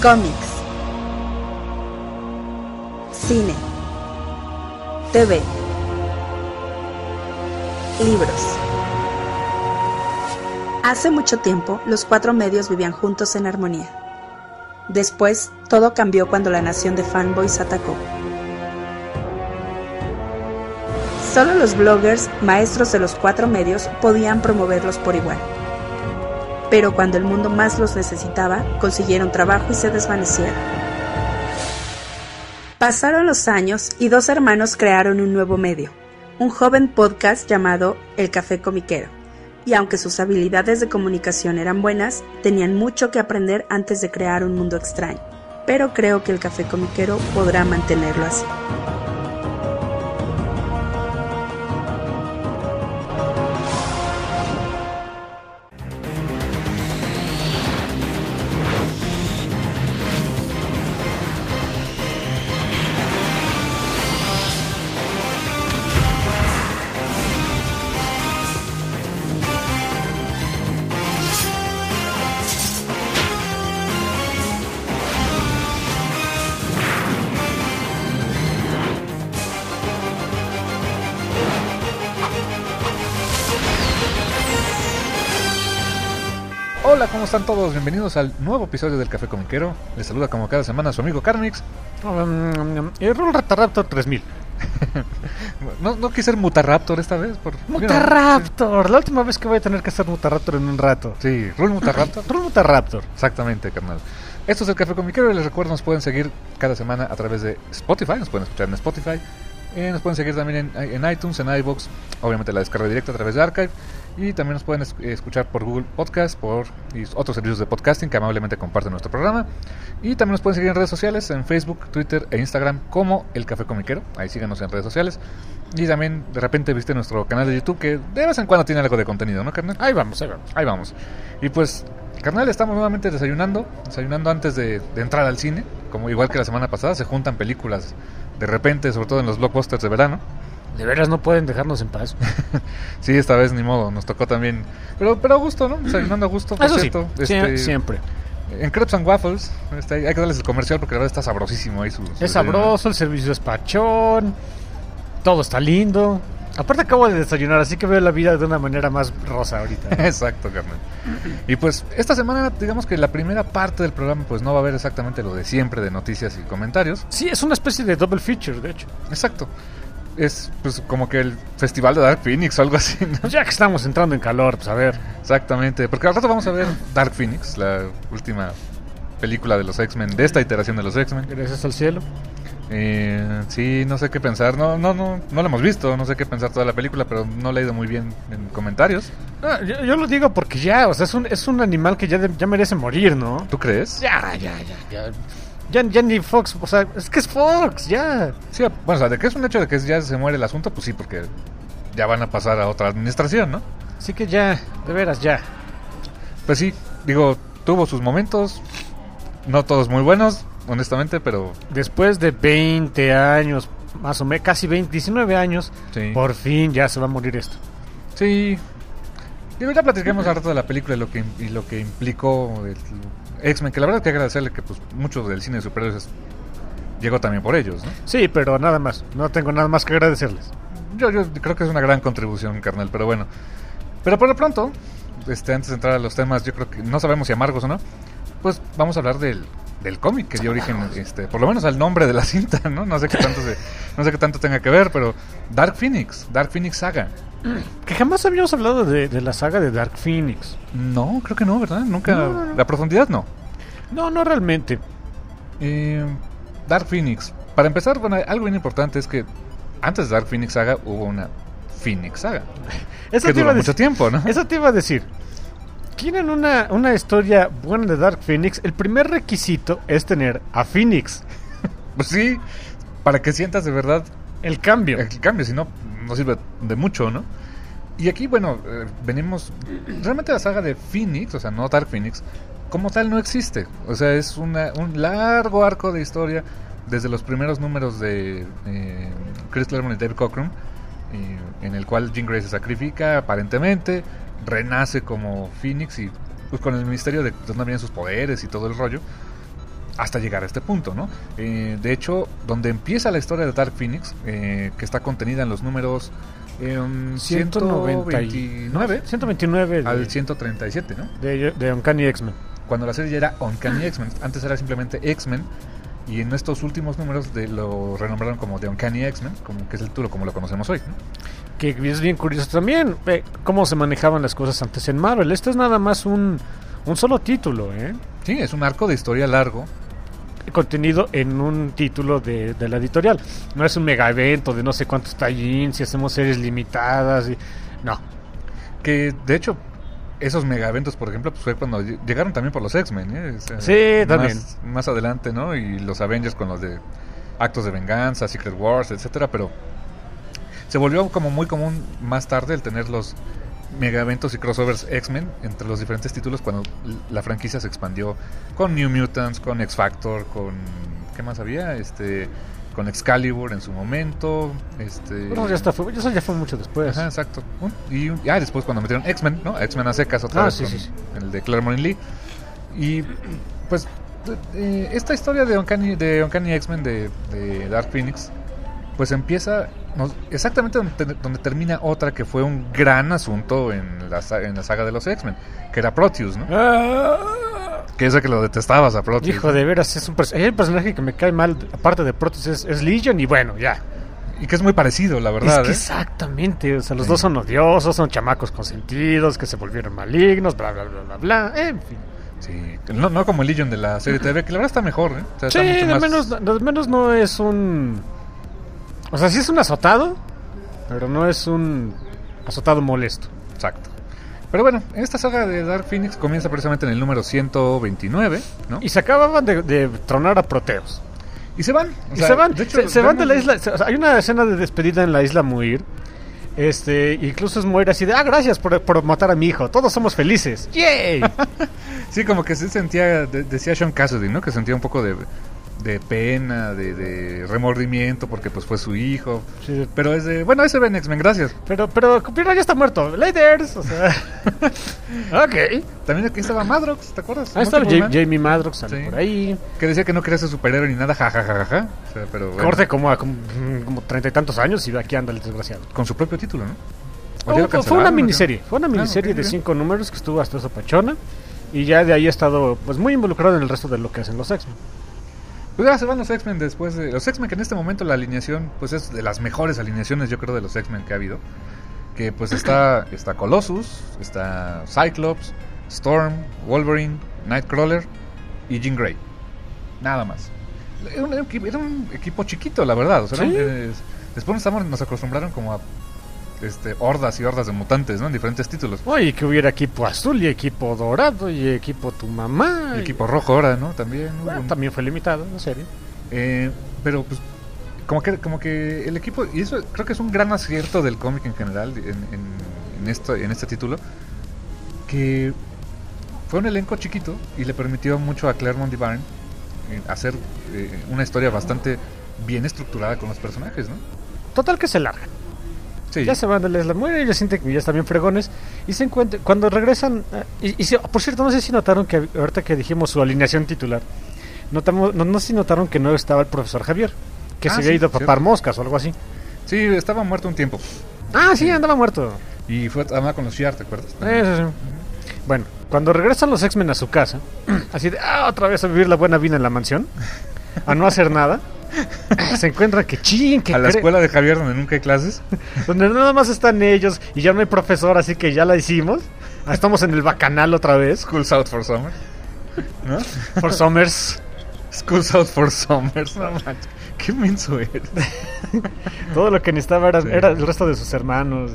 Cómics, cine, TV, libros. Hace mucho tiempo, los cuatro medios vivían juntos en armonía. Después, todo cambió cuando la nación de fanboys atacó. Solo los bloggers, maestros de los cuatro medios, podían promoverlos por igual. Pero cuando el mundo más los necesitaba, consiguieron trabajo y se desvanecieron. Pasaron los años y dos hermanos crearon un nuevo medio, un joven podcast llamado El Café Comiquero. Y aunque sus habilidades de comunicación eran buenas, tenían mucho que aprender antes de crear un mundo extraño. Pero creo que El Café Comiquero podrá mantenerlo así. Hola, ¿cómo están todos? Bienvenidos al nuevo episodio del Café Comiquero. Les saluda como cada semana su amigo Carmix. Errol Rataraptor 3000. No quise ser Mutaraptor esta vez. Mutaraptor, la última vez que voy a tener que ser Mutaraptor en un rato. Sí, Rule Mutaraptor. Rule Mutaraptor. Exactamente, carnal. Esto es el Café Comiquero y les recuerdo, nos pueden seguir cada semana a través de Spotify. Nos pueden escuchar en Spotify. Nos pueden seguir también en iTunes, en iVoox. Obviamente la descarga directa a través de Archive. Y también nos pueden escuchar por Google Podcast y otros servicios de podcasting que amablemente comparten nuestro programa. Y también nos pueden seguir en redes sociales, en Facebook, Twitter e Instagram como El Café Comiquero. Ahí síganos en redes sociales. Y también de repente viste nuestro canal de YouTube que de vez en cuando tiene algo de contenido, ¿no, carnal? Ahí vamos. Ahí vamos. Y pues, carnal, estamos nuevamente desayunando antes de entrar al cine. Como igual que la semana pasada, se juntan películas de repente, sobre todo en los blockbusters de verano. De veras no pueden dejarnos en paz. Sí, esta vez ni modo, nos tocó también. Pero a gusto, ¿no? Desayunando a gusto. Eso cierto, sí, siempre. En Crepes and Waffles, hay que darles el comercial porque la verdad está sabrosísimo ahí su Es sabroso, el servicio es pachón, todo está lindo. Aparte acabo de desayunar, así que veo la vida de una manera más rosa ahorita. Exacto, carnal. Y pues esta semana, digamos que la primera parte del programa pues no va a haber exactamente lo de siempre de noticias y comentarios. Sí, es una especie de double feature, de hecho. Exacto. Es pues como que el festival de Dark Phoenix o algo así, ¿no? Ya que estamos entrando en calor, pues a ver. Exactamente, porque al rato vamos a ver Dark Phoenix, la última película de los X-Men, de esta iteración de los X-Men. Gracias al cielo. Sí, no sé qué pensar, no lo hemos visto, no sé qué pensar toda la película, pero no le ha ido muy bien en comentarios. Yo lo digo porque ya, o sea, es un animal que ya merece morir, ¿no? ¿Tú crees? Ya ni Fox, o sea, es que es Fox, ya. Sí, bueno, o sea, de que es un hecho de que ya se muere el asunto, pues sí, porque ya van a pasar a otra administración, ¿no? Así que ya, de veras, ya. Pues sí, digo, tuvo sus momentos, no todos muy buenos, honestamente, pero... Después de 20 años, más o menos, casi 19 años, sí. Por fin ya se va a morir esto. Sí, digo, ya platicaremos al rato de la película y lo que implicó el X-Men, que la verdad hay que agradecerle que pues mucho del cine de superhéroes llegó también por ellos, ¿no? Sí, pero nada más, no tengo nada más que agradecerles. Yo creo que es una gran contribución, carnal, pero bueno. Pero por lo pronto, antes de entrar a los temas, yo creo que no sabemos si amargos o no, pues vamos a hablar del cómic que dio origen, por lo menos al nombre de la cinta, ¿no? No sé qué tanto tenga que ver, pero Dark Phoenix Saga. Que jamás habíamos hablado de la saga de Dark Phoenix. No, creo que no, ¿verdad? Nunca. No. La profundidad no. No realmente. Dark Phoenix. Para empezar, bueno, algo bien importante es que antes de Dark Phoenix Saga hubo una Phoenix Saga. Eso que duró mucho tiempo, ¿no? Eso te iba a decir. ¿Quieren una historia buena de Dark Phoenix? El primer requisito es tener a Phoenix. Pues sí, para que sientas de verdad el cambio, si no sirve de mucho, ¿no? Y aquí, bueno, venimos... Realmente la saga de Phoenix, o sea, no Dark Phoenix, como tal no existe. O sea, es un largo arco de historia desde los primeros números de Chris Claremont y David Cockrum, en el cual Jean Grey se sacrifica, aparentemente, renace como Phoenix y pues con el misterio de dónde vienen sus poderes y todo el rollo. hasta llegar a este punto, ¿no? De hecho, donde empieza la historia de Dark Phoenix, que está contenida en los números 129 al 137, ¿no? De Uncanny X-Men. Cuando la serie ya era Uncanny X-Men, antes era simplemente X-Men, y en estos últimos números lo renombraron como The Uncanny X-Men, como que es el título como lo conocemos hoy, ¿no? Que es bien curioso también cómo se manejaban las cosas antes en Marvel. Este es nada más un solo título, ¿eh? Sí, es un arco de historia largo contenido en un título de la editorial. No es un mega evento de no sé cuántos tie-ins y hacemos series limitadas no. Que de hecho esos mega eventos, por ejemplo, pues fue cuando llegaron también por los X-Men, ¿eh? O sea, sí, también más adelante, ¿no? Y los Avengers con los de Actos de Venganza, Secret Wars, etcétera, pero se volvió como muy común más tarde el tener los mega eventos y crossovers X-Men entre los diferentes títulos cuando la franquicia se expandió con New Mutants, con X-Factor, con ¿qué más había? Con Excalibur en su momento, Bueno, eso ya fue mucho después. Ajá, exacto. Y después cuando metieron X-Men, ¿no? X-Men a secas otra vez, sí. El de Claremont y Lee. Y pues esta historia de Uncanny X-Men de Dark Phoenix pues empieza exactamente donde termina otra que fue un gran asunto en la saga de los X-Men, que era Proteus, ¿no? Que es el que lo detestabas a Proteus. Hijo, de veras, hay un personaje que me cae mal, aparte de Proteus, es Legion, y bueno, ya. Y que es muy parecido, la verdad. Es que exactamente, o sea, los dos son odiosos, son chamacos consentidos, que se volvieron malignos, bla, bla, bla, bla, bla, en fin. Sí, no como el Legion de la serie TV, que la verdad está mejor, ¿eh? O sea, sí, está mucho de menos no es un... O sea, sí es un azotado, pero no es un azotado molesto. Exacto. Pero bueno, esta saga de Dark Phoenix comienza precisamente en el número 129, ¿no? Y se acababan de tronar a Proteus. Y se van. De hecho, se van de la isla. O sea, hay una escena de despedida en la isla Muir. Incluso es Moira así de, gracias por matar a mi hijo. Todos somos felices. ¡Yay! Sí, como que se sentía, decía Sean Cassidy, ¿no? Que sentía un poco de pena, de remordimiento porque pues fue su hijo. Sí. Pero es de, bueno, ese ven X-Men, gracias. Pero Peter ya está muerto. Laters, o sea. Ok. También aquí estaba Madrox, ¿te acuerdas? Ahí estaba Jamie Madrox, sale por ahí. Que decía que no quería ser superhéroe ni nada, jajajaja. O sea, pero bueno. Corte como 30 y tantos años y aquí anda el desgraciado. Con su propio título, ¿no? Fue una miniserie. Fue una miniserie de 5 números que estuvo hasta esa pachona. Y ya de ahí ha estado pues muy involucrado en el resto de lo que hacen los X-Men. Pues ya se van los X-Men después de... Los X-Men que en este momento la alineación pues es de las mejores alineaciones yo creo de los X-Men que ha habido. Que pues está Colossus, está Cyclops, Storm, Wolverine, Nightcrawler y Jean Grey. Nada más. Era un equipo chiquito, la verdad. O sea, ¿sí? Después nos acostumbraron como a hordas y hordas de mutantes, ¿no? En diferentes títulos. Oye, que hubiera equipo azul y equipo dorado y equipo tu mamá. Y equipo rojo ahora, ¿no? También. También fue limitado, en serio. Pero pues como que el equipo, y eso creo que es un gran acierto del cómic en general en este título, que fue un elenco chiquito y le permitió mucho a Claremont y Byrne hacer una historia bastante bien estructurada con los personajes, ¿no? Total que se largan. Sí. Ya se van de la isla Muir y ellos sienten que ya están bien fregones y se encuentran, cuando regresan por cierto, no sé si notaron que ahorita que dijimos su alineación titular, no sé si notaron que no estaba el profesor Javier, que se había ido a papar moscas o algo así. Sí, estaba muerto un tiempo. Sí, andaba muerto. Y fue andaba con los Shi'ar, ¿te acuerdas? Sí. Bueno, cuando regresan los X-Men a su casa, así de otra vez a vivir la buena vida en la mansión, a no hacer nada, se encuentran que a la escuela de Javier donde nunca hay clases, donde nada más están ellos y ya no hay profesor, así que ya la hicimos. Estamos en el bacanal otra vez. School's out for summer, ¿no? For summers. School's out for summers. No manches, qué menso eres. Todo lo que necesitaba era el resto de sus hermanos.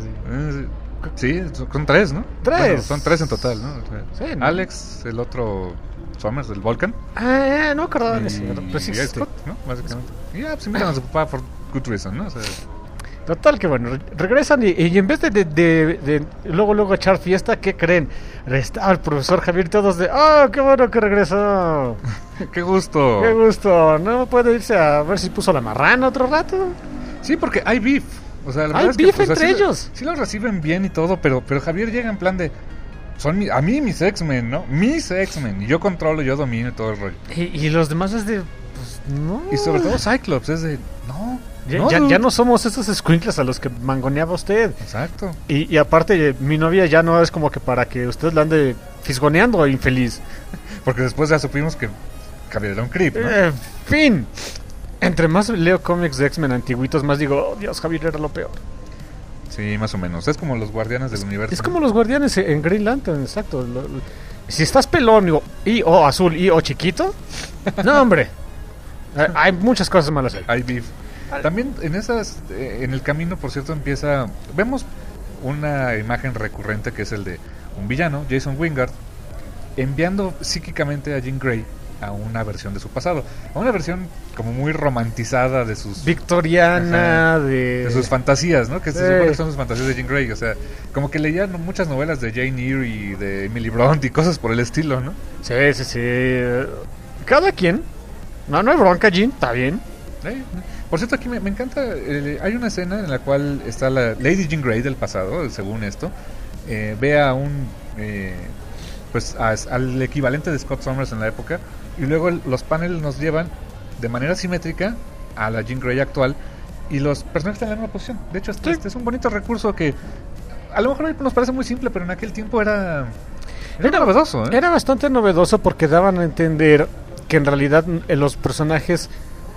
Sí, son 3, ¿no? 3. Bueno, son 3 en total, ¿no? Sí, ¿no? Alex, el otro Summers, del Volcan. No me acordaba de eso. Pues sí, Scott, ¿no? Básicamente. Y ya, pues invitan a su papá por good reason, ¿no? O sea, total que bueno, regresan y en vez de luego echar fiesta, ¿qué creen? Estaba el profesor Javier todos de, qué bueno que regresó. Qué gusto. Qué gusto. ¿No puede irse a ver si puso la marrana otro rato? Sí, porque hay beef. O sea, la hay verdad beef es que, entre ellos. Sí lo reciben bien y todo, pero Javier llega en plan de, son a mí mis X-Men, ¿no? Mis X-Men. Y yo controlo, yo domino todo el rollo. Y los demás es de... Pues, no. Y sobre todo Cyclops es de... No. Ya no somos esos squinkles a los que mangoneaba usted. Exacto. Y aparte, mi novia ya no es como que para que usted la ande fisgoneando, infeliz. Porque después ya supimos que Javier era un creep, ¿no? Fin. Entre más leo cómics de X-Men antiguitos, más digo, oh Dios, Javier era lo peor. Sí, más o menos. Es como los guardianes del universo. Es como los guardianes en Green Lantern, exacto. Si estás pelón o azul o chiquito, no, hombre. Hay muchas cosas malas ahí. Hay beef. También en el camino, por cierto, vemos una imagen recurrente que es el de un villano, Jason Wingard, enviando psíquicamente a Jean Grey a una versión de su pasado, a una versión como muy romantizada de sus... victoriana, de sus fantasías, ¿no? Que se supone que son sus fantasías de Jean Grey, o sea, como que leían muchas novelas de Jane Eyre y de Emily Bront y cosas por el estilo, ¿no? Sí. Cada quien. No hay bronca, Jean, está bien. Por cierto, aquí me encanta, hay una escena en la cual está la Lady Jean Grey del pasado, según esto, ve a al equivalente de Scott Summers en la época, y luego los paneles nos llevan de manera simétrica a la Jean Grey actual, y los personajes están en la misma posición. De hecho, este es un bonito recurso que a lo mejor hoy nos parece muy simple, pero en aquel tiempo era novedoso, ¿eh? Era bastante novedoso porque daban a entender que en realidad los personajes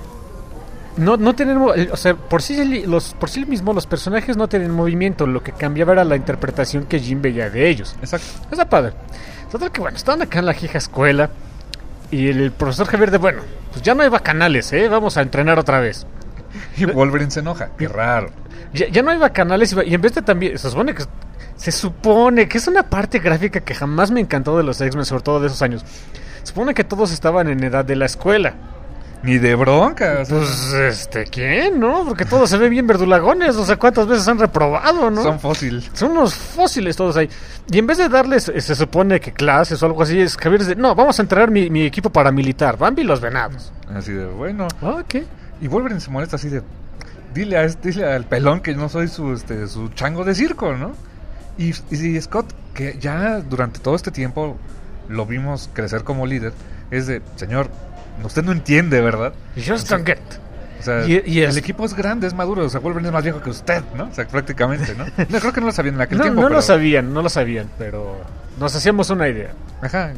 no tienen, o sea, por sí mismos los personajes no tienen movimiento, lo que cambiaba era la interpretación que Jim veía de ellos. Exacto. Está padre. Total que bueno, estaban acá en la vieja escuela y el profesor Javier de pues ya no hay bacanales, vamos a entrenar otra vez. Y Wolverine se enoja, qué raro. Ya no hay bacanales y en vez de también, se supone que es una parte gráfica que jamás me encantó de los X-Men, sobre todo de esos años. Se supone que todos estaban en edad de la escuela. Ni de bronca, o sea, pues, ¿quién, no? Porque todos se ven bien verdulagones, o sea, ¿cuántas veces han reprobado, no? Son fósiles. Son unos fósiles todos ahí. Y en vez de darles, se supone que clases o algo así, Javier dice, no, vamos a entrenar mi equipo paramilitar, Bambi y los venados. Así de, bueno. ¿Qué? Y Wolverine se molesta así de, dile al pelón que no soy su chango de circo, ¿no? Y Scott, que ya durante todo este tiempo lo vimos crecer como líder, es de, señor, usted no entiende, ¿verdad? Just don't get. O sea, el equipo es grande, es maduro, o sea, Wolverine es más viejo que usted, ¿no? O sea, prácticamente, ¿no? No, creo que no lo sabían en aquel tiempo. No lo sabían, pero nos hacíamos una idea. Ajá,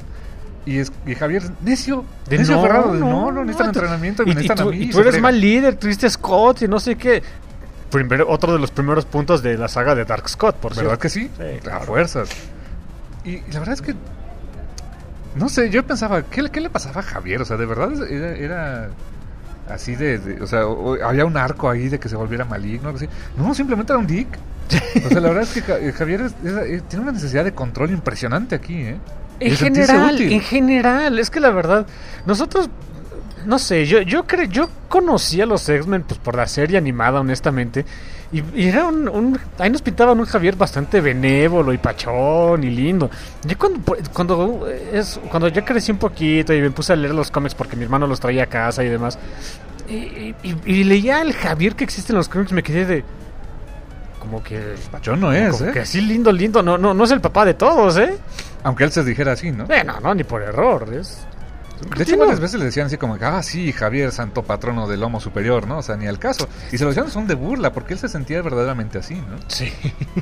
y Javier, necio aferrado, no necesitan entrenamiento, me necesitan a mí. Y tú eres mal líder, tuviste Scott y no sé qué. Primero, otro de los primeros puntos de la saga de Dark Scott, por cierto. ¿Verdad que sí? Claro. A fuerzas. Y la verdad es que no sé, yo pensaba, ¿qué le pasaba a Javier? O sea, de verdad era así o sea, había un arco ahí de que se volviera maligno, algo así. No, simplemente era un dick. O sea, la verdad es que Javier tiene una necesidad de control impresionante aquí, ¿eh? En general, es que la verdad, nosotros, no sé, yo conocí a los X-Men pues por la serie animada, honestamente. Y era ahí nos pintaban un Javier bastante benévolo y pachón y lindo. Yo cuando ya crecí un poquito y me puse a leer los cómics porque mi hermano los traía a casa y demás, y leía el Javier que existe en los cómics, me quedé de como que pachón no es, como que así lindo, no es el papá de todos, aunque él se dijera así, ¿no? No, ni por error, de hecho, varias veces le decían así como, sí, Javier, santo patrono del lomo superior, ¿no? O sea, ni al caso. Y se lo decían son de burla, porque él se sentía verdaderamente así, ¿no? Sí.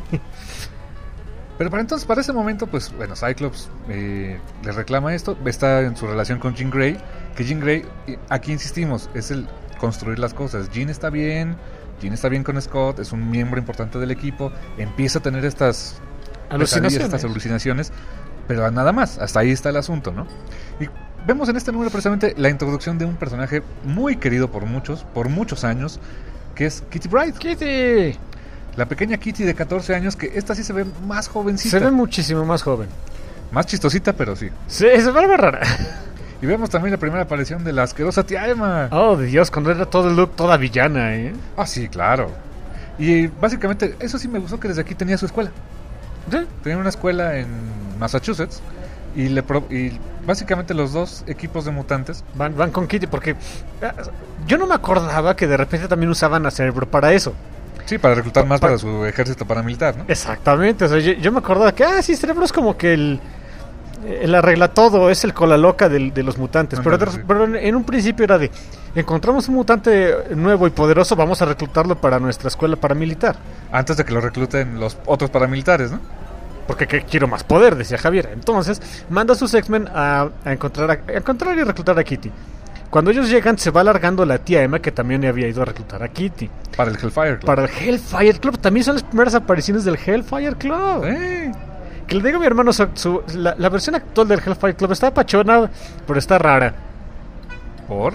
Pero para ese momento, pues, bueno, Cyclops le reclama esto, está en su relación con Jean Grey, que Jean Grey, aquí insistimos, es el construir las cosas. Jean está bien con Scott, es un miembro importante del equipo, empieza a tener estas alucinaciones, pero nada más, hasta ahí está el asunto, ¿no? Y vemos en este número precisamente la introducción de un personaje muy querido por muchos años, que es Kitty Pryde. ¡Kitty! La pequeña Kitty de 14 años, que esta sí se ve más jovencita. Se ve muchísimo más joven. Más chistosita, pero sí. Sí, se ve rara. Y vemos también la primera aparición de la asquerosa tía Emma. Oh, Dios, cuando era todo el look, toda villana, sí, claro. Y básicamente, eso sí me gustó, que desde aquí tenía su escuela. ¿Sí? Tenía una escuela en Massachusetts. Y básicamente los dos equipos de mutantes van con Kitty, porque yo no me acordaba que de repente también usaban a Cerebro para eso. Sí, para reclutar más para su ejército paramilitar, ¿no? Exactamente, o sea, yo me acordaba que, sí, Cerebro es como que el arregla todo, es el cola loca de los mutantes, pero en un principio era de, encontramos un mutante nuevo y poderoso, vamos a reclutarlo para nuestra escuela paramilitar. Antes de que lo recluten los otros paramilitares, ¿no? Porque quiero más poder, decía Javier. Entonces, manda a sus X-Men a encontrar y reclutar a Kitty. Cuando ellos llegan, se va alargando la tía Emma, que también había ido a reclutar a Kitty. Para el Hellfire Club. Para el Hellfire Club. También son las primeras apariciones del Hellfire Club. Que le digo a mi hermano, la versión actual del Hellfire Club está pachona, pero está rara. ¿Por?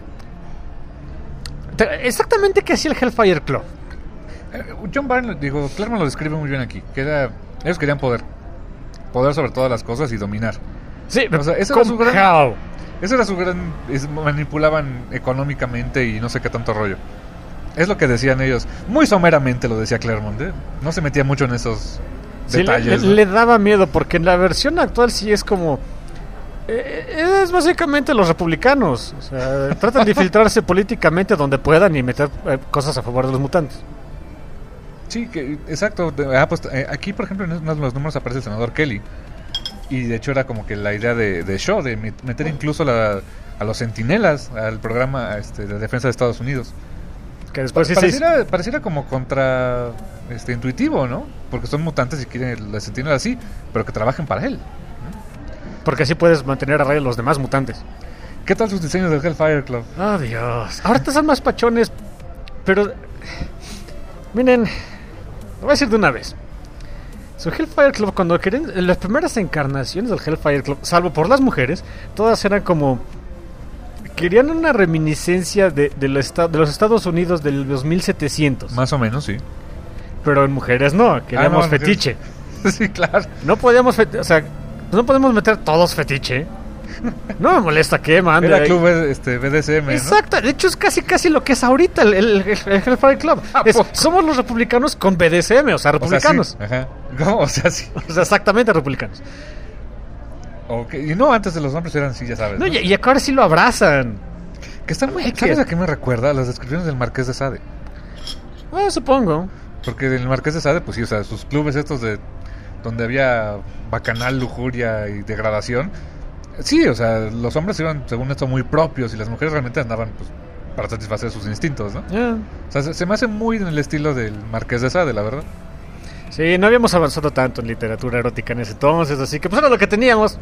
Exactamente qué hacía el Hellfire Club. John Byrne, Claremont lo describe muy bien aquí. Que ellos querían poder. Poder sobre todas las cosas y dominar. Sí, o sea, ese era su gran... manipulaban económicamente y no sé qué tanto rollo. Es lo que decían ellos. Muy someramente lo decía Claremont, ¿eh? No se metía mucho en esos detalles. Le daba miedo, porque en la versión actual sí es como... es básicamente los republicanos. O sea, tratan de infiltrarse políticamente donde puedan y meter cosas a favor de los mutantes. Sí, exacto. Aquí, por ejemplo, en uno de los números aparece el senador Kelly. Y de hecho era como que la idea de Shaw, de meter incluso a los centinelas al programa de defensa de Estados Unidos. Que después pareciera como contra intuitivo, ¿no? Porque son mutantes y quieren las centinelas así, pero que trabajen para él, ¿no? Porque así puedes mantener a raya a los demás mutantes. ¿Qué tal sus diseños del Hellfire Club? Oh, Dios. Ahorita son más pachones, pero... Miren, lo voy a decir de una vez. Su Hellfire Club, cuando querían, las primeras encarnaciones del Hellfire Club, salvo por las mujeres, todas eran como... Querían una reminiscencia de los Estados Unidos del 2700. Más o menos, sí. Pero en mujeres no, queríamos fetiche. Sí, claro. No podíamos, no podemos meter todos fetiche. No me molesta que mande. Era club BDSM, exacto, ¿no? De hecho es casi lo que es ahorita el Hellfire Club. Somos los republicanos con BDSM, o sea, republicanos. O sea, sí. Ajá. ¿Cómo? O sea, sí. O sea, exactamente republicanos. Okay. Y no, antes de los hombres eran así, ya sabes. No, y ahora sí lo abrazan. Que están muy... ¿Sabes a qué me recuerda? Las descripciones del Marqués de Sade. Supongo. Porque el Marqués de Sade, pues sí, o sea, sus clubes estos de... donde había bacanal, lujuria y degradación. Sí, o sea, los hombres iban, según esto, muy propios y las mujeres realmente andaban, pues, para satisfacer sus instintos, ¿no? Yeah. O sea, se me hace muy en el estilo del Marqués de Sade, la verdad. Sí, no habíamos avanzado tanto en literatura erótica en ese entonces, así que pues era lo que teníamos.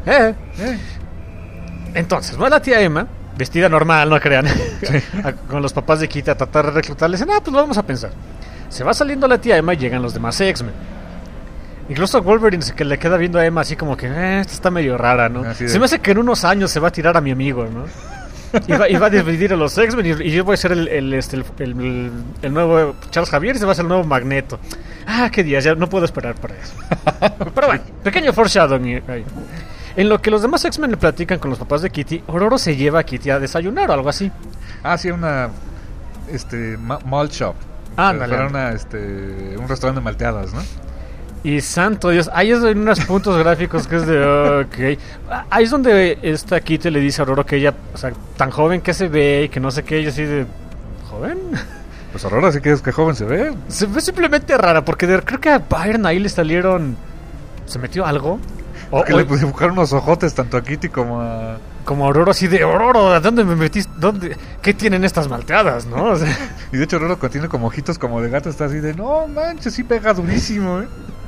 Entonces, va la tía Emma, vestida normal, no crean, sí. Con los papás de Kitty a tratar de reclutarles. Pues lo vamos a pensar. Se va saliendo la tía Emma y llegan los demás X-Men. Incluso Wolverine, que le queda viendo a Emma así como que esta está medio rara, ¿no? Se me hace que en unos años se va a tirar a mi amigo, ¿no? Y va a dividir a los X-Men y yo voy a ser el nuevo Charles Xavier y se va a ser el nuevo Magneto. Qué días, ya no puedo esperar para eso. Pero bueno, pequeño foreshadowing ahí. En lo que los demás X-Men le platican con los papás de Kitty, Ororo se lleva a Kitty a desayunar o algo así. Sí, una malt shop. Para un restaurante de malteadas, ¿no? Y santo Dios, ahí es en unos puntos gráficos que es de ok. Ahí es donde esta Kitty le dice a Ororo que ella, o sea, tan joven que se ve y que no sé qué, ella así de ¿joven? Pues Aurora sí que es que joven se ve. Se ve simplemente rara, porque creo que a Byron ahí le salieron... ¿Se metió algo? Porque le dibujaron unos ojotes tanto a Kitty como a... Como a Aurora, así de Aurora, ¿dónde me metiste? ¿Qué tienen estas malteadas, no? O sea... Y de hecho Aurora tiene como ojitos como de gato, está así de... No manches, sí pega durísimo,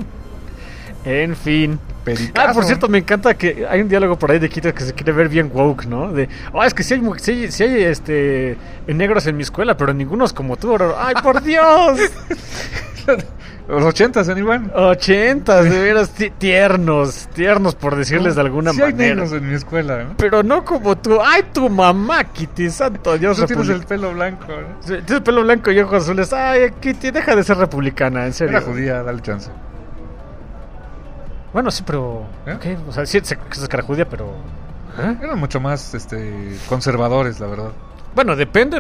En fin. Pericazo. Por cierto, me encanta que hay un diálogo por ahí de Kitty que se quiere ver bien woke, ¿no? De, es que sí hay negros en mi escuela, pero ninguno es como tú, Aurora. ¡Ay, por Dios! Los 80s, igual. 80s, de veras tiernos por decirles de alguna manera. Sí hay negros en mi escuela, ¿no? Pero no como tú. ¡Ay, tu mamá, Kitty! ¡Santo Dios! Tú tienes el pelo blanco, ¿no? Tienes el pelo blanco y ojos azules. ¡Ay, Kitty, deja de ser republicana, en serio! Era judía, dale chance. Bueno, sí, pero... ¿Qué? O sea, sí es cara judía, pero... Eran mucho más conservadores, la verdad. Bueno, depende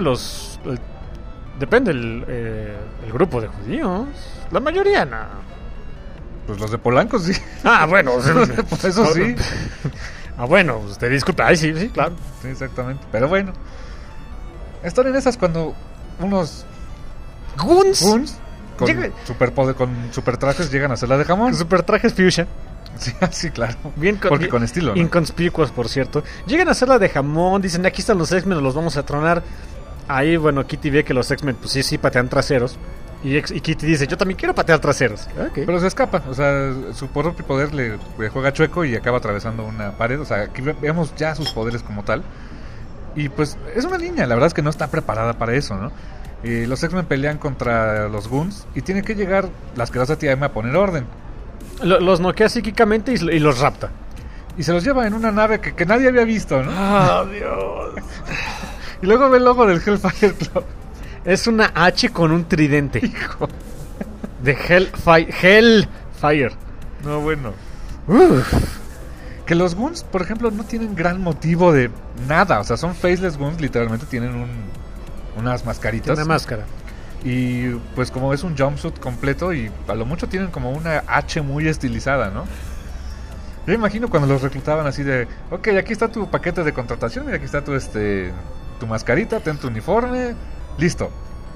depende el grupo de judíos. La mayoría no. Pues los de Polanco sí. Bueno. Eso sí. Bueno, usted disculpe. Ay, sí, claro. Sí, exactamente. Pero bueno. Están en esas cuando unos... Guns con super trajes llegan a hacer la de jamón. Super trajes fuchsia. Sí, claro. Porque con estilo, ¿no? Inconspicuos, por cierto. Llegan a hacer la de jamón, dicen, aquí están los X-Men, los vamos a tronar. Ahí, bueno, Kitty ve que los X-Men, pues sí patean traseros. Y Kitty dice, yo también quiero patear traseros. Okay. Pero se escapa, o sea, su propio poder le juega chueco y acaba atravesando una pared. O sea, aquí vemos ya sus poderes como tal. Y pues es una niña, la verdad es que no está preparada para eso, ¿no? Los X-Men pelean contra los Goons y tiene que llegar la asquerosa tía Emma a poner orden. Los noquea psíquicamente y los rapta. Y se los lleva en una nave que nadie había visto, ¿no? ¡Oh, Dios! Y luego ve el logo del Hellfire Club. Es una H con un tridente. Hijo. De Hellfire. No, bueno. Que los Goons, por ejemplo, no tienen gran motivo de nada. O sea, son faceless Goons, literalmente tienen unas mascaritas. Una máscara. Y pues como es un jumpsuit completo y a lo mucho tienen como una H muy estilizada, ¿no? Yo imagino cuando los reclutaban así de, ok, aquí está tu paquete de contratación, mira, aquí está tu mascarita, ten tu uniforme, listo.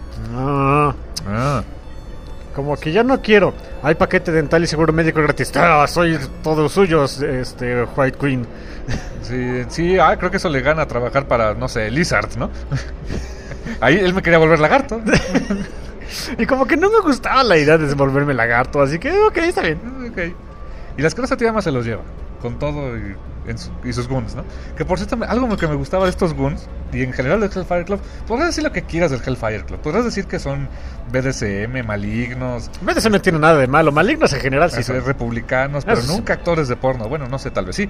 Como que ya no quiero. Hay paquete dental y seguro médico gratis. Soy todos suyos, White Queen. Sí, creo que eso le gana a trabajar para, no sé, Lizard, ¿no? Ahí él me quería volver lagarto. Y como que no me gustaba la idea de volverme lagarto, así que ok, está bien. Okay. Y las cosas tía más se los lleva, con todo y sus Goons, ¿no? Que por cierto, algo que me gustaba de estos Goons, y en general del Hellfire Club, podrás decir lo que quieras del Hellfire Club. Podrás decir que son BDSM, malignos. BDSM no tiene nada de malo, malignos en general sí son. Republicanos, pero nunca actores de porno. Bueno, no sé, tal vez sí.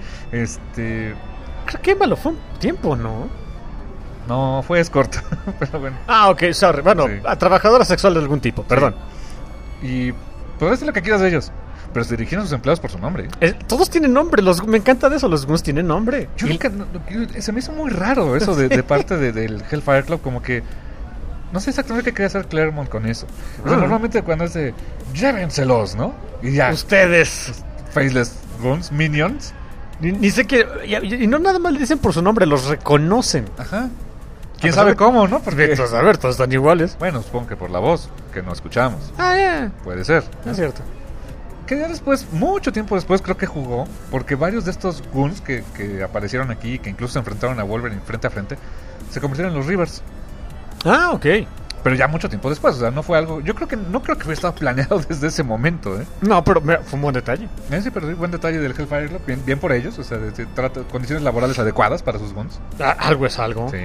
Creo que malo fue un tiempo, ¿no? No, fue escort, pero bueno. Ok, sorry. Bueno, sí. Trabajadora sexual de algún tipo, perdón. Sí. Y podrás decir lo que quieras de ellos, pero se dirigían a sus empleados por su nombre. Todos tienen nombre, me encanta de eso, los Goons tienen nombre. Se me hizo muy raro eso de parte del Hellfire Club, como que no sé exactamente qué quería hacer Claremont con eso. O sea, normalmente cuando es de llévenselos, ¿no? Y ya. Ustedes. Faceless Goons, Minions. Ni sé qué. Y no nada más le dicen por su nombre, los reconocen. Ajá. ¿Quién sabe cómo, no? Porque a ver, todos están iguales. Bueno, supongo que por la voz, que no escuchamos. Yeah. Puede ser, ¿no? Es cierto. Que ya después, mucho tiempo después, creo que jugó, porque varios de estos Goons que aparecieron aquí, que incluso se enfrentaron a Wolverine frente a frente, se convirtieron en los Reavers. Ok. Pero ya mucho tiempo después, o sea, no fue algo... No creo que hubiera estado planeado desde ese momento, ¿eh? No, pero fue un buen detalle. Sí, pero sí, buen detalle del Hellfire Club, bien por ellos, o sea, condiciones laborales adecuadas para sus Goons. Algo es algo. Sí.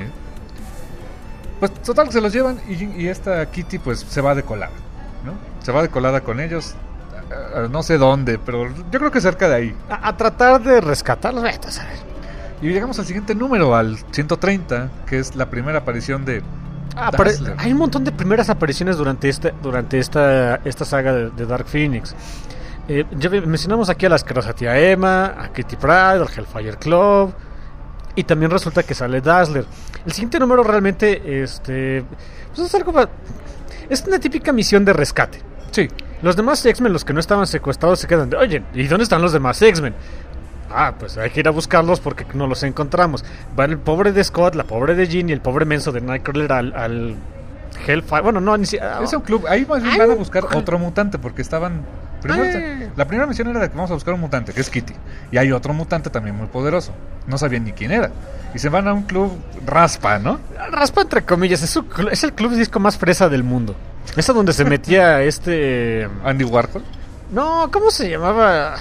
Pues total, se los llevan y esta Kitty pues se va de colada, ¿no? Se va de colada con ellos, no sé dónde, pero yo creo que cerca de ahí. A tratar de rescatarlos, a ver. Y llegamos al siguiente número, al 130, que es la primera aparición de... hay un montón de primeras apariciones durante esta saga de Dark Phoenix. Ya mencionamos aquí a la asquerosa tía Emma, a Kitty Pryde, al Hellfire Club, y también resulta que sale Dazzler. El siguiente número realmente pues es algo... Es una típica misión de rescate. Sí. Los demás X-Men, los que no estaban secuestrados, se quedan de, oye, ¿y dónde están los demás X-Men? Pues hay que ir a buscarlos porque no los encontramos. Van el pobre de Scott, la pobre de Jean y el pobre menso de Nightcrawler al Hellfire. Bueno, no, ni siquiera... Es un club. Ahí más bien van a buscar otro mutante porque estaban... la primera misión era de que vamos a buscar un mutante, que es Kitty. Y hay otro mutante también muy poderoso. No sabían ni quién era. Y se van a un club raspa, ¿no? Raspa entre comillas. Es el club disco más fresa del mundo. Es a donde se metía Andy Warhol. No, ¿cómo se llamaba?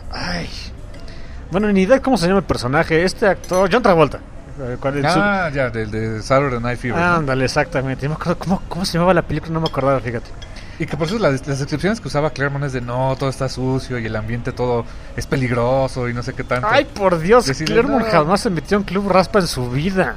Bueno, ni idea cómo se llama el personaje. Este actor, John Travolta. Ya, del de Saturday Night Fever. Ándale, ¿no? Exactamente. No me acuerdo cómo se llamaba la película, no me acordaba, fíjate. Y que por eso las descripciones que usaba Claremont es de no, todo está sucio y el ambiente todo es peligroso y no sé qué tanto. Ay, por Dios, Claremont jamás se metió en club raspa en su vida.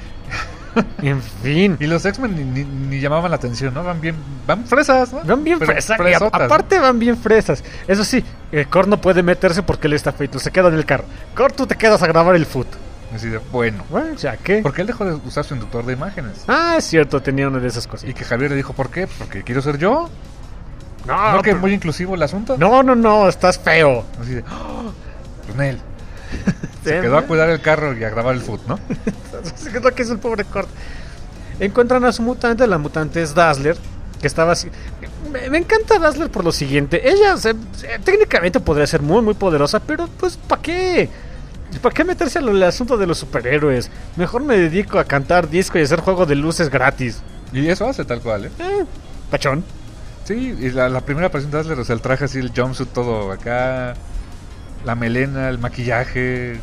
En fin. Y los X-Men ni llamaban la atención, ¿no? Van fresas, ¿no? Van bien fresas. Aparte van bien fresas. Eso sí, Kurt no puede meterse porque él está feito. Se queda en el carro. Kurt, tú te quedas a grabar el foot. Así de, bueno, ¿ya qué? Porque él dejó de usar su inductor de imágenes. Es cierto, tenía una de esas cosas. Y que Javier le dijo, ¿por qué? Porque quiero ser yo. No, que muy inclusivo el asunto. No, estás feo. Así de, pues Nel. Se quedó a cuidar el carro y a grabar el foot, ¿no? Se quedó que es el pobre Kurt. Encuentran a su mutante, la mutante es Dazzler, que estaba así. Me encanta Dazzler por lo siguiente. Ella técnicamente podría ser muy, muy poderosa, pero pues ¿para qué? ¿Para qué meterse al asunto de los superhéroes? Mejor me dedico a cantar disco y hacer juego de luces gratis. Y eso hace tal cual, Pachón. Sí, y la primera aparición de Dazzler, o sea, el traje así, el jumpsuit todo acá, la melena, el maquillaje.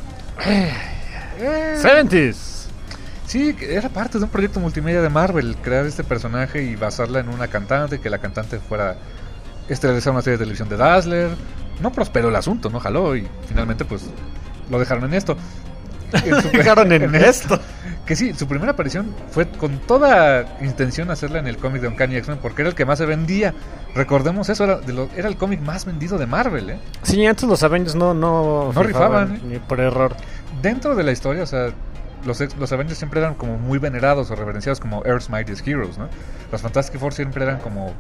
70s. Sí, era parte de un proyecto multimedia de Marvel, crear este personaje y basarla en una cantante, que la cantante fuera realizar una serie de televisión de Dazzler. No prosperó el asunto, no jaló, y finalmente pues lo dejaron en esto. Dejaron en esto. Que sí, su primera aparición fue con toda intención hacerla en el cómic de Uncanny X-Men, porque era el que más se vendía. Recordemos eso, era el cómic más vendido de Marvel, Sí, antes los Avengers no rifaban, ni por error. Dentro de la historia, o sea, los Avengers siempre eran como muy venerados o reverenciados como Earth's Mightiest Heroes, ¿no? Los Fantastic Four siempre eran como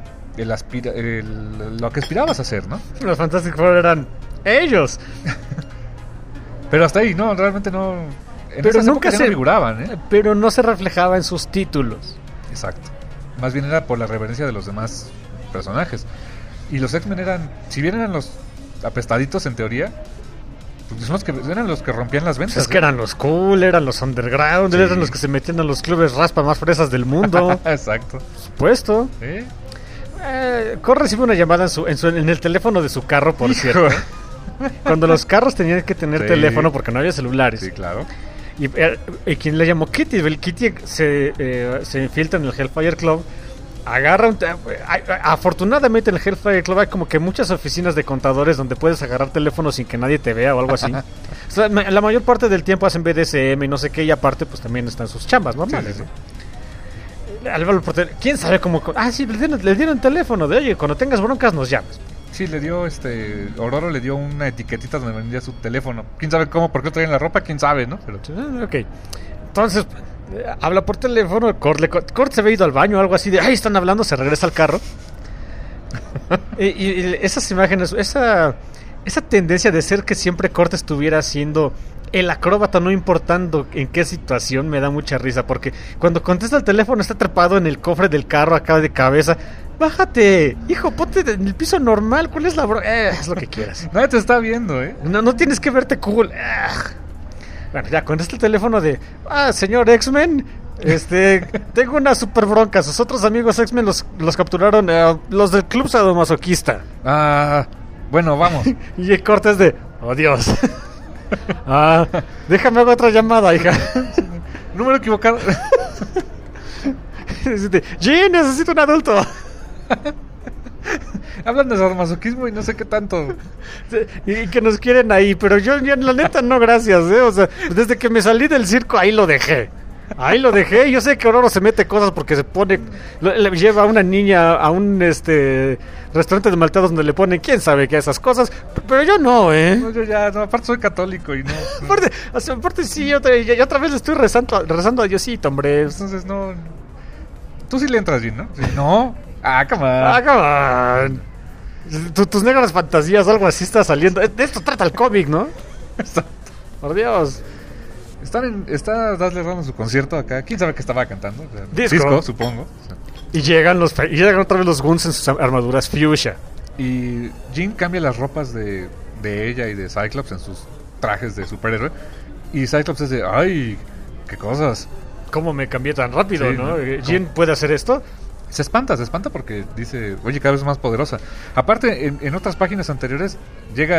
lo que aspirabas a hacer, ¿no? Los Fantastic Four eran ellos. Pero hasta ahí, no, realmente no. Pero nunca se figuraban, Pero no se reflejaba en sus títulos. Exacto. Más bien era por la reverencia de los demás personajes. Y los X-Men eran, si bien eran los apestaditos en teoría, pues eran los que rompían las ventas. Es que eran los cool, eran los underground, sí. Eran los que se metían a los clubes raspa más fresas del mundo. Exacto. Por supuesto. ¿Sí? Cole recibe una llamada en el teléfono de su carro, por cierto. Cuando los carros tenían que tener teléfono porque no había celulares. Sí, claro. Y quien le llamó Kitty, el Kitty se infiltra en el Hellfire Club, agarra afortunadamente en el Hellfire Club hay como que muchas oficinas de contadores donde puedes agarrar teléfono sin que nadie te vea o algo así. O sea, la mayor parte del tiempo hacen BDSM y no sé qué, y aparte pues también están sus chambas normales, sí. ¿Quién sabe cómo? Sí, le dieron teléfono de, oye, cuando tengas broncas nos llamas. Sí, le dio Ororo le dio una etiquetita donde vendía su teléfono. ¿Quién sabe cómo? ¿Por qué lo traía en la ropa? ¿Quién sabe, no? Pero... Ok. Entonces, habla por teléfono, Kurt se había ido al baño o algo así de, están hablando, se regresa al carro. y esas imágenes, esa tendencia de ser que siempre Kurt estuviera siendo el acróbata, no importando en qué situación, me da mucha risa, porque cuando contesta el teléfono está trepado en el cofre del carro acá de cabeza. Bájate, hijo, ponte en el piso normal. ¿Cuál es la es lo que quieras. Nadie te está viendo, No tienes que verte cool. Bueno, ya contesta el teléfono de señor X-Men, tengo una super bronca. Sus otros amigos X-Men los capturaron, los del club sadomasoquista. Bueno, vamos. Y el corte es de, oh Dios. Déjame hacer otra llamada, hija. Número equivocado. Jean, necesito un adulto. Hablan de sadomasoquismo y no sé qué tanto. Y que nos quieren ahí, pero yo la neta no, gracias, O sea, desde que me salí del circo ahí lo dejé. Yo sé que Ororo se mete cosas porque se pone, le lleva a una niña a un restaurante de malteados donde le ponen quién sabe qué esas cosas, pero yo no, No, yo ya, no, aparte soy católico y no. aparte sí, yo otra vez le estoy rezando a Diosito, hombre. Entonces no. Tú sí le entras bien, ¿no? Sí. No. Come on. Tus negras fantasías, algo así está saliendo. De esto trata el cómic, ¿no? Por Dios. Está Dazzler dando su concierto acá. ¿Quién sabe qué estaba cantando? Disco, supongo. Y llegan otra vez los Guns en sus armaduras fuchsia. Y Jean cambia las ropas de ella y de Cyclops en sus trajes de superhéroe. Y Cyclops es de, ¡ay! ¡Qué cosas! ¿Cómo me cambié tan rápido, no? ¿Jean puede hacer esto? Se espanta porque dice, oye, cada vez más poderosa. Aparte, en otras páginas anteriores llega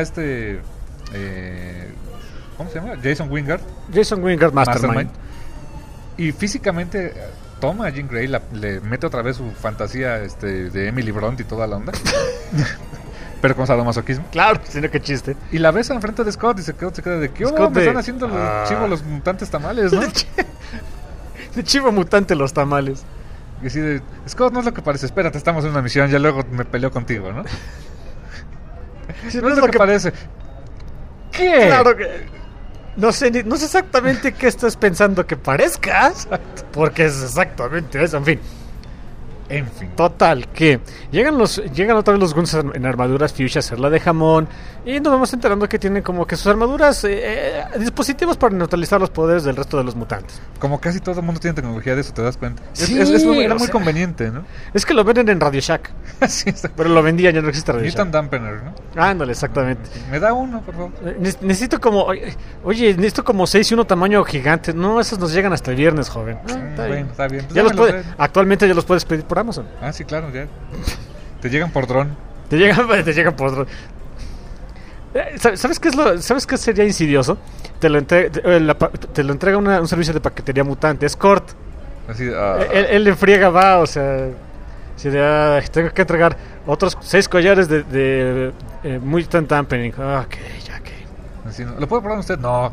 ¿cómo se llama? Jason Wingard, Mastermind. Y físicamente toma a Jean Grey, le mete otra vez su fantasía de Emily Blunt y toda la onda. Pero con sadomasoquismo. Claro, sino que chiste. Y la besa enfrente de Scott y se queda de que me están haciendo los mutantes tamales, ¿no? De chivo mutante los tamales. Y así de, Scott, no es lo que parece, espérate, estamos en una misión, ya luego me peleo contigo, ¿no? Sí, no es lo que parece. ¿Qué? Claro que no sé exactamente qué estás pensando que parezca, porque es exactamente eso, en fin. En fin. Total, que llegan otra vez los Guns en armaduras fuchsia a hacer la de jamón. Y nos vamos enterando que tienen como que sus armaduras dispositivos para neutralizar los poderes del resto de los mutantes. Como casi todo el mundo tiene tecnología de eso, ¿te das cuenta? Sí, era muy conveniente, ¿no? Es que lo venden en Radio Shack. Sí, está. Pero lo vendían, ya no existe Radio Newton Shack. Dampener, ¿no? Ándale, exactamente. Me da uno, por favor. Necesito como... Oye, necesito como 6 y uno tamaño gigante. No, esos nos llegan hasta el viernes, joven. Bueno, está bien. Ya actualmente ya los puedes pedir por Amazon. Ah, sí, claro, ya. Te llegan por dron. Te llegan por dron. ¿Sabes qué sería insidioso? Te lo entrega un servicio de paquetería mutante. Es Cort. Así, él le friega, va, o sea... tengo que entregar otros 6 collares de Mutant Dampening. Ok. Así, ¿lo puede probar usted? No.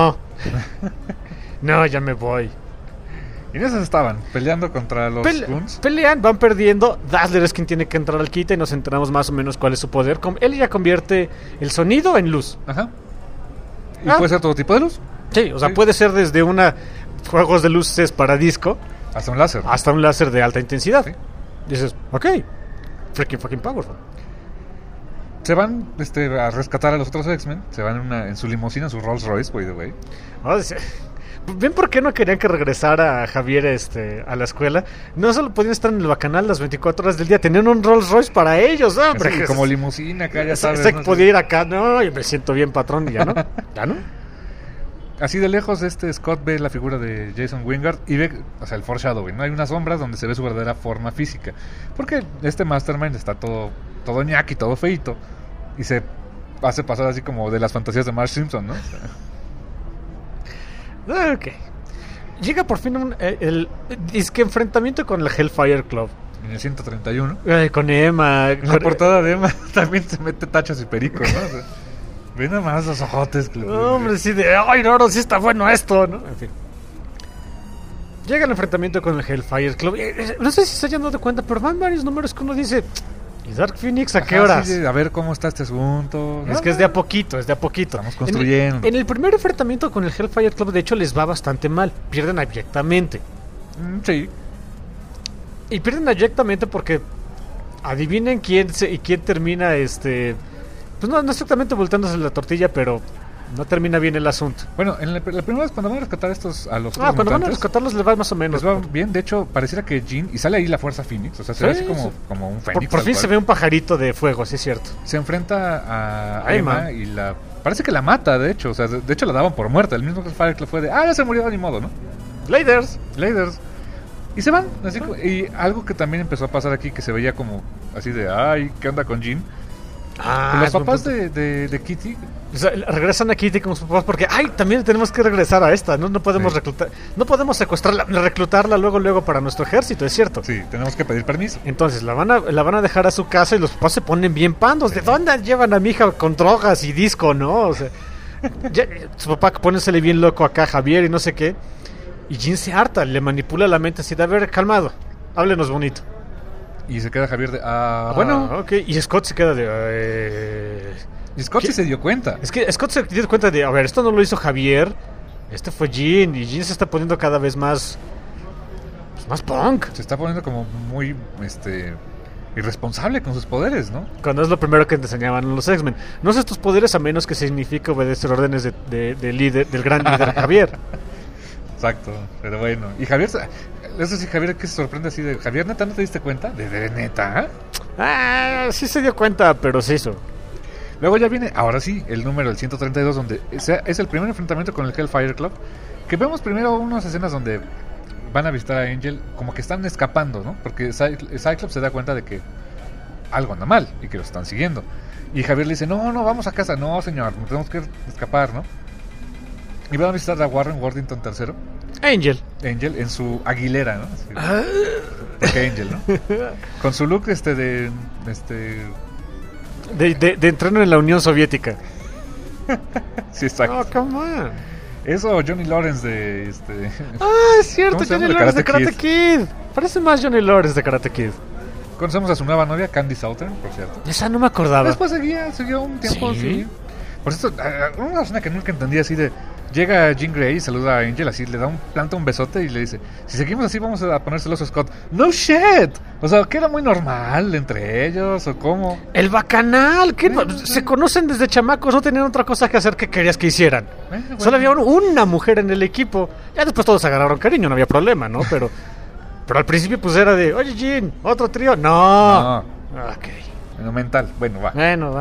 No, ya me voy. Y en esas estaban, peleando contra los Guns. Pelean, van perdiendo. Dazzler es quien tiene que entrar al quite y nos enteramos más o menos cuál es su poder. Él ya convierte el sonido en luz. Ajá. ¿Y puede ser todo tipo de luz? Sí, o sea, puede ser desde juegos de luces para disco hasta un láser de alta intensidad. Sí. Dices, ok, fucking powerful. Se van a rescatar a los otros X-Men. Se van en su limusina, en su Rolls Royce, by the way. ¿Ven por qué no querían que regresara Javier a la escuela? No solo podían estar en el bacanal las 24 horas del día, tenían un Rolls Royce para ellos, hombre. Sí, como limusina acá, ya sabes. ¿No? Podía ir acá, no, yo me siento bien patrón, y ya no. Así de lejos Scott ve la figura de Jason Wingard y ve, o sea, el foreshadowing, ¿no? Hay unas sombras donde se ve su verdadera forma física. Porque Mastermind está todo ñaki, todo feito. Y se hace pasar así como de las fantasías de Marge Simpson, ¿no? Ok. Llega por fin el disque enfrentamiento con la Hellfire Club. En el 131. Con Emma. En la portada de Emma también se mete tachas y pericos, ¿no? O sea, ve nada más los ojotes. Hombre, sí, ay, no, sí está bueno esto, ¿no? En fin. Llega el enfrentamiento con el Hellfire Club. No sé si se hayan dado cuenta, pero van varios números que uno dice... ¿Y Dark Phoenix a qué horas? Sí, a ver cómo está este asunto. Es que es de a poquito. Estamos construyendo. En el primer enfrentamiento con el Hellfire Club, de hecho, les va bastante mal. Pierden abyectamente. Sí. Y pierden abyectamente porque adivinen quién termina pues no exactamente volteándose la tortilla, pero no termina bien el asunto. Bueno, la primera vez cuando van a rescatar a los cuando van a rescatarlos les va más o menos. Les va bien, de hecho, pareciera que Jean, y sale ahí la fuerza Phoenix, o sea, se ve así como un Fénix. Por fin se ve un pajarito de fuego, sí es cierto. Se enfrenta a Emma y parece que la mata, de hecho, o sea, de hecho la daban por muerta, el mismo que Fire que fue de, ya se murió, ni modo, ¿no? Laders. Y se van, así y algo que también empezó a pasar aquí, que se veía como así de, ¿qué onda con Jean? Los papás de Kitty, o sea, regresan a Kitty con sus papás porque también tenemos que regresar a esta, no podemos reclutar, no podemos secuestrarla, reclutarla luego para nuestro ejército, es cierto. Sí, tenemos que pedir permiso. Entonces la van a dejar a su casa y los papás se ponen bien pandos. ¿De dónde llevan a mi hija con drogas y disco, no? O sea, su papá pónesele bien loco acá a Javier y no sé qué. Y Jean se harta, le manipula la mente así de, a ver, calmado, háblenos bonito. Y se queda Javier de, bueno. Ok, y Scott se queda de... Y Scott sí se dio cuenta. Es que Scott se dio cuenta de, a ver, esto no lo hizo Javier, este fue Jean, y Jean se está poniendo cada vez más... Pues, más punk. Se está poniendo como muy, irresponsable con sus poderes, ¿no? Cuando es lo primero que te enseñaban los X-Men. No sé tus poderes a menos que signifique obedecer órdenes del líder, del gran líder Javier. Exacto, pero bueno. Y Javier, eso sí, Javier, que se sorprende así de, Javier, ¿neta no te diste cuenta? ¿De neta? Sí se dio cuenta, pero se hizo. Luego ya viene, ahora sí, el número, el 132, donde es el primer enfrentamiento con el Hellfire Club, que vemos primero unas escenas donde van a visitar a Angel, como que están escapando, ¿no? Porque Cyclops se da cuenta de que algo anda mal y que los están siguiendo. Y Javier le dice, no, vamos a casa. No, señor, tenemos que escapar, ¿no? Y van a visitar a Warren Worthington III. Angel en su aguilera, ¿no? Porque Angel, ¿no? Con su look de entreno en la Unión Soviética. Sí, exacto. Oh, come on. Eso, Johnny Lawrence de es cierto, Johnny Lawrence de Karate Kid. Parece más Johnny Lawrence de Karate Kid. Conocemos a su nueva novia, Candy Southern, por cierto. Esa no me acordaba. Después siguió un tiempo, sí. Por cierto, una escena que nunca entendí así de, Llega Jean Grey y saluda a Angel, así le planta un besote y le dice, si seguimos así vamos a poner celoso a Scott. ¡No shit! O sea, que era muy normal entre ellos, o cómo. El bacanal, ¿qué? Se conocen desde chamacos, no tenían otra cosa que hacer que querías que hicieran. Bueno. Solo había una mujer en el equipo. Ya después todos agarraron cariño, no había problema, ¿no? Pero al principio pues era de, oye Jean, ¿otro trío? No. Ok. Bueno, mental, bueno, va.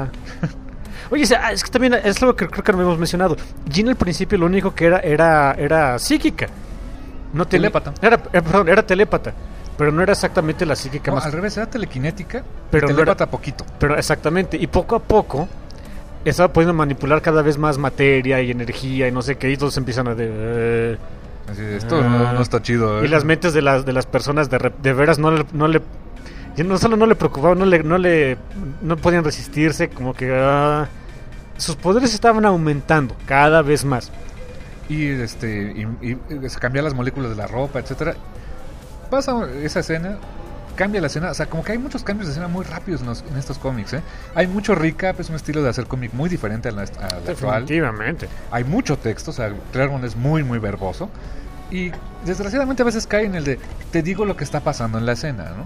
Oye, es que también es algo que creo que no hemos mencionado. Jean al principio lo único que era psíquica. No telépata. Era telépata. Pero no era exactamente la psíquica más. Al revés, era telequinética, pero telépata poquito. Pero exactamente. Y poco a poco estaba pudiendo manipular cada vez más materia y energía y no sé qué. Y todos empiezan a así de, esto no está chido. Y las mentes de las personas de veras no le no solo no le preocupaban, no podían resistirse, como que sus poderes estaban aumentando cada vez más. Y se cambian las moléculas de la ropa, etcétera. Pasa esa escena, cambia la escena, o sea, como que hay muchos cambios de escena muy rápidos en estos cómics, ¿eh? Hay mucho recap, es un estilo de hacer cómic muy diferente al actual. Definitivamente. Hay mucho texto, o sea, Claremont es muy, muy verboso. Y desgraciadamente a veces cae en el de, te digo lo que está pasando en la escena, ¿no?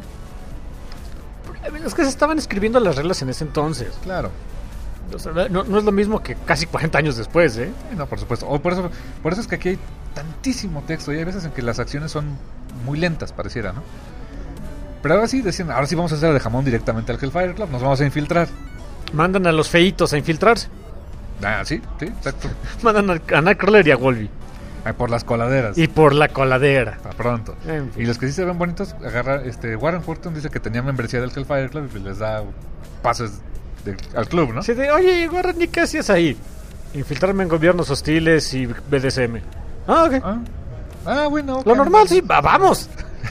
Es que se estaban escribiendo las reglas en ese entonces. Claro. O sea, no es lo mismo que casi 40 años después, ¿eh? No, por supuesto. Por eso es que aquí hay tantísimo texto y hay veces en que las acciones son muy lentas, pareciera, ¿no? Pero ahora sí decían, ahora sí vamos a hacer de jamón directamente al Hellfire Club, nos vamos a infiltrar. Mandan a los feitos a infiltrarse. Sí, exacto. Mandan a Nightcrawler y a Wolverine. Por las coladeras. Y por la coladera. Para pronto. En fin. Y los que sí se ven bonitos, agarra Warren Hurton dice que tenía membresía del Hellfire Club y les da pases al club, ¿no? Sí, oye, Warren, ¿y qué hacías ahí? Infiltrarme en gobiernos hostiles y BDSM. Ok. Bueno. Lo normal, sí, vamos.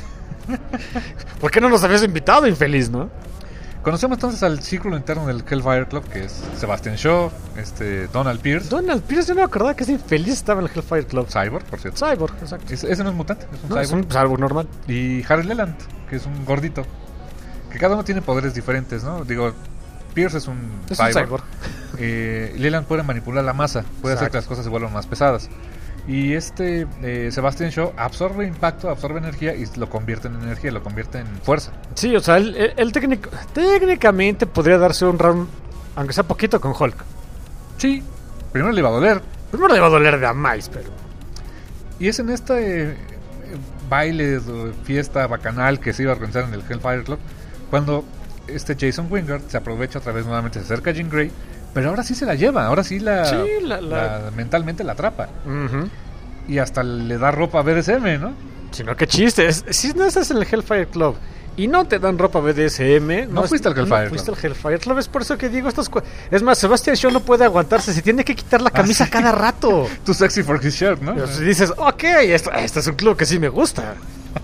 ¿Por qué no nos habías invitado, infeliz, no? Conocemos entonces al círculo interno del Hellfire Club, que es Sebastian Shaw, Donald Pierce. Donald Pierce, yo no me acordaba que ese infeliz estaba en el Hellfire Club. Cyborg, por cierto. Cyborg, exacto. Ese no es mutante, es un cyborg. Es un cyborg normal. Y Harry Leland, que es un gordito. Que cada uno tiene poderes diferentes, ¿no? Digo, Pierce es un cyborg. Leland puede manipular la masa, puede hacer que las cosas se vuelvan más pesadas. Y Sebastian Shaw absorbe impacto, absorbe energía y lo convierte en energía, lo convierte en fuerza. Sí, o sea, él técnicamente podría darse un round, aunque sea poquito, con Hulk. Sí, primero le iba a doler. Primero le iba a doler de a más, pero... Y es en este baile, fiesta bacanal que se iba a organizar en el Hellfire Club, cuando Jason Wingard se aprovecha otra vez nuevamente, se acerca a Jean Grey. Pero ahora sí se la lleva, ahora sí mentalmente la atrapa. Uh-huh. Y hasta le da ropa a BDSM, ¿no? Sino que chiste, si no estás en el Hellfire Club y no te dan ropa BDSM... No fuiste al Hellfire Club. Fuiste al Hellfire Club, es por eso que digo es más, Sebastian Shaw no puede aguantarse, se tiene que quitar la camisa cada rato. Too sexy for his shirt, ¿no? Y dices, ok, esto es un club que sí me gusta.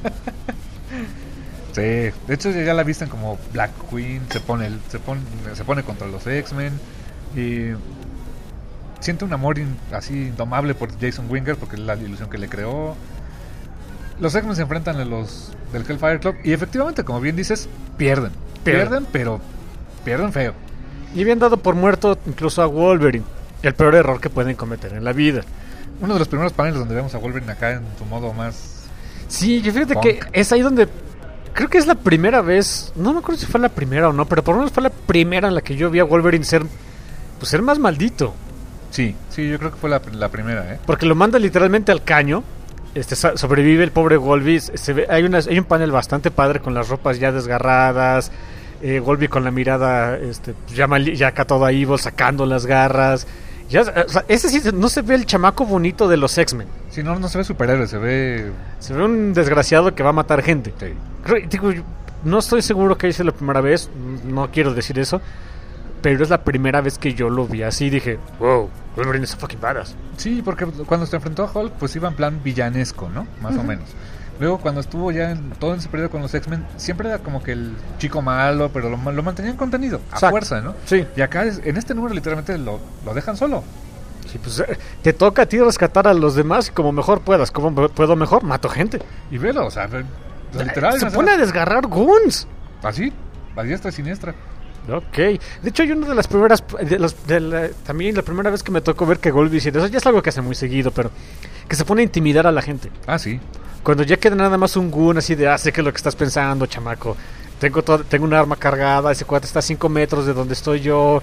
Sí, de hecho ya la visten como Black Queen, se pone contra los X-Men. Y siente un amor así indomable por Jason Wingard porque es la ilusión que le creó. Los X-Men se enfrentan a los del Hellfire Club y efectivamente, como bien dices, pierden, pero pierden feo. Y habían dado por muerto incluso a Wolverine, el peor error que pueden cometer en la vida. Uno de los primeros paneles donde vemos a Wolverine acá en su modo más... Sí, que fíjate que es ahí donde... Creo que es la primera vez, no me acuerdo si fue la primera o no, pero por lo menos fue la primera en la que yo vi a Wolverine ser más maldito. Sí, yo creo que fue la primera, ¿eh? Porque lo manda literalmente al caño. Sobrevive el pobre Wolverine. Hay un panel bastante padre con las ropas ya desgarradas. Wolverine con la mirada ya acá toda evil, sacando las garras. O sea, ese sí no se ve el chamaco bonito de los X-Men. Sí, no se ve superhéroe, se ve un desgraciado que va a matar gente. Sí. No estoy seguro que hice la primera vez, no quiero decir eso, pero es la primera vez que yo lo vi así. Dije, wow, Wolverine es fucking badass. Sí, porque cuando se enfrentó a Hulk, pues iba en plan villanesco, ¿no? Más o menos. Luego cuando estuvo ya todo ese periodo con los X-Men, siempre era como que el chico malo, pero lo mantenían contenido, a fuerza, ¿no? Sí. Y acá en este número literalmente lo dejan solo. Sí, pues te toca a ti rescatar a los demás como mejor puedas. Como puedo mejor, mato gente. Y velo, o sea literal. Se pone a desgarrar goons. Así, a diestra y siniestra. Ok. De hecho, hay una de las primeras... también la primera vez que me tocó ver que Golby, eso ya es algo que hace muy seguido, pero que se pone a intimidar a la gente. Ah, sí. Cuando ya queda nada más un gun así de, sé que es lo que estás pensando, chamaco. Tengo un arma cargada, ese cuate está a 5 metros de donde estoy yo.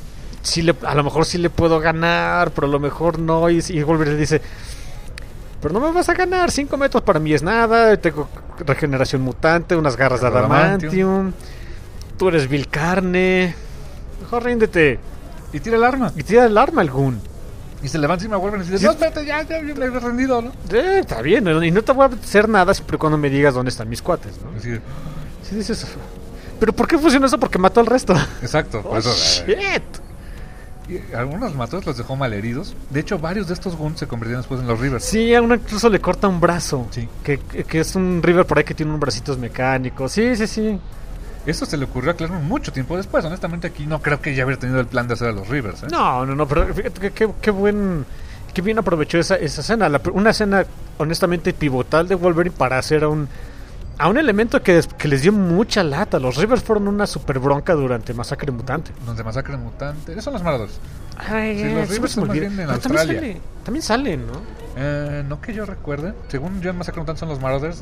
A lo mejor sí le puedo ganar, pero a lo mejor no. Y Golby le dice... Pero no me vas a ganar, 5 metros para mí es nada. Tengo regeneración mutante, unas garras de adamantium. Tú eres vil carne. Mejor ríndete. Y tira el arma. El gun. Y se levanta y me vuelven y dice, no, espérate, ya me he rendido, ¿no? Está bien, y no te voy a hacer nada siempre y cuando me digas dónde están mis cuates, ¿no? Así sí dices, ¿pero por qué funcionó eso? Porque mató al resto. Exacto, por eso. Shit. Y algunos mató, los dejó malheridos. De hecho, varios de estos guns se convirtieron después en los Reavers. Sí, a uno incluso le corta un brazo. Sí. Que es un Reaver por ahí que tiene unos bracitos mecánicos. Sí. Eso se le ocurrió a Claremont mucho tiempo después. Honestamente, aquí no creo que ya hubiera tenido el plan de hacer a los Reavers. No, pero fíjate que qué bien aprovechó esa escena. Una escena honestamente pivotal de Wolverine para hacer a un elemento que les dio mucha lata. Los Reavers fueron una super bronca durante Masacre Mutante. Donde Masacre Mutante... Esos son los Marauders. Los Reavers son más bien en Australia. También salen, ¿no? No que yo recuerde. Según yo en Masacre Mutante son los Marauders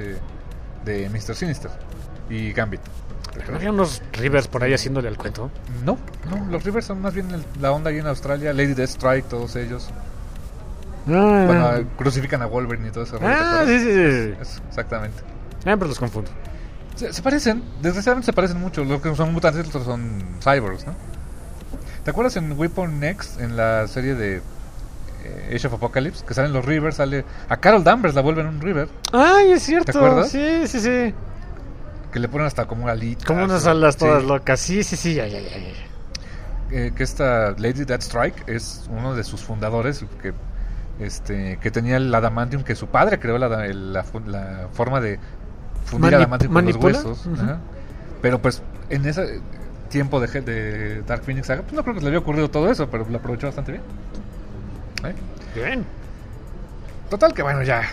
de Mr. Sinister y Gambit. ¿No había unos Reavers por ahí haciéndole al cuento? No, los Reavers son más bien la onda ahí en Australia. Lady Deathstrike, todos ellos. Bueno, crucifican a Wolverine y todo eso. Sí. Exactamente. Siempre los confundo. Se parecen, desgraciadamente se parecen mucho. Los que son mutantes, los otros son cyborgs, ¿no? ¿Te acuerdas en Weapon X, en la serie de Age of Apocalypse, que salen los Reavers, sale a Carol Danvers, la vuelven un Reaver? ¡Ay, es cierto! ¿Te acuerdas? Sí. Que le ponen hasta como alitas. Como unas alas todas locas. Sí, ya. Que esta Lady Deathstrike es uno de sus fundadores que tenía el adamantium, que su padre creó la forma de fundir adamantium con los huesos. Uh-huh. Pero pues en ese tiempo de Dark Phoenix Saga, pues no creo que se le había ocurrido todo eso, pero lo aprovechó bastante bien. Bien. Total que bueno, ya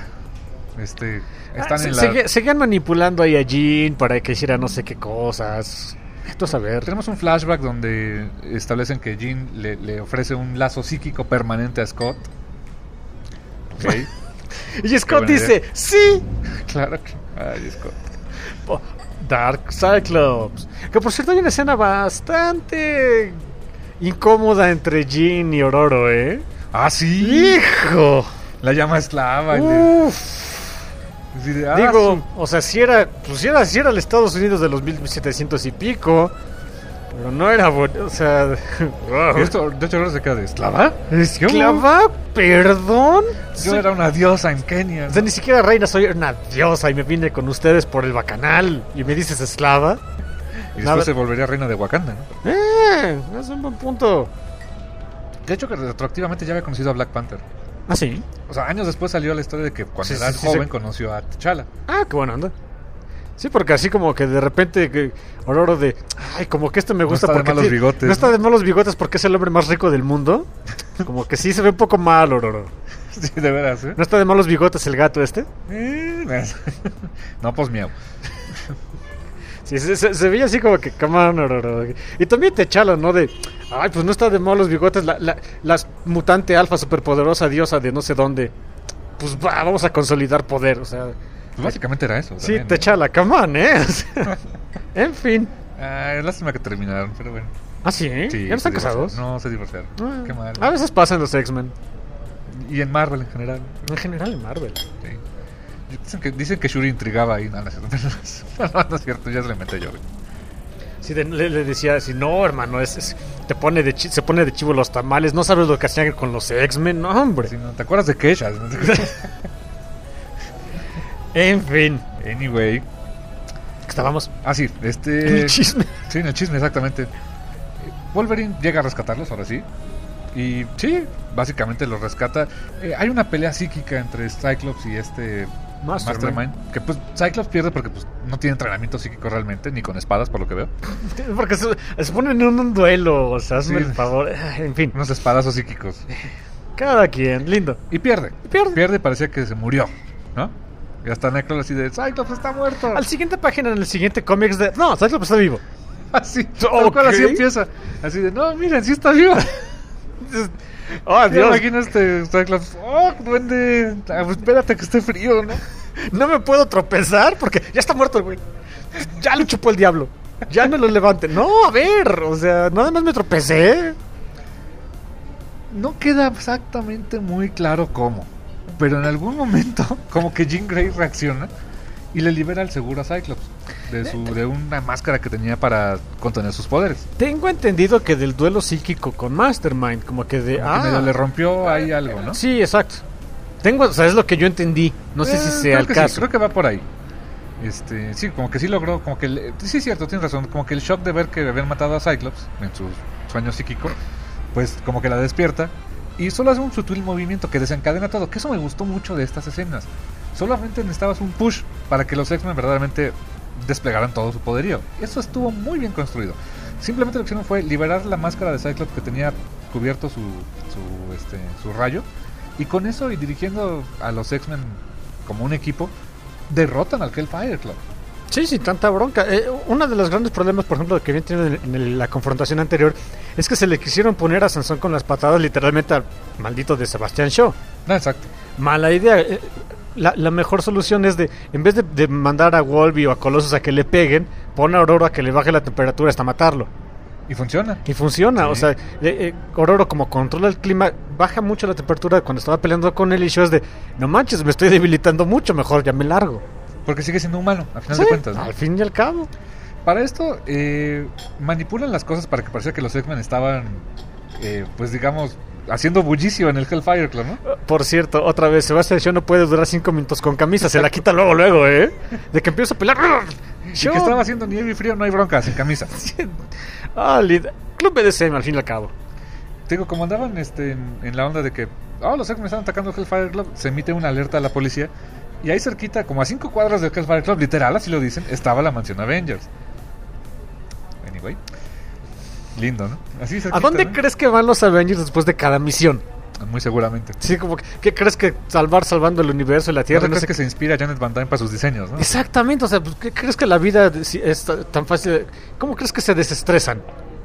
están seguían manipulando ahí a Jean para que hiciera no sé qué cosas. Esto a ver. Tenemos un flashback donde establecen que Jean le ofrece un lazo psíquico permanente a Scott. Okay. Y Scott dice, ¡sí! Claro que... Ay, Scott. Dark Cyclops. Que por cierto hay una escena bastante incómoda entre Jean y Ororo, ¿eh? ¡Ah, sí! ¡Hijo! La llama esclava. Digo, o sea, si era el Estados Unidos de los 1700 y pico, pero no era bueno, o sea... Wow. Esto, de hecho, ahora se queda de ¿esclava? ¿Esclava? ¿Perdón? Yo era una diosa en Kenia, ¿no? O sea, ni siquiera reina, soy una diosa y me vine con ustedes por el bacanal y me dices esclava. Y después se volvería reina de Wakanda, ¿no? Es un buen punto. De hecho, que retroactivamente ya había conocido a Black Panther. ¿Ah, sí? O sea, años después salió la historia de que cuando era joven conoció a T'Challa. Ah, qué buena onda. Sí, porque así como que de repente Ororo de... Ay, como que me gusta porque... No está de malos bigotes. No está de malos bigotes porque es el hombre más rico del mundo. Como que sí se ve un poco mal, Ororo. Sí, de veras, ¿eh? ¿No está de malos bigotes el gato este? No, pues miau. Sí, se veía así como que... Come on, Ororo. Y también T'Challa, ¿no? De... Ay, pues no está de malos bigotes la mutante alfa superpoderosa diosa de no sé dónde. Pues vamos a consolidar poder, o sea... Pues básicamente era eso. Sí, T'Challa, come on, ¿eh? O sea, en fin. Lástima que terminaron, pero bueno. ¿Ah, sí? Sí, ¿Ya no están casados? No, se divorciaron. Qué mal. A veces pasan los X-Men. Y en Marvel en general. En general en Marvel. Sí. Dicen que Shuri intrigaba ahí. No es cierto, ya se le inventé yo. Sí, le decía así, no, hermano, se pone de chivo los tamales. No sabes lo que hacían con los X-Men, no, hombre. Sí, no, ¿te acuerdas de Kesha? En fin. Anyway. Estábamos. Sí, en el chisme. Sí, en el chisme, exactamente. Wolverine llega a rescatarlos, ahora sí. Y sí, básicamente los rescata. Hay una pelea psíquica entre Cyclops y Mastermind. Que pues Cyclops pierde porque pues no tiene entrenamiento psíquico realmente, ni con espadas, por lo que veo. Porque se ponen en un duelo, o sea, hazme el favor. En fin. Unos espadazos psíquicos. Cada quien, lindo. Y pierde, parecía que se murió, ¿no? Y hasta Nightcrawler así de Cyclops está muerto. Al siguiente página, en el siguiente cómics de... No, Cyclops está vivo. Así, tal cual así empieza. Así de, no, miren, sí está vivo. Oh, Dios. Imagina Cyclops. Oh, duende. Espérate que esté frío, ¿no? No me puedo tropezar porque ya está muerto el güey. Ya lo chupó el diablo. Ya no lo levante. No, a ver, o sea, nada más me tropecé. No queda exactamente muy claro cómo, pero en algún momento como que Jean Grey reacciona y le libera el seguro a Cyclops de una máscara que tenía para contener sus poderes. Tengo entendido que del duelo psíquico con Mastermind, como que de... Como que medio le rompió ahí algo, ¿no? Sí, exacto. O sea, es lo que yo entendí. No sé si sea el caso. Sí, creo que va por ahí. Sí, como que sí logró, como que... sí, es cierto, tienes razón. Como que el shock de ver que habían matado a Cyclops en su sueño psíquico, pues como que la despierta y solo hace un sutil movimiento que desencadena todo, que eso me gustó mucho de estas escenas. Solamente necesitabas un push para que los X-Men verdaderamente desplegaran todo su poderío. Eso estuvo muy bien construido. Simplemente lo que hicieron fue liberar la máscara de Cyclops que tenía cubierto su rayo, y con eso, y dirigiendo a los X-Men como un equipo, derrotan al Hellfire Club. Sí, sí, tanta bronca. Uno de los grandes problemas, por ejemplo, que habían tenido en la confrontación anterior, es que se le quisieron poner a Sansón con las patadas literalmente al maldito de Sebastián Shaw. No, exacto. Mala idea. La mejor solución es en vez de mandar a Wolverine o a Colossus a que le peguen, pon a Aurora a que le baje la temperatura hasta matarlo. Y funciona. Sí. O sea, Aurora, como controla el clima, baja mucho la temperatura. Cuando estaba peleando con él, y Shaw es de, no manches, me estoy debilitando mucho, mejor ya me largo. Porque sigue siendo humano, al final de cuentas, ¿no? Al fin y al cabo. Para esto, manipulan las cosas para que pareciera que los X-Men estaban, pues digamos, haciendo bullicio en el Hellfire Club, ¿no? Por cierto, otra vez, Sebastián Shaw no puede durar 5 minutos con camisa, se la quita luego, ¿eh? De que empieza a pelear. Y que estaba haciendo nieve y frío, no hay bronca, sin camisa. Club BDSM, al fin y al cabo. Te digo, como andaban en la onda de que los X-Men están atacando el Hellfire Club, se emite una alerta a la policía. Y ahí cerquita, como a 5 cuadras del Hellfire Club, literal, así lo dicen, estaba la mansión Avengers. Anyway, lindo, ¿no? Así cerquita, ¿A dónde ¿no? crees que van los Avengers después de cada misión? Muy seguramente. Sí, como ¿qué crees que salvando el universo y la Tierra? ¿No crees que se inspira Janet Van Dyne para sus diseños, no? Exactamente, o sea, ¿qué crees que la vida es tan fácil? ¿Cómo crees que se desestresan?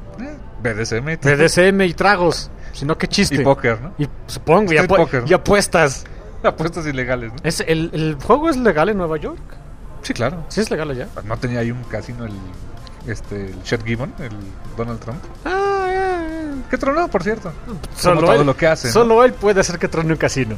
BDSM y tragos, sino que chiste. Y póker, ¿no? Y supongo, póker, ¿no? Y apuestas. Apuestas ilegales, ¿no? ¿El juego es legal en Nueva York? Sí, claro. ¿Sí es legal allá? ¿No tenía ahí un casino el Chet Gibbon, el Donald Trump? Que tronó, por cierto. Solo todo él, lo que hace, ¿no? Solo él puede hacer que trone un casino.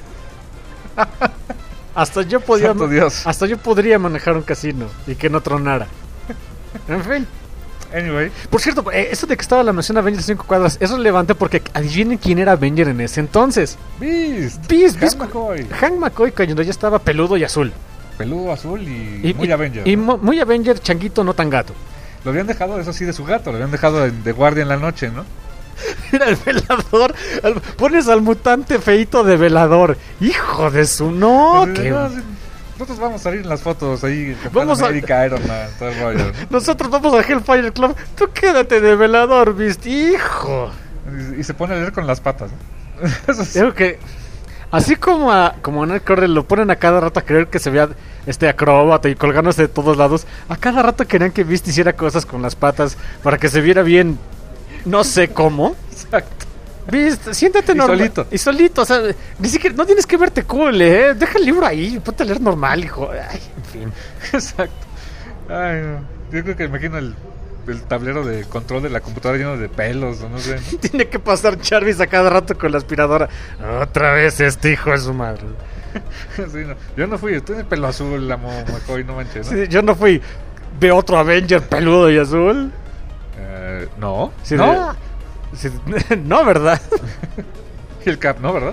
Hasta yo podría manejar un casino y que no tronara. En fin. Anyway. Por cierto, eso de que estaba la mansión Avengers 5 cuadras es relevante porque adivinen quién era Avenger en ese entonces. Beast. Hank McCoy, cuando ya estaba peludo y azul. Peludo azul y muy Avenger. Y muy Avenger, changuito, no tan gato. Lo habían dejado, eso sí, de su gato. Lo habían dejado de guardia en la noche, ¿no? Era el velador. Pones al mutante feito de velador. Hijo de su... Nosotros vamos a salir en las fotos ahí. Vamos América, Iron Man, todo el rollo, ¿no? Nosotros vamos a Hellfire Club. Tú quédate de velador, ¿viste? Hijo. Y se pone a leer con las patas, ¿no? Eso sí. Creo que así como a Nightcrawler lo ponen a cada rato a creer que se vea acróbata y colgándose de todos lados, a cada rato querían que Beast hiciera cosas con las patas para que se viera bien, no sé cómo. Exacto. Beast, siéntate normal. Y solito, o sea, ni siquiera, no tienes que verte cool, deja el libro ahí, ponte a leer normal, hijo. Ay, en fin. Exacto. Ay, no. Yo creo que imagino el tablero de control de la computadora lleno de pelos, o no sé, ¿no? Tiene que pasar Jarvis a cada rato con la aspiradora. Otra vez hijo de su madre. Sí, no. Yo no fui, usted es pelo azul, la McCoy, no manches, ¿no? Sí, yo no fui. Ve otro Avenger peludo y azul. No. Sí, no. No, ¿verdad? Y el Cap, ¿no, verdad?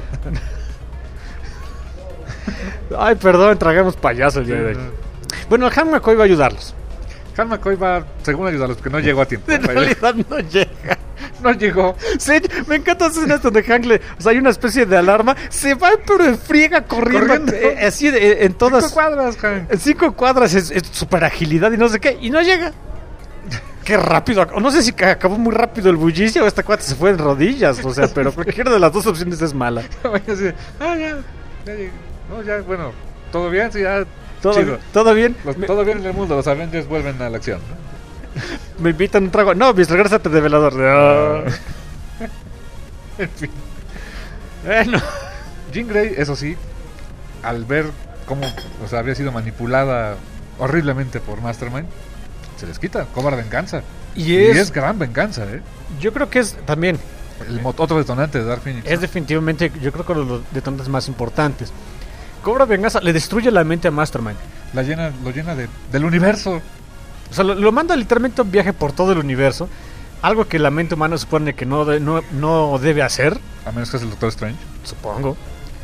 Ay, perdón, tragamos payaso el día de hoy. Bueno, Hank McCoy va a ayudarlos. Hank McCoy va, según ayudarlos, porque no llegó a tiempo. En realidad no llega. No llegó. Sí, me encanta esas escenas donde Hank o sea, hay una especie de alarma. Se va, pero en friega corriendo. Así en todas. 5 cuadras, Hank. En 5 cuadras es super agilidad y no sé qué. Y no llega. Qué rápido. No sé si acabó muy rápido el bullicio o esta cuate se fue en rodillas. O sea, pero cualquiera de las dos opciones es mala. Ya llegué. No, ya, bueno. ¿Todo bien? Sí, ya. ¿Todo bien? Todo bien en el mundo. Los Avengers vuelven a la acción, ¿no? me invitan un trago. No, bis, regrésate de velador. No. En fin. Bueno. Jean Grey, eso sí, al ver cómo, o sea, había sido manipulada horriblemente por Mastermind, se les quita, cobra venganza. Y es gran venganza, Yo creo que es también otro detonante de Dark Phoenix. Es definitivamente, yo creo que uno de los detonantes más importantes. Cobra venganza, le destruye la mente a Mastermind. Lo llena del universo. O sea, lo manda literalmente a un viaje por todo el universo. Algo que la mente humana supone que no debe hacer. A menos que es el Doctor Strange. Supongo.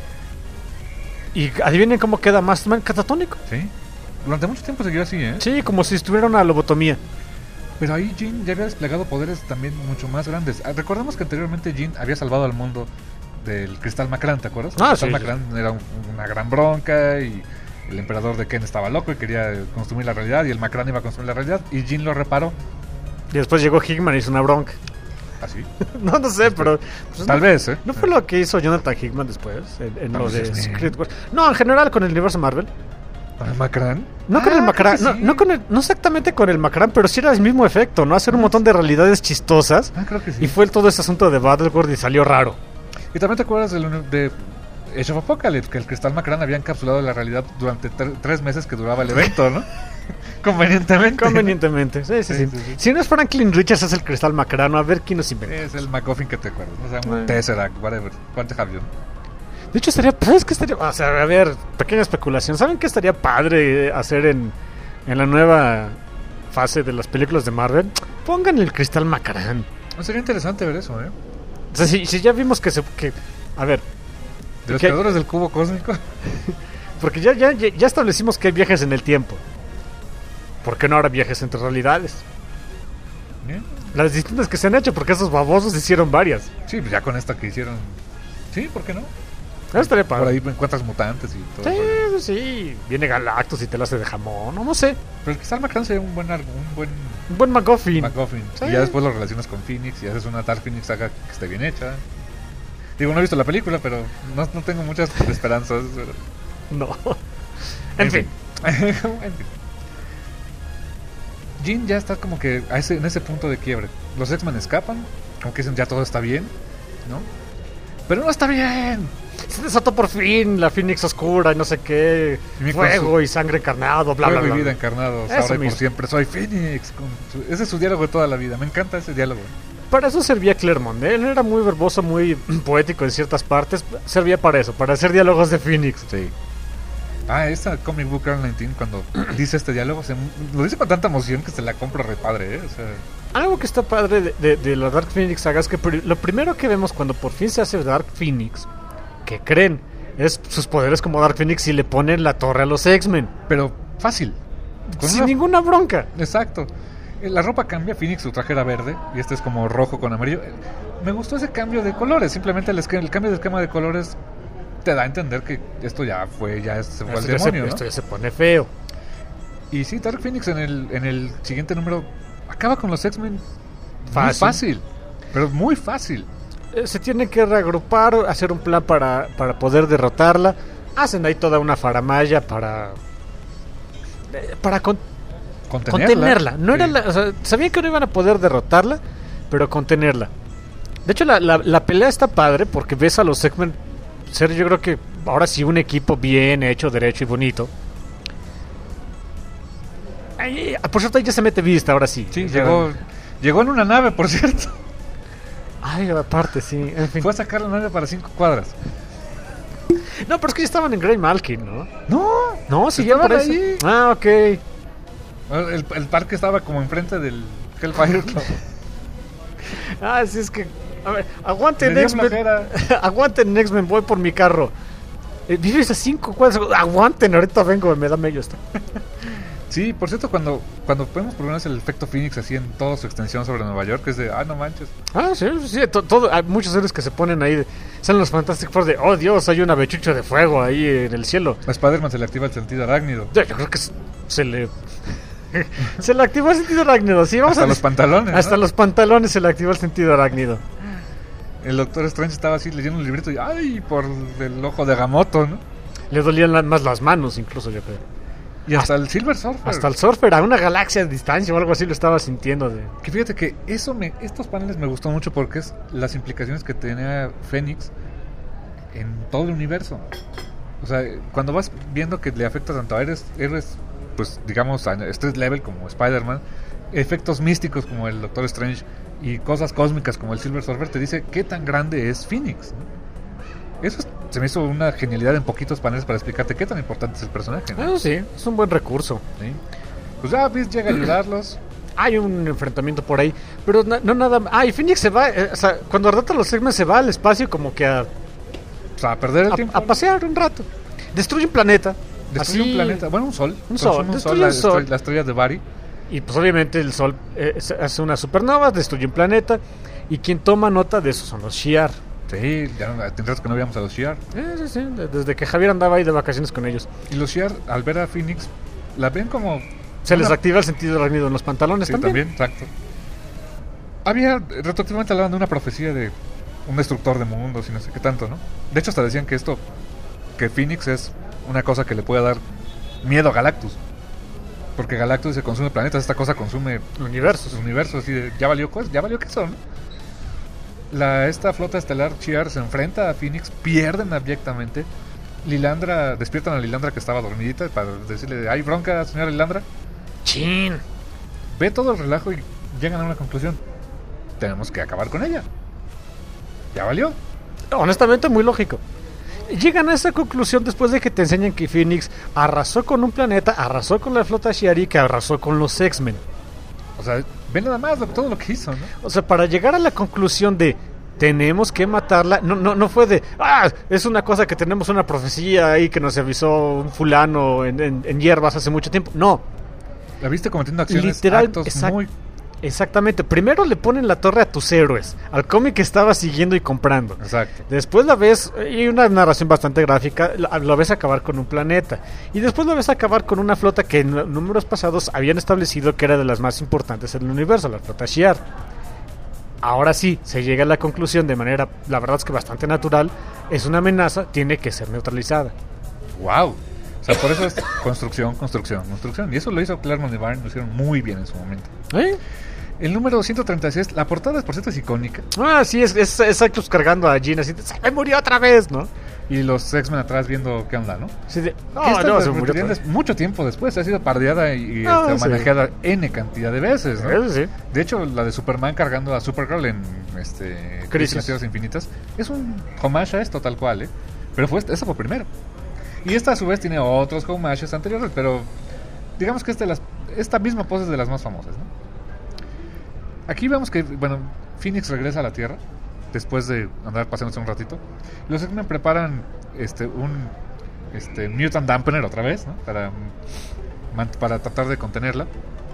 Y adivinen cómo queda Mastermind, catatónico. Sí. Durante mucho tiempo siguió así, Sí, como si estuviera una lobotomía. Pero ahí Jean ya había desplegado poderes también mucho más grandes. Recordemos que anteriormente Jean había salvado al mundo del Cristal Macrán, ¿te acuerdas? El Cristal Macrán era una gran bronca y el emperador de Ken estaba loco y quería construir la realidad y el Macrán iba a construir la realidad y Jean lo reparó. Y después llegó Hickman y hizo una bronca. ¿Ah, sí? No sé, pero... Pues tal vez, ¿No fue lo que hizo Jonathan Hickman después? En lo de Secret Wars. No, en general con el universo Marvel. ¿Con el Macrán? No con el Macrán, no exactamente con el Macrán, pero sí era el mismo efecto, ¿no? Hacer un montón de realidades chistosas. Creo que sí. Y fue todo ese asunto de Battleworld y salió raro. ¿Y también te acuerdas de Age of Apocalypse? Que el Cristal Macrán había encapsulado la realidad durante 3 meses que duraba el evento, ¿no? Convenientemente. Sí. Si no es Franklin Richards, es el Cristal Macrán. A ver quién nos inventa. Es el MacGuffin que te acuerdas. O sea, un Tesseract, whatever. ¿Cuánto have you? De hecho, ¿sabes qué estaría? O sea, a ver, pequeña especulación. ¿Saben qué estaría padre hacer en la nueva fase de las películas de Marvel? Pongan el Cristal Macrán. Sería interesante ver eso, O sea, si ya vimos que a ver, de los creadores del cubo cósmico. Porque ya establecimos que hay viajes en el tiempo. ¿Por qué no ahora viajes entre realidades? Las distintas que se han hecho, porque esos babosos hicieron varias. Sí, pues ya con esta que hicieron. Sí, ¿por qué no? Estaría padre. Por ahí encuentras mutantes y todo. Sí. Viene Galactus y te lo hace de jamón, no sé. Pero el Cristal Macrán sería un buen MacGuffin. Sí. Y ya después lo relacionas con Phoenix y haces una Dark Phoenix saga que esté bien hecha. Digo, no he visto la película, pero no tengo muchas esperanzas. No. En fin. Jean ya está como que en ese punto de quiebre. Los X-Men escapan, como que dicen ya todo está bien, ¿no? Pero no está bien. Se desató por fin la Phoenix oscura y no sé qué. Fuego y sangre encarnado, bla, bla, bla. Fuego y vida encarnados, ahora y por siempre soy Phoenix. Ese es su diálogo de toda la vida. Me encanta ese diálogo. Para eso servía Claremont. Él era muy verboso, muy poético en ciertas partes. Servía para eso, para hacer diálogos de Phoenix. Sí. Esta Comic Book Girl 19, cuando dice este diálogo, lo dice con tanta emoción que se la compro re padre, O sea... Algo que está padre de la Dark Phoenix saga es que lo primero que vemos cuando por fin se hace Dark Phoenix, que creen, es sus poderes como Dark Phoenix y le ponen la torre a los X-Men. Pero fácil. Sin ninguna bronca. Exacto. La ropa cambia, Phoenix su traje era verde y este es como rojo con amarillo. Me gustó ese cambio de colores, simplemente el cambio de esquema de colores te da a entender que esto ya se fue al demonio, ¿no? Esto ya se pone feo. Y sí, Dark Phoenix en el siguiente número acaba con los X-Men fácil, pero muy fácil. Se tienen que reagrupar, hacer un plan para poder derrotarla. Hacen ahí toda una faramalla para contenerla. No era o sea, sabían que no iban a poder derrotarla, pero contenerla. De hecho, la pelea está padre porque ves a los X-Men ser, yo creo que ahora sí un equipo bien hecho, derecho y bonito. Por cierto, ahí ya se mete vista, ahora sí. Sí, llegó en una nave, por cierto. Ay, aparte, sí. En fin. Fue a sacar la nave para 5 cuadras. No, pero es que ya estaban en Grey Malkin, ¿no? No, sí, ya por ahí. Ah, ok. El parque estaba como enfrente del Hellfire Club. Sí, es que... A ver, aguanten X-Men. Aguanten X-Men, voy por mi carro. Vives a 5 cuadras. Aguanten, ahorita vengo, me da medio esto. Sí, por cierto, cuando podemos por el efecto Phoenix así en toda su extensión sobre Nueva York, es de, no manches. Sí, hay muchos héroes que se ponen ahí, salen los Fantastic Four de, oh Dios, hay una bechucha de fuego ahí en el cielo. A Spider-Man se le activa el sentido arácnido. Yo creo que se le activó el sentido arácnido, sí, hasta los pantalones. Hasta los pantalones se le activó el sentido arácnido. El Doctor Strange estaba así leyendo un librito y por el ojo de Agamotto, ¿no? Le dolían más las manos incluso, yo creo. Y hasta el Silver Surfer. Hasta el Surfer, a una galaxia de distancia o algo así lo estaba sintiendo. Que fíjate que estos paneles me gustó mucho porque es las implicaciones que tenía Fénix en todo el universo. O sea, cuando vas viendo que le afecta tanto a héroes pues digamos a street level como Spider-Man, efectos místicos como el Doctor Strange y cosas cósmicas como el Silver Surfer, te dice qué tan grande es Phoenix, ¿no? Eso se me hizo una genialidad en poquitos paneles para explicarte qué tan importante es el personaje, ¿no? Sí, es un buen recurso. ¿Sí? Pues ya Beast llega a ayudarlos. Hay un enfrentamiento por ahí, pero no nada más. Y Phoenix se va, o sea, cuando derrota a los X-Men se va al espacio como que a perder el tiempo. A pasear un rato. Destruye un planeta. Destruye un planeta, bueno, un sol. Destruye un sol. La estrella de Bari. Y pues obviamente el sol hace una supernova, destruye un planeta. Y quien toma nota de eso son los Shi'ar. Sí, ya tendrás que no veíamos a los Shi'ar. Sí, desde que Javier andaba ahí de vacaciones con ellos. Y los Shi'ar, al ver a Phoenix, la ven como... Se les activa el sentido arácnido en los pantalones también. Exacto. Retroactivamente hablaban de una profecía de un destructor de mundos y no sé qué tanto, ¿no? De hecho hasta decían que Phoenix es una cosa que le puede dar miedo a Galactus. Porque Galactus se consume planetas, esta cosa consume universos, así de, ya valió que son. Esta flota estelar Shi'ar se enfrenta a Phoenix, pierden abyectamente. Despiertan a Lilandra que estaba dormidita para decirle, ¿hay bronca, señora Lilandra? ¡Chin! Ve todo el relajo y llegan a una conclusión. Tenemos que acabar con ella. Ya valió. Honestamente, muy lógico. Llegan a esa conclusión después de que te enseñan que Phoenix arrasó con un planeta, arrasó con la flota Shi'ar, que arrasó con los X-Men. O sea, ven nada más todo lo que hizo, ¿no? O sea, para llegar a la conclusión de tenemos que matarla, no fue de es una cosa que tenemos una profecía ahí que nos avisó un fulano en hierbas hace mucho tiempo. No. La viste cometiendo acciones, actos muy... Exactamente. Primero le ponen la torre a tus héroes, al cómic que estabas siguiendo y comprando. Exacto. Después la ves, y una narración bastante gráfica, lo ves acabar con un planeta. Y después lo ves acabar con una flota que en números pasados habían establecido que era de las más importantes en el universo, la flota Shi'ar. Ahora sí, se llega a la conclusión de manera, la verdad es que bastante natural, es una amenaza, tiene que ser neutralizada. ¡Wow! O sea, por eso es construcción. Y eso lo hizo Claremont y Byrne, lo hicieron muy bien en su momento. El número 236, la portada por cierto es icónica. Sí, es Cyclops cargando a Jean así, ¡se me murió otra vez!, ¿no? Y los X-Men atrás viendo qué onda, ¿no? Sí, se murió mucho tiempo después, ha sido parodiada y manejada N cantidad de veces, ¿no? Sí. De hecho, la de Superman cargando a Supergirl en Crisis en las Tierras Infinitas es un homage a esto tal cual, ¿eh? Pero esa fue primero. Y esta a su vez tiene otros homages anteriores, pero digamos que esta misma pose es de las más famosas, ¿no? Aquí vemos que, Phoenix regresa a la Tierra después de andar paseándose un ratito. Los X-Men preparan un Mutant Dampener otra vez, ¿no? Para tratar de contenerla.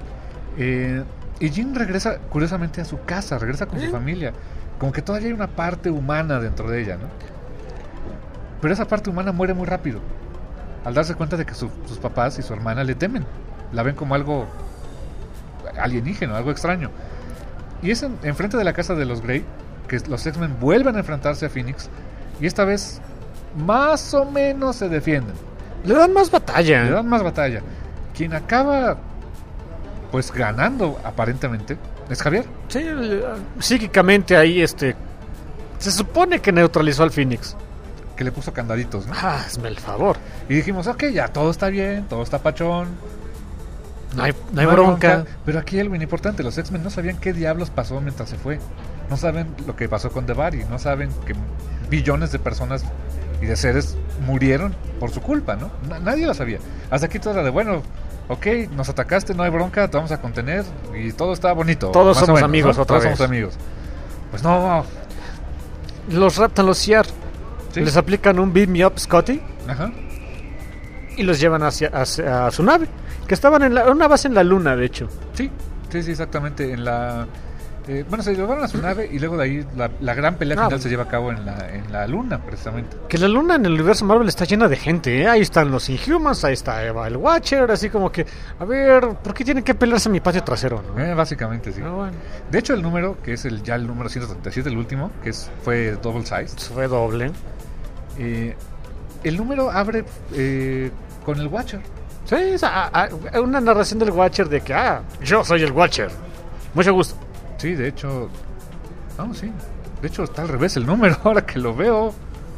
Y Jean regresa curiosamente a su casa, regresa con su familia. Como que todavía hay una parte humana dentro de ella, ¿no? Pero esa parte humana muere muy rápido al darse cuenta de que sus papás y su hermana le temen. La ven como algo alienígeno, algo extraño. Y es enfrente de la casa de los Grey que los X-Men vuelven a enfrentarse a Phoenix. Y esta vez más o menos se defienden. Le dan más batalla. Quien acaba pues ganando aparentemente es Javier. Sí, psíquicamente ahí se supone que neutralizó al Phoenix. Que le puso candaditos, ¿no? Hazme el favor. Y dijimos, ok, ya todo está bien, todo está pachón. No hay bronca. Pero aquí algo importante, los X-Men no sabían qué diablos pasó mientras se fue. No saben lo que pasó con The Body, no saben que billones de personas y de seres murieron por su culpa, ¿no? Nadie lo sabía. Hasta aquí todo era de, bueno, ok, nos atacaste, no hay bronca, te vamos a contener y todo está bonito. Todos somos amigos, ¿no? Todos somos amigos. Pues no. Los raptan los Shi'ar. ¿Sí? Les aplican un Beam Me Up Scotty. Ajá. Y los llevan hacia su nave. Que estaban en una base en la luna, de hecho. Sí, exactamente. En la se llevaron a su nave y luego de ahí la gran pelea final se lleva a cabo en la luna, precisamente. Que la luna en el universo Marvel está llena de gente, ¿eh? Ahí están los Inhumans, ahí está el Watcher, así como que, a ver, ¿por qué tienen que pelearse en mi patio trasero? ¿No? Básicamente, sí. Bueno. De hecho, el número, que es el número 137, el último, fue double size. Fue doble. El número abre con el Watcher Sí, una narración del Watcher de que, yo soy el Watcher. Mucho gusto. Sí, de hecho... No, sí. De hecho, está al revés el número, ahora que lo veo.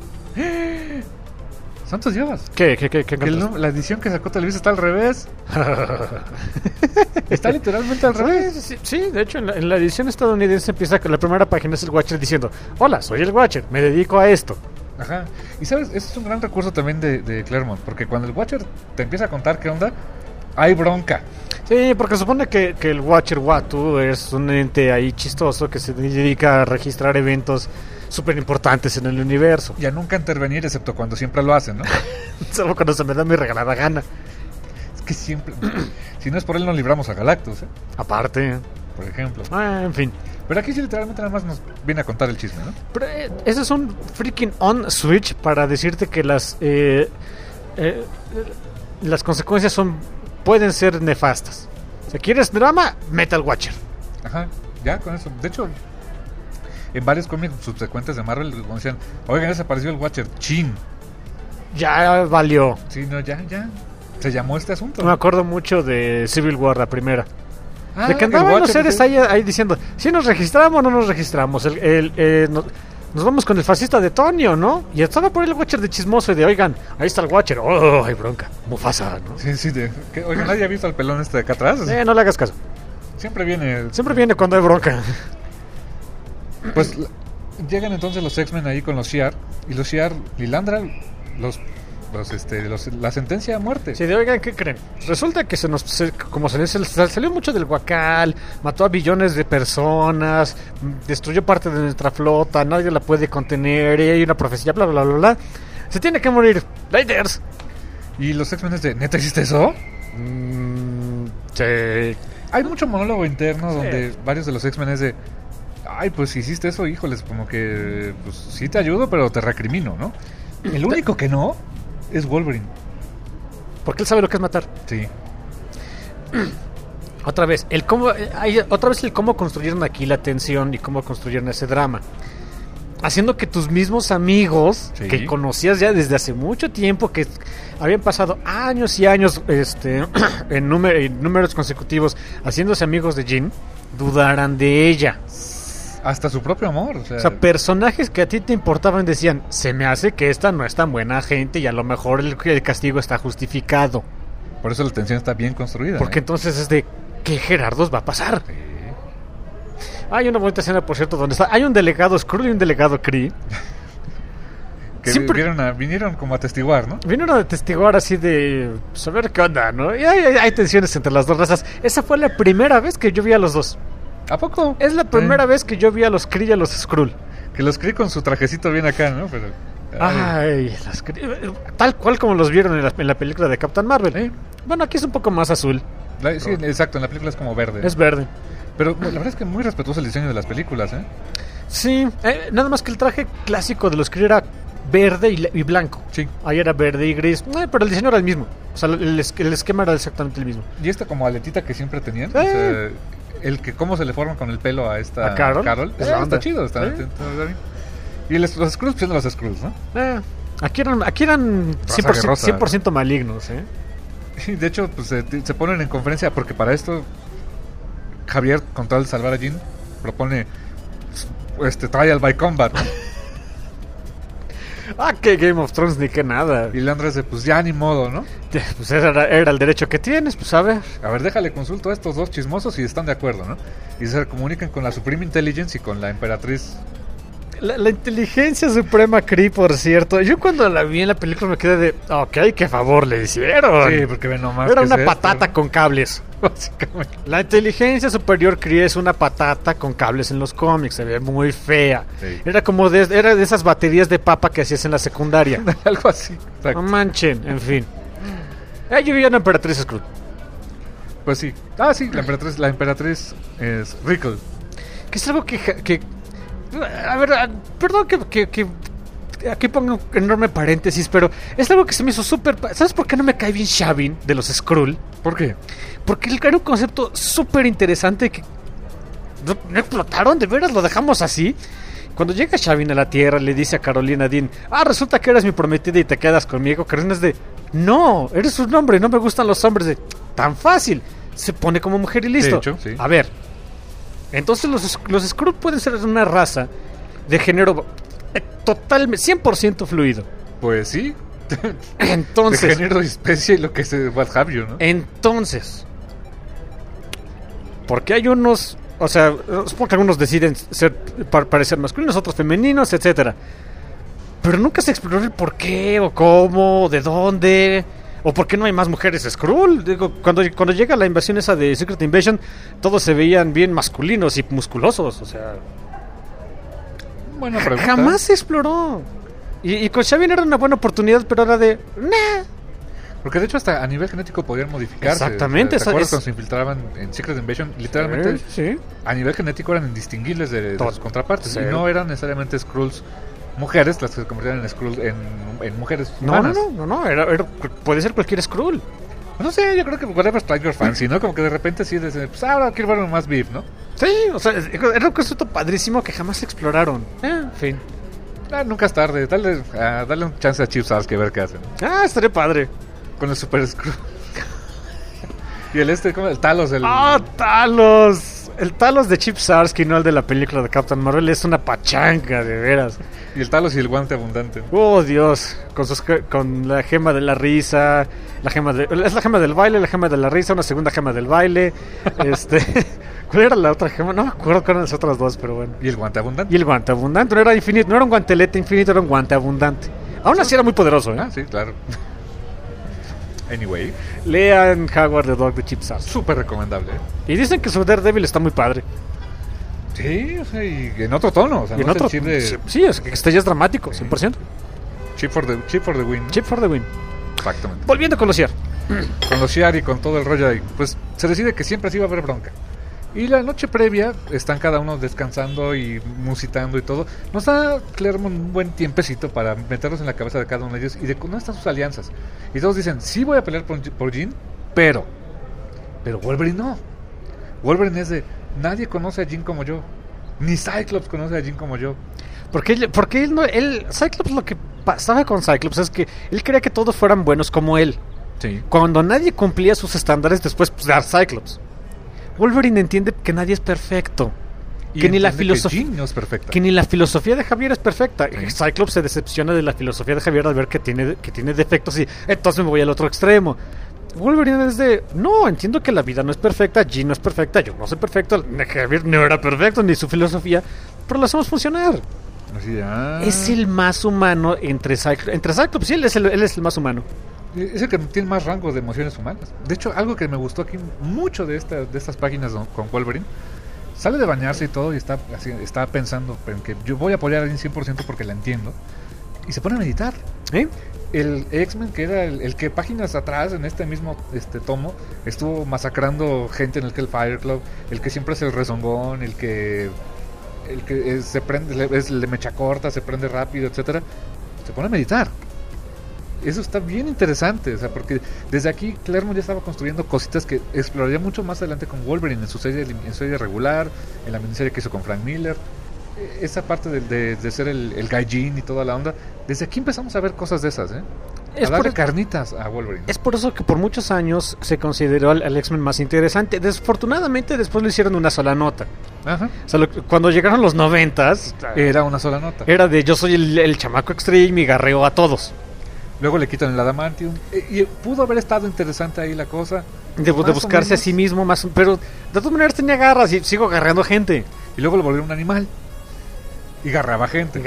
¿Santos Dios? ¿Qué la edición que sacó Televisa está al revés. Está literalmente al revés. Sí, de hecho, en la edición estadounidense empieza con la primera página es el Watcher diciendo: hola, soy el Watcher, me dedico a esto. Ajá. Y sabes, ese es un gran recurso también de Claremont, porque cuando el Watcher te empieza a contar qué onda, hay bronca. Sí, porque supone que el Watcher Watu es un ente ahí chistoso que se dedica a registrar eventos súper importantes en el universo. Y a nunca intervenir, excepto cuando siempre lo hacen, ¿no? Solo cuando se me da mi regalada gana. Es que siempre... si no es por él, no libramos a Galactus, ¿eh? Aparte. Por ejemplo. En fin. Pero aquí sí literalmente nada más nos viene a contar el chisme, ¿no? Pero ese es un freaking on switch para decirte que las consecuencias pueden ser nefastas. Si quieres drama, Metal Watcher. Ajá, ya con eso. De hecho, en varios cómics subsecuentes de Marvel decían: oigan, desapareció el Watcher. Chin. Ya valió. Sí, no, ya. Se llamó este asunto. Me acuerdo mucho de Civil War, la primera. De que el andaban los Watcher, seres ahí diciendo: si nos registramos o no nos registramos. Nos vamos con el fascista de Tonio, ¿no? Y estaba por ahí el Watcher de chismoso y de: oigan, ahí está el Watcher. Oh, hay bronca. Mufasa, ¿no? Sí, oigan, ¿nadie ha visto al pelón este de acá atrás? No le hagas caso. Siempre viene cuando hay bronca. Pues llegan entonces los X-Men ahí con los Shi'ar. Y los Shi'ar, Lilandra, la sentencia a muerte. Sí, oigan, ¿qué creen? Resulta que como se salió mucho del Huacal, mató a billones de personas, destruyó parte de nuestra flota, nadie la puede contener, y hay una profecía, bla, bla, bla, bla. Se tiene que morir. Laters. Y los X-Men es de: ¿neta hiciste eso? Sí. Hay mucho monólogo interno donde varios de los X-Men es de: ay, pues si hiciste eso, híjoles, como que pues sí te ayudo, pero te recrimino, ¿no? El único que no es Wolverine. Porque él sabe lo que es matar. Sí. Otra vez el cómo construyeron aquí la tensión y cómo construyeron ese drama, haciendo que tus mismos amigos que conocías ya desde hace mucho tiempo, que habían pasado años y años en números consecutivos haciéndose amigos de Jean, dudaran de ella. Hasta su propio amor. O sea, personajes que a ti te importaban decían: se me hace que esta no es tan buena gente y a lo mejor el castigo está justificado. Por eso la tensión está bien construida. Porque entonces es de: ¿qué Gerardos va a pasar? Sí. Hay una bonita escena, por cierto, donde hay un delegado Skrull y un delegado Kree. Que vinieron como a atestiguar, ¿no? Vinieron a atestiguar así de saber qué onda, ¿no? Y hay tensiones entre las dos razas. Esa fue la primera vez que yo vi a los dos. ¿A poco? Es la primera vez que yo vi a los Kree y a los Skrull. Que los Kree con su trajecito bien acá, ¿no? Pero los Kree, tal cual como los vieron en la película de Captain Marvel. Bueno, aquí es un poco más azul. Sí, exacto, en la película es como verde. Es verde. Pero la verdad es que muy respetuoso el diseño de las películas, ¿eh? Sí, nada más que el traje clásico de los Kree era verde y blanco. Sí. Ahí era verde y gris, pero el diseño era el mismo. O sea, el esquema era exactamente el mismo. Y esta como aletita que siempre tenían, o sea, cómo se le forma con el pelo a Carol está chido, está bien. Y los Skrulls siendo los Skrulls, ¿no? Aquí eran 100% malignos, ¿eh? Y de hecho, pues se ponen en conferencia porque para esto Javier, con tal de salvar a Jean, propone trial by combat, ¿no? Que Game of Thrones ni que nada. Y Landra dice: pues ya ni modo, ¿no? Pues era el derecho que tienes, pues a ver, déjale consulto a estos dos chismosos y están de acuerdo, ¿no? Y se comunican con la Supreme Intelligence y con la Emperatriz. La inteligencia suprema Kree, por cierto. Yo cuando la vi en la película me quedé de: ok, qué favor le hicieron. Sí, porque ven nomás. Era una patata con cables, básicamente. La inteligencia superior Kree es una patata con cables en los cómics. Se ve muy fea. Sí. Era como era de esas baterías de papa que hacías en la secundaria. Algo así. No manchen, en fin. Yo vi a una Emperatriz Skrull. Pues sí. Sí, la Emperatriz es Rickle. Que es algo que a ver, perdón que aquí pongo un enorme paréntesis, pero es algo que se me hizo súper... ¿Sabes por qué no me cae bien Shavin de los Skrull? ¿Por qué? Porque era un concepto súper interesante que no explotaron, de veras lo dejamos así. Cuando llega Shavin a la Tierra, le dice a Carolina Dean: resulta que eres mi prometida y te quedas conmigo. Carolina es de: No, eres un hombre y no me gustan los hombres. Tan fácil. Se pone como mujer y listo. De hecho, sí. A ver. Entonces los Skrull pueden ser una raza de género totalmente 100% fluido. Pues sí. Entonces, de género, especie y lo que se what have you, ¿no? Entonces, porque hay unos, o sea, supongo que algunos deciden parecer masculinos, otros femeninos, etcétera. Pero nunca se exploró el por qué, o cómo, de dónde, o por qué no hay más mujeres Skrull. Digo, cuando llega la invasión esa de Secret Invasion, todos se veían bien masculinos y musculosos, o sea... Buena pregunta. Jamás se exploró. Y con Xavier era una buena oportunidad, pero era de... Nah. Porque de hecho hasta a nivel genético podían modificarse. Exactamente. O sea, ¿te acuerdas cuando se infiltraban en Secret Invasion? Literalmente, sí. A nivel genético eran indistinguibles de sus contrapartes. Sí. Y no eran necesariamente Skrulls mujeres las que se convertían en Skrulls en mujeres humanas. No. Puede ser cualquier Skrull. No sé, yo creo que whatever strike your fancy, ¿no? Como que de repente sí, pues ahora quiero verme más beef, ¿no? Sí, o sea, era un concepto padrísimo que jamás exploraron. En fin. Nunca es tarde, dale un chance a Chip Zdarsky a ver qué hacen. Estaría padre. Con el Super Skrull. Y ¿cómo? El Talos. Talos. El Talos de Chip Zdarsky, no el de la película de Captain Marvel, es una pachanga, de veras. Y el Talos y el guante abundante. Oh, Dios. Con la gema de la risa, es la gema del baile, la gema de la risa, una segunda gema del baile. ¿Cuál era la otra gema? No me acuerdo cuáles eran las otras dos, pero bueno. ¿Y el guante abundante? Y el guante abundante, no era infinito, no era un guantelete infinito, era un guante abundante. Aún así era muy poderoso, ¿eh? Sí, claro. Anyway. Lean Howard the Dog de Chip Zdarsky. Súper recomendable, Y dicen que su Daredevil está muy padre. Sí, o sea, y en otro tono. O sea, y no en otro, es el chip de... Sí, es que este ya es dramático, 100%. Chip for the win, ¿no? Chip for the win. Exactamente. Volviendo con los Shi'ar. Con los Shi'ar y con todo el rollo ahí, pues se decide que siempre así va a haber bronca. Y la noche previa están cada uno descansando y musitando y todo. Nos da Claremont un buen tiempecito para meterlos en la cabeza de cada uno de ellos y de dónde están sus alianzas. Y todos dicen, sí voy a pelear por Jean, pero Wolverine no. Wolverine es de, nadie conoce a Jean como yo. Ni Cyclops conoce a Jean como yo. Porque Cyclops, lo que pasaba con Cyclops es que él quería que todos fueran buenos como él. Sí. Cuando nadie cumplía sus estándares, después dar Cyclops. Wolverine entiende que nadie es perfecto. Que ni la filosofía no es perfecta. Que ni la filosofía de Javier es perfecta. Sí. Cyclops se decepciona de la filosofía de Javier al ver que tiene defectos y entonces me voy al otro extremo. Wolverine es de, no, entiendo que la vida no es perfecta, Jean no es perfecta, yo no soy perfecto, Javier no era perfecto, ni su filosofía, pero lo hacemos funcionar. Así, Es el más humano entre Cyclops, sí, él es el más humano. Es el que tiene más rango de emociones humanas. De hecho, algo que me gustó aquí mucho de estas páginas con Wolverine, sale de bañarse y todo y está pensando en que yo voy a apoyar a Jean 100% porque la entiendo. Y se pone a meditar. El X-Men, que era el que páginas atrás en este mismo tomo estuvo masacrando gente en el Hellfire Club, el que siempre es el rezongón, el que se prende, es el de mecha corta, se prende rápido, etcétera, se pone a meditar. Eso está bien interesante, o sea, porque desde aquí Claremont ya estaba construyendo cositas que exploraría mucho más adelante con Wolverine en su serie regular, en la miniserie que hizo con Frank Miller. Esa parte de ser el gaijin y toda la onda, desde aquí empezamos a ver cosas de esas, a darle carnitas a Wolverine. Es por eso que por muchos años se consideró al X-Men más interesante. Desafortunadamente después lo hicieron una sola nota. Ajá. O sea, cuando llegaron los 90s era una sola nota. Era de yo soy el chamaco extreme y garreo a todos. Luego le quitan el adamantium y pudo haber estado interesante ahí la cosa de buscarse a sí mismo más, pero de todas maneras tenía garras y sigo agarrando gente. Y luego lo volvieron un animal y garraba gente.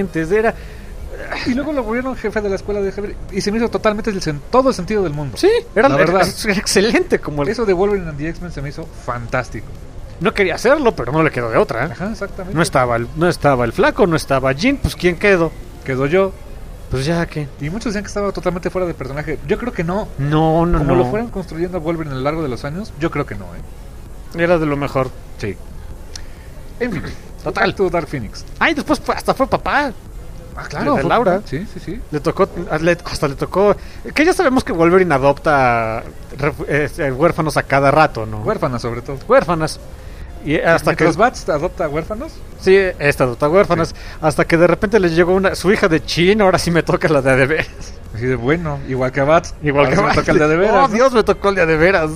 Y luego lo volvieron jefe de la escuela de Javier y se me hizo totalmente todo el sentido del mundo. Sí, era la verdad. Era excelente como eso de Wolverine and the X-Men se me hizo fantástico. No quería hacerlo, pero no le quedó de otra. Ajá, exactamente. No estaba el flaco, no estaba Jean, pues ¿quién quedó? Quedó yo. Pues ya que. Y muchos decían que estaba totalmente fuera de personaje. Yo creo que no. No. Como lo fueron construyendo a Wolverine a lo largo de los años, yo creo que no, Era de lo mejor. Sí. En fin, total, tu Dark Phoenix. Ay, después hasta fue papá. Claro. De Laura. Sí. Le tocó. Que ya sabemos que Wolverine adopta huérfanos a cada rato, ¿no? Huérfanas, sobre todo. Huérfanas. Y hasta que los Bats adopta huérfanos. Sí, esta adopta huérfanas. Sí. Hasta que de repente les llegó su hija de Chin. Ahora sí me toca la de veras. Así de bueno, igual que a Bat. Igual que a Bat. Me toca el día de veras. Oh, Dios, me tocó el día de veras.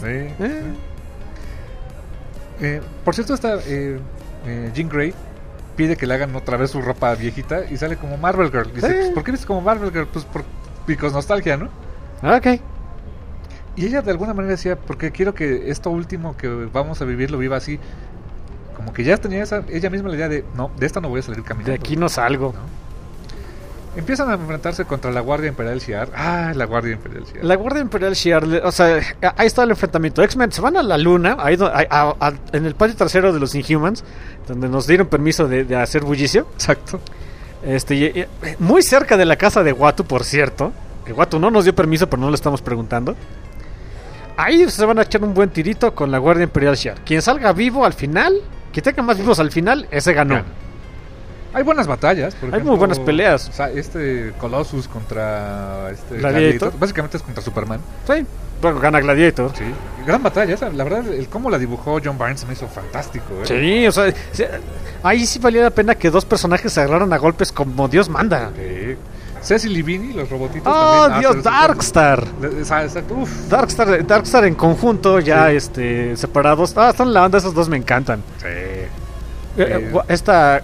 Sí. Por cierto, Jean Grey pide que le hagan otra vez su ropa viejita y sale como Marvel Girl. Dice, pues, ¿por qué viste como Marvel Girl? Pues por nostalgia, ¿no? Ok. Y ella de alguna manera decía, porque quiero que esto último que vamos a vivir lo viva así. Como que ya tenía ella misma la idea de, no, de esta no voy a salir caminando. De aquí no salgo. ¿No? Empiezan a enfrentarse contra la Guardia Imperial Shi'ar. La Guardia Imperial Shi'ar. La Guardia Imperial Shi'ar, o sea, ahí está el enfrentamiento. X-Men se van a la luna, ahí en el patio trasero de los Inhumans, donde nos dieron permiso de hacer bullicio. Exacto. Muy cerca de la casa de Uatu, por cierto. Que Uatu no nos dio permiso, pero no le estamos preguntando. Ahí se van a echar un buen tirito con la Guardia Imperial Shi'ar. Quien salga vivo al final, quien tenga más vivos al final, ese ganó. Hay buenas batallas, por hay ejemplo, muy buenas peleas. O sea, Colossus contra Gladiator. Básicamente es contra Superman. Sí, bueno, gana Gladiator. Sí, gran batalla esa. La verdad, cómo la dibujó John Byrne se me hizo fantástico. Sí, o sea, ahí sí valía la pena que dos personajes se agarraran a golpes como Dios manda. Sí. Cecil y Vinny, los robotitos también. Dios, Darkstar. Darkstar en conjunto, ya separados. Están la banda, esos dos me encantan. Sí. Esta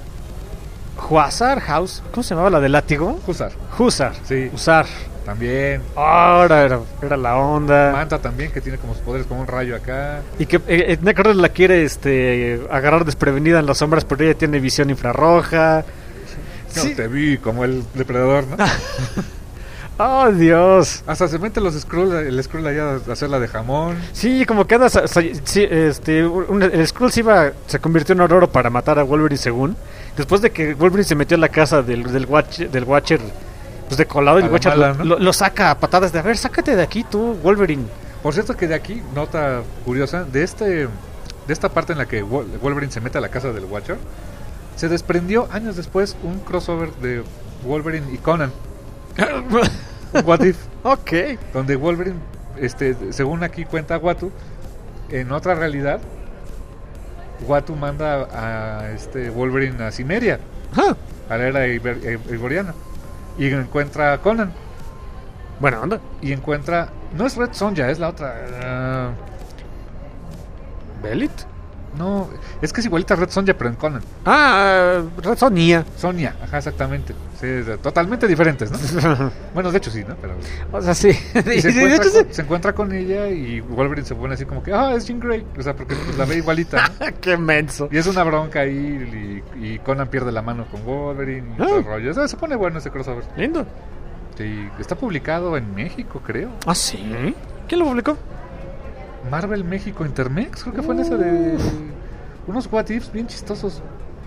House, ¿cómo se llamaba la de látigo? Husar. Sí. Husar. También. Ahora era la onda. Manta también, que tiene como sus poderes como un rayo acá. Y que Necro la quiere agarrar desprevenida en las sombras, pero ella tiene visión infrarroja. Sí. Te vi como el depredador, ¿no? Oh, Dios. Hasta se mete el Skrull allá a hacer la de jamón. Sí, como que anda. El Skrull se convirtió en Ororo para matar a Wolverine, según. Después de que Wolverine se metió en la casa del Watcher, pues de colado, y el Watcher mala, ¿no? lo saca a patadas de, a ver, sácate de aquí tú, Wolverine. Por cierto que de aquí, nota curiosa, de esta parte en la que Wolverine se mete a la casa del Watcher, se desprendió años después un crossover de Wolverine y Conan. What If. Ok. Donde Wolverine, según aquí cuenta Uatu, en otra realidad, Uatu manda a Wolverine a Cimmeria, a la era iboriana, y encuentra a Conan. Buena onda. Y encuentra, no es Red Sonja, es la otra. ¿Belit? No, es que es igualita a Red Sonja, pero en Conan. Red Sonia. Sonia, ajá, exactamente. Sí, totalmente diferentes, ¿no? Bueno, de hecho sí, ¿no? Pero, o sea, sí. Se encuentra con ella y Wolverine se pone así como que, es Jean Grey. O sea, porque la ve igualita, ¿no? Qué menso. Y es una bronca ahí y Conan pierde la mano con Wolverine y todo el rollo. O sea, se pone bueno ese crossover. Lindo. Sí, está publicado en México, creo. ¿Ah, sí? ¿Quién lo publicó? Marvel México Intermex, creo que fue en esa de unos what ifs bien chistosos.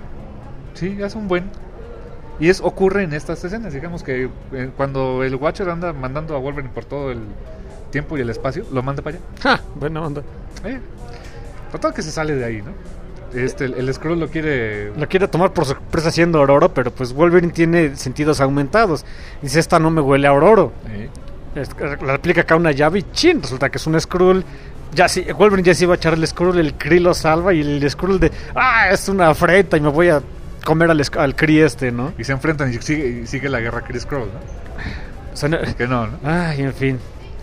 Sí, es un buen. Y ocurre en estas escenas, digamos que cuando el Watcher anda mandando a Wolverine por todo el tiempo y el espacio, lo manda para allá. Buena onda. Total que se sale de ahí, ¿no? El Skrull lo quiere tomar por sorpresa siendo Ororo, pero pues Wolverine tiene sentidos aumentados. Dice, esta no me huele a Ororo. Le aplica acá una llave y chin, resulta que es un Skrull. Wolverine ya se iba a echar el Skrull, el Kree lo salva y el Skrull es una afrenta y me voy a comer al Kree ¿no? Y se enfrentan y sigue la guerra Kree-Skrull, ¿no? O sea, que no. En fin.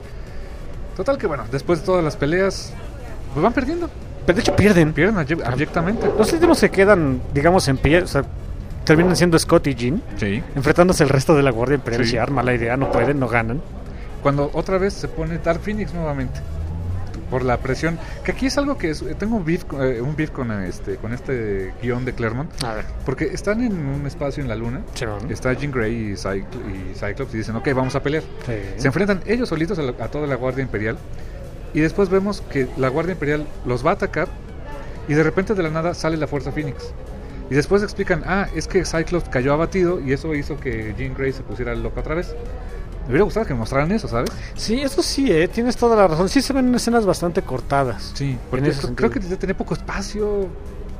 Total que bueno, después de todas las peleas, pues van perdiendo. Pero de hecho pierden abyectamente. Los últimos se quedan, digamos, en pie, o sea, terminan siendo Scott y Jean, enfrentándose al resto de la Guardia Imperial. Si arma la idea, no pueden, no ganan. Cuando otra vez se pone Dark Phoenix nuevamente por la presión, que aquí es algo que tengo un beef con este guión de Claremont, porque están en un espacio en la luna, está Jean Grey y Cyclops y dicen, ok, vamos a pelear. Se enfrentan ellos solitos a toda la Guardia Imperial y después vemos que la Guardia Imperial los va a atacar y de repente de la nada sale la Fuerza Phoenix y después explican, es que Cyclops cayó abatido y eso hizo que Jean Grey se pusiera loca otra vez. Me hubiera gustado que mostraran eso, ¿sabes? Sí, eso sí, tienes toda la razón. Sí se ven escenas bastante cortadas. Sí, porque creo que tenía poco espacio.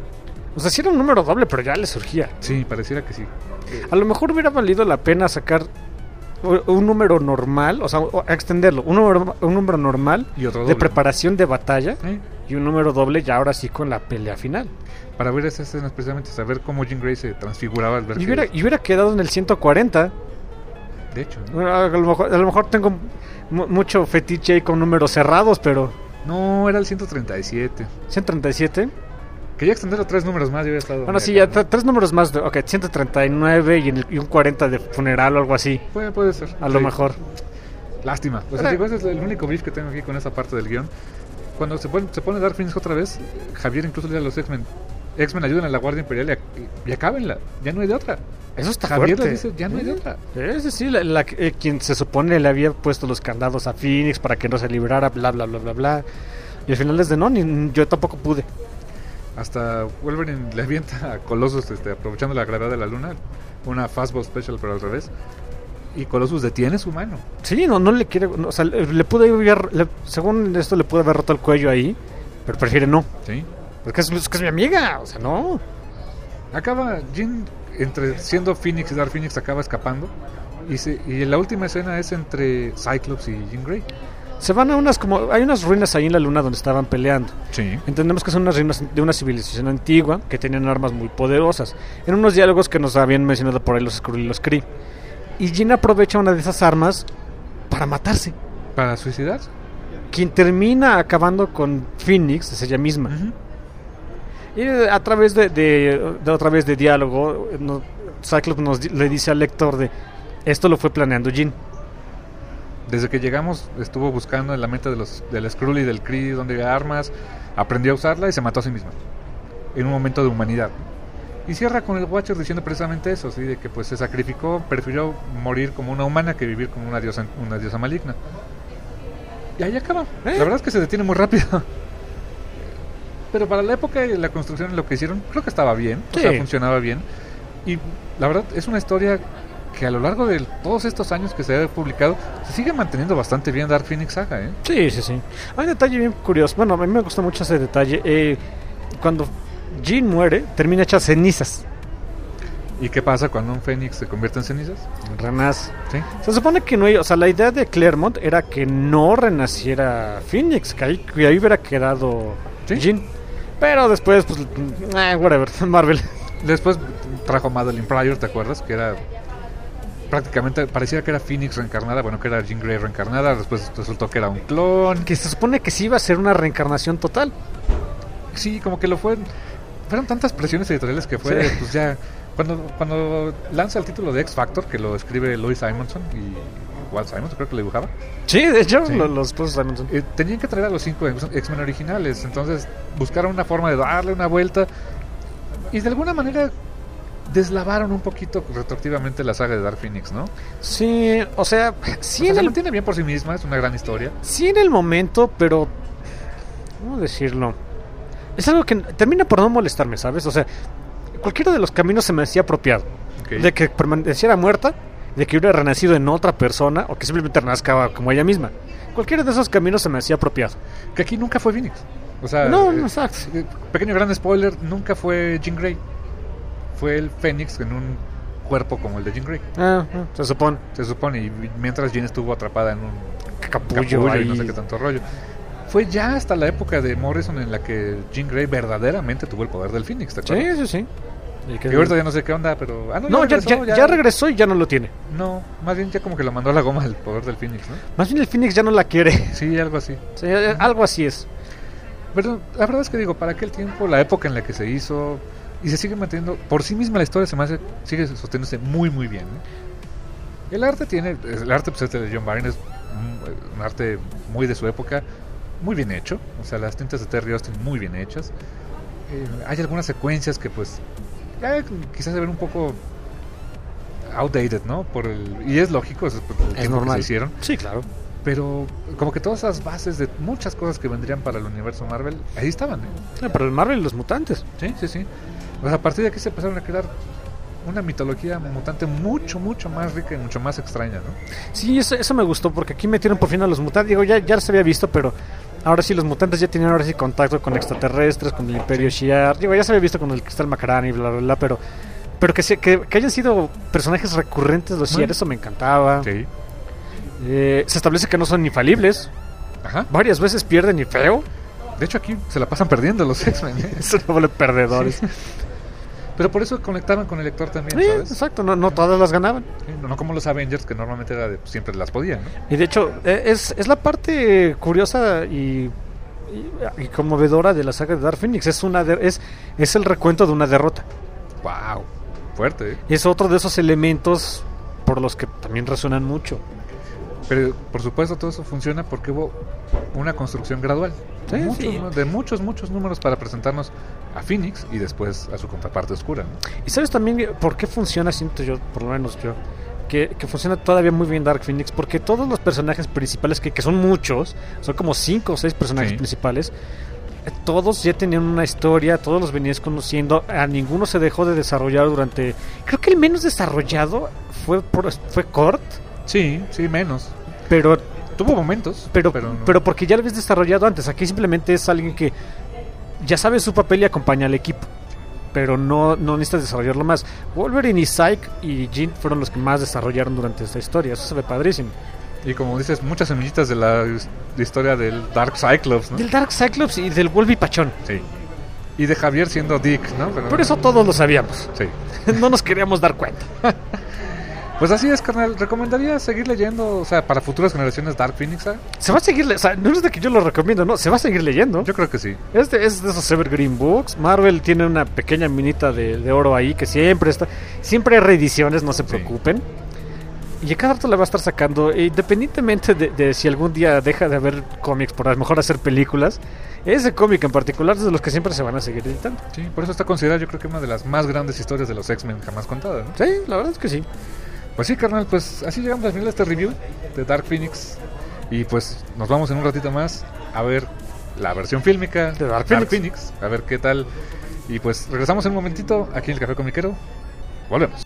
O sea, sí era un número doble, pero ya le surgía. Sí, pareciera que sí. A lo mejor hubiera valido la pena sacar un número normal, o sea, extenderlo. Un número normal y otro doble, de preparación de batalla. Y un número doble ya ahora sí con la pelea final. Para ver esas escenas, precisamente, saber cómo Jean Grey se transfiguraba al ver y hubiera quedado en el 140. De hecho, ¿no? Bueno, a lo mejor tengo mucho fetiche ahí con números cerrados, pero... No, era el 137. ¿137? Quería extenderlo 3 números más, yo había estado... Bueno, sí, ya 3 números más. Ok, 139 y un 40 de funeral o algo así. Puede ser. A lo mejor. Lástima. Pues digo, ese es el único beef que tengo aquí con esa parte del guión. Cuando se pone Dark Phoenix otra vez, Javier incluso le dice a los X-Men ayudan a la Guardia Imperial y acábenla. Ya no hay de otra. Eso está Javier fuerte. le dice, ya no hay de otra. Sí, quien se supone le había puesto los candados a Phoenix para que no se librara, bla, bla, bla, bla, bla. Y al final es de no, yo tampoco pude. Hasta Wolverine le avienta a Colossus, aprovechando la gravedad de la luna, una fastball special, pero al revés. Y Colossus detiene su mano. Sí, no le quiere... o sea, le pude haber... según esto le pude haber roto el cuello ahí, pero prefiere no. Sí. Porque es mi amiga, o sea, no. Acaba Jean, entre siendo Phoenix y Dark Phoenix, acaba escapando. Y la última escena es entre Cyclops y Jean Grey. Se van a hay unas ruinas ahí en la luna donde estaban peleando. Sí. Entendemos que son unas ruinas de una civilización antigua que tenían armas muy poderosas. En unos diálogos que nos habían mencionado por ahí los Skrull y los Kree. Y Jean aprovecha una de esas armas para matarse. ¿Para suicidarse? Quien termina acabando con Phoenix es ella misma. Y a través otra vez de diálogo, Cyclops le dice al lector de esto lo fue planeando Jean. Desde que llegamos estuvo buscando en la mente del Skrull y del Kree donde había armas, aprendió a usarla y se mató a sí misma. En un momento de humanidad. Y cierra con el Watcher diciendo precisamente eso, ¿sí? De que pues se sacrificó, prefirió morir como una humana que vivir como una diosa maligna. Y ahí acaba. La verdad es que se detiene muy rápido. Pero para la época y la construcción, lo que hicieron, creo que estaba bien. Sí. O sea, funcionaba bien. Y la verdad es una historia que a lo largo de todos estos años que se ha publicado, se sigue manteniendo bastante bien Dark Phoenix Saga, ¿eh? Sí. Hay un detalle bien curioso. Bueno, a mí me gusta mucho ese detalle. Cuando Jean muere, termina hecha cenizas. ¿Y qué pasa cuando un Fénix se convierte en cenizas? Renace. ¿Sí? Se supone que no hay... O sea, la idea de Claremont era que no renaciera Phoenix, que ahí hubiera quedado Jean. Pero después, pues... whatever, Marvel. Después trajo Madeline Pryor, ¿te acuerdas? Que era... prácticamente parecía que era Phoenix reencarnada, bueno, que era Jean Grey reencarnada, después resultó que era un clon. Que se supone que sí iba a ser una reencarnación total. Sí, como que lo fue... Fueron tantas presiones editoriales que fue, pues ya... Cuando lanza el título de X Factor, que lo escribe Louis Simonson y Walt Simonson, creo que lo dibujaba. Sí, de hecho, los esposos Simonson. Tenían que traer a los 5 X-Men originales, entonces buscaron una forma de darle una vuelta y de alguna manera deslavaron un poquito retroactivamente la saga de Dark Phoenix, ¿no? Sí, o sea, sí, se mantiene bien por sí misma, es una gran historia. Sí, en el momento, pero ¿cómo decirlo? Es algo que termina por no molestarme, ¿sabes? O sea, cualquiera de los caminos se me hacía apropiado. Okay. De que permaneciera muerta, de que hubiera renacido en otra persona, o que simplemente renazca como ella misma. Cualquiera de esos caminos se me hacía apropiado. Que aquí nunca fue Phoenix. O sea, no, exacto. Pequeño gran spoiler, nunca fue Jean Grey. Fue el Fénix en un cuerpo como el de Jean Grey. Se supone. Se supone, y mientras Jean estuvo atrapada en un capullo y no sé qué tanto rollo. Fue ya hasta la época de Morrison en la que Jean Grey verdaderamente tuvo el poder del Phoenix, ¿te acuerdas? Sí. Y ahorita ya no sé qué onda, pero... ya regresó y ya no lo tiene. No, más bien ya como que lo mandó a la goma el poder del Phoenix, ¿no? Más bien el Phoenix ya no la quiere. Sí, algo así. Sí, algo así es. Pero la verdad es que digo, para aquel tiempo, la época en la que se hizo... Y se sigue manteniendo... Por sí misma la historia sigue sosteniéndose muy, muy bien, ¿eh? El arte pues, este de John Byrne es un arte muy de su época... Muy bien hecho, o sea, las tintas de Terry Austin muy bien hechas. Hay algunas secuencias que pues ya quizás se ven un poco outdated, ¿no? Y es lógico, es normal que se hicieron. Sí, claro. Pero como que todas esas bases de muchas cosas que vendrían para el universo Marvel, ahí estaban, ¿eh? Para el Marvel y los mutantes. Sí. Pues a partir de aquí se empezaron a crear una mitología mutante mucho, mucho más rica y mucho más extraña, ¿no? Sí, eso me gustó, porque aquí metieron por fin a los mutantes. Digo, ya se había visto, pero ahora sí los mutantes ya tenían contacto con extraterrestres, con el Imperio Shi'ar. Digo, ya se había visto con el Cristal Macarani y bla, bla, bla, pero que hayan sido personajes recurrentes los Shi'ar, eso me encantaba. Sí. Se establece que no son infalibles. Ajá. Varias veces pierden y feo. De hecho, aquí se la pasan perdiendo los X-Men, ¿eh? Son doble perdedores. Sí. Pero por eso conectaban con el lector también, Sí, ¿sabes? exacto, no todas las ganaban. Sí, no como los Avengers, que normalmente era siempre las podían, ¿no? Y de hecho, es la parte curiosa y conmovedora de la saga de Dark Phoenix. Es el recuento de una derrota. ¡Wow! Fuerte, ¿eh? Y es otro de esos elementos por los que también resuenan mucho. Pero, por supuesto, todo eso funciona porque hubo una construcción gradual. Sí. De muchos números para presentarnos a Phoenix y después a su contraparte oscura, ¿no? ¿Y sabes también por qué funciona, siento yo, por lo menos yo, que funciona todavía muy bien Dark Phoenix? Porque todos los personajes principales, que son muchos, son como 5 o 6 personajes principales, todos ya tenían una historia, todos los venías conociendo, a ninguno se dejó de desarrollar durante... Creo que el menos desarrollado fue Kurt. Sí, menos. Pero tuvo momentos, pero no. Porque ya lo habías desarrollado antes. Aquí simplemente es alguien que ya sabe su papel y acompaña al equipo, pero no necesitas desarrollarlo más. Wolverine y Psyche y Jean fueron los que más desarrollaron durante esta historia. Eso se ve padrísimo. Y como dices, muchas semillitas de la historia del Dark Cyclops, ¿no? Del Dark Cyclops y del Wolverine Pachón. Sí. Y de Javier siendo Dick, ¿no? Por eso todos lo sabíamos. Sí. No nos queríamos dar cuenta. Pues así es, carnal. ¿Recomendaría seguir leyendo, o sea, para futuras generaciones Dark Phoenix? Se va a seguir, o sea, no es de que yo lo recomiendo, no, se va a seguir leyendo. Yo creo que sí. Este es de esos Evergreen Books. Marvel tiene una pequeña minita de oro ahí que siempre está. Siempre hay reediciones, no se preocupen. Y a cada rato le va a estar sacando, independientemente de si algún día deja de haber cómics por a lo mejor hacer películas. Ese cómic en particular es de los que siempre se van a seguir editando. Sí, por eso está considerado, yo creo que una de las más grandes historias de los X-Men jamás contadas, ¿no? Sí, la verdad es que sí. Pues sí, carnal, pues así llegamos al final de este review de Dark Phoenix. Y pues nos vamos en un ratito más a ver la versión fílmica de Dark Phoenix. A ver qué tal. Y pues regresamos en un momentito aquí en el Café Comiquero. Volvemos.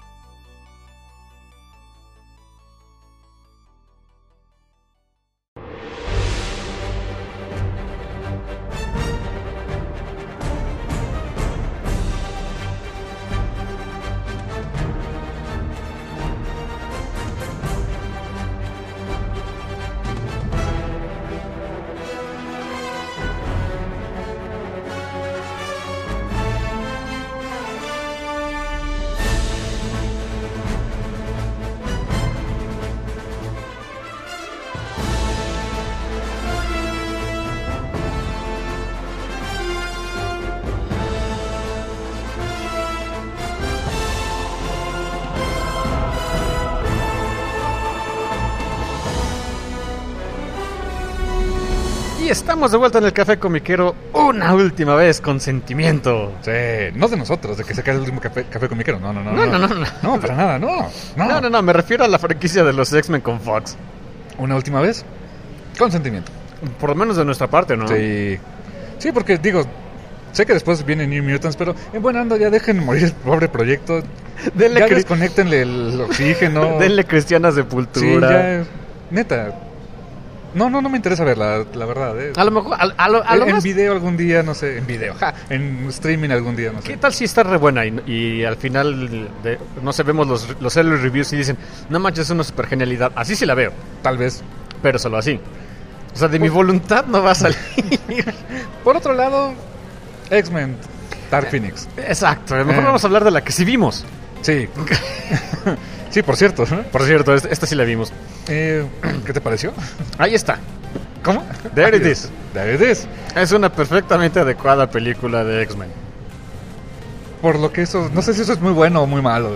Estamos de vuelta en el Café Comiquero una última vez con sentimiento. Sí, no de nosotros, de que se cae el último café Comiquero. No, para nada, No, me refiero a la franquicia de los X-Men con Fox. Una última vez con sentimiento. Por lo menos de nuestra parte, ¿no? Sí, porque digo, sé que después viene New Mutants, pero en buena onda ya dejen morir el pobre proyecto. Ya desconéctenle el oxígeno. Denle cristiana sepultura. Sí, ya, neta. No me interesa verla, la verdad. A lo mejor, en más... video algún día, no sé, en video, en streaming algún día, no sé. ¿Qué tal si está re buena y al final, no sé, vemos los early reviews y dicen, no manches, es una super genialidad? Así sí la veo. Tal vez. Pero solo así. O sea, de mi voluntad no va a salir. Por otro lado, X-Men, Dark Phoenix. Exacto, a lo mejor vamos a hablar de la que sí vimos. Sí. Sí, por cierto. Por cierto, esta sí la vimos. ¿Qué te pareció? Ahí está. ¿Cómo? There it is. There it is. Es una perfectamente adecuada película de X-Men. Por lo que eso... No sé si eso es muy bueno o muy malo.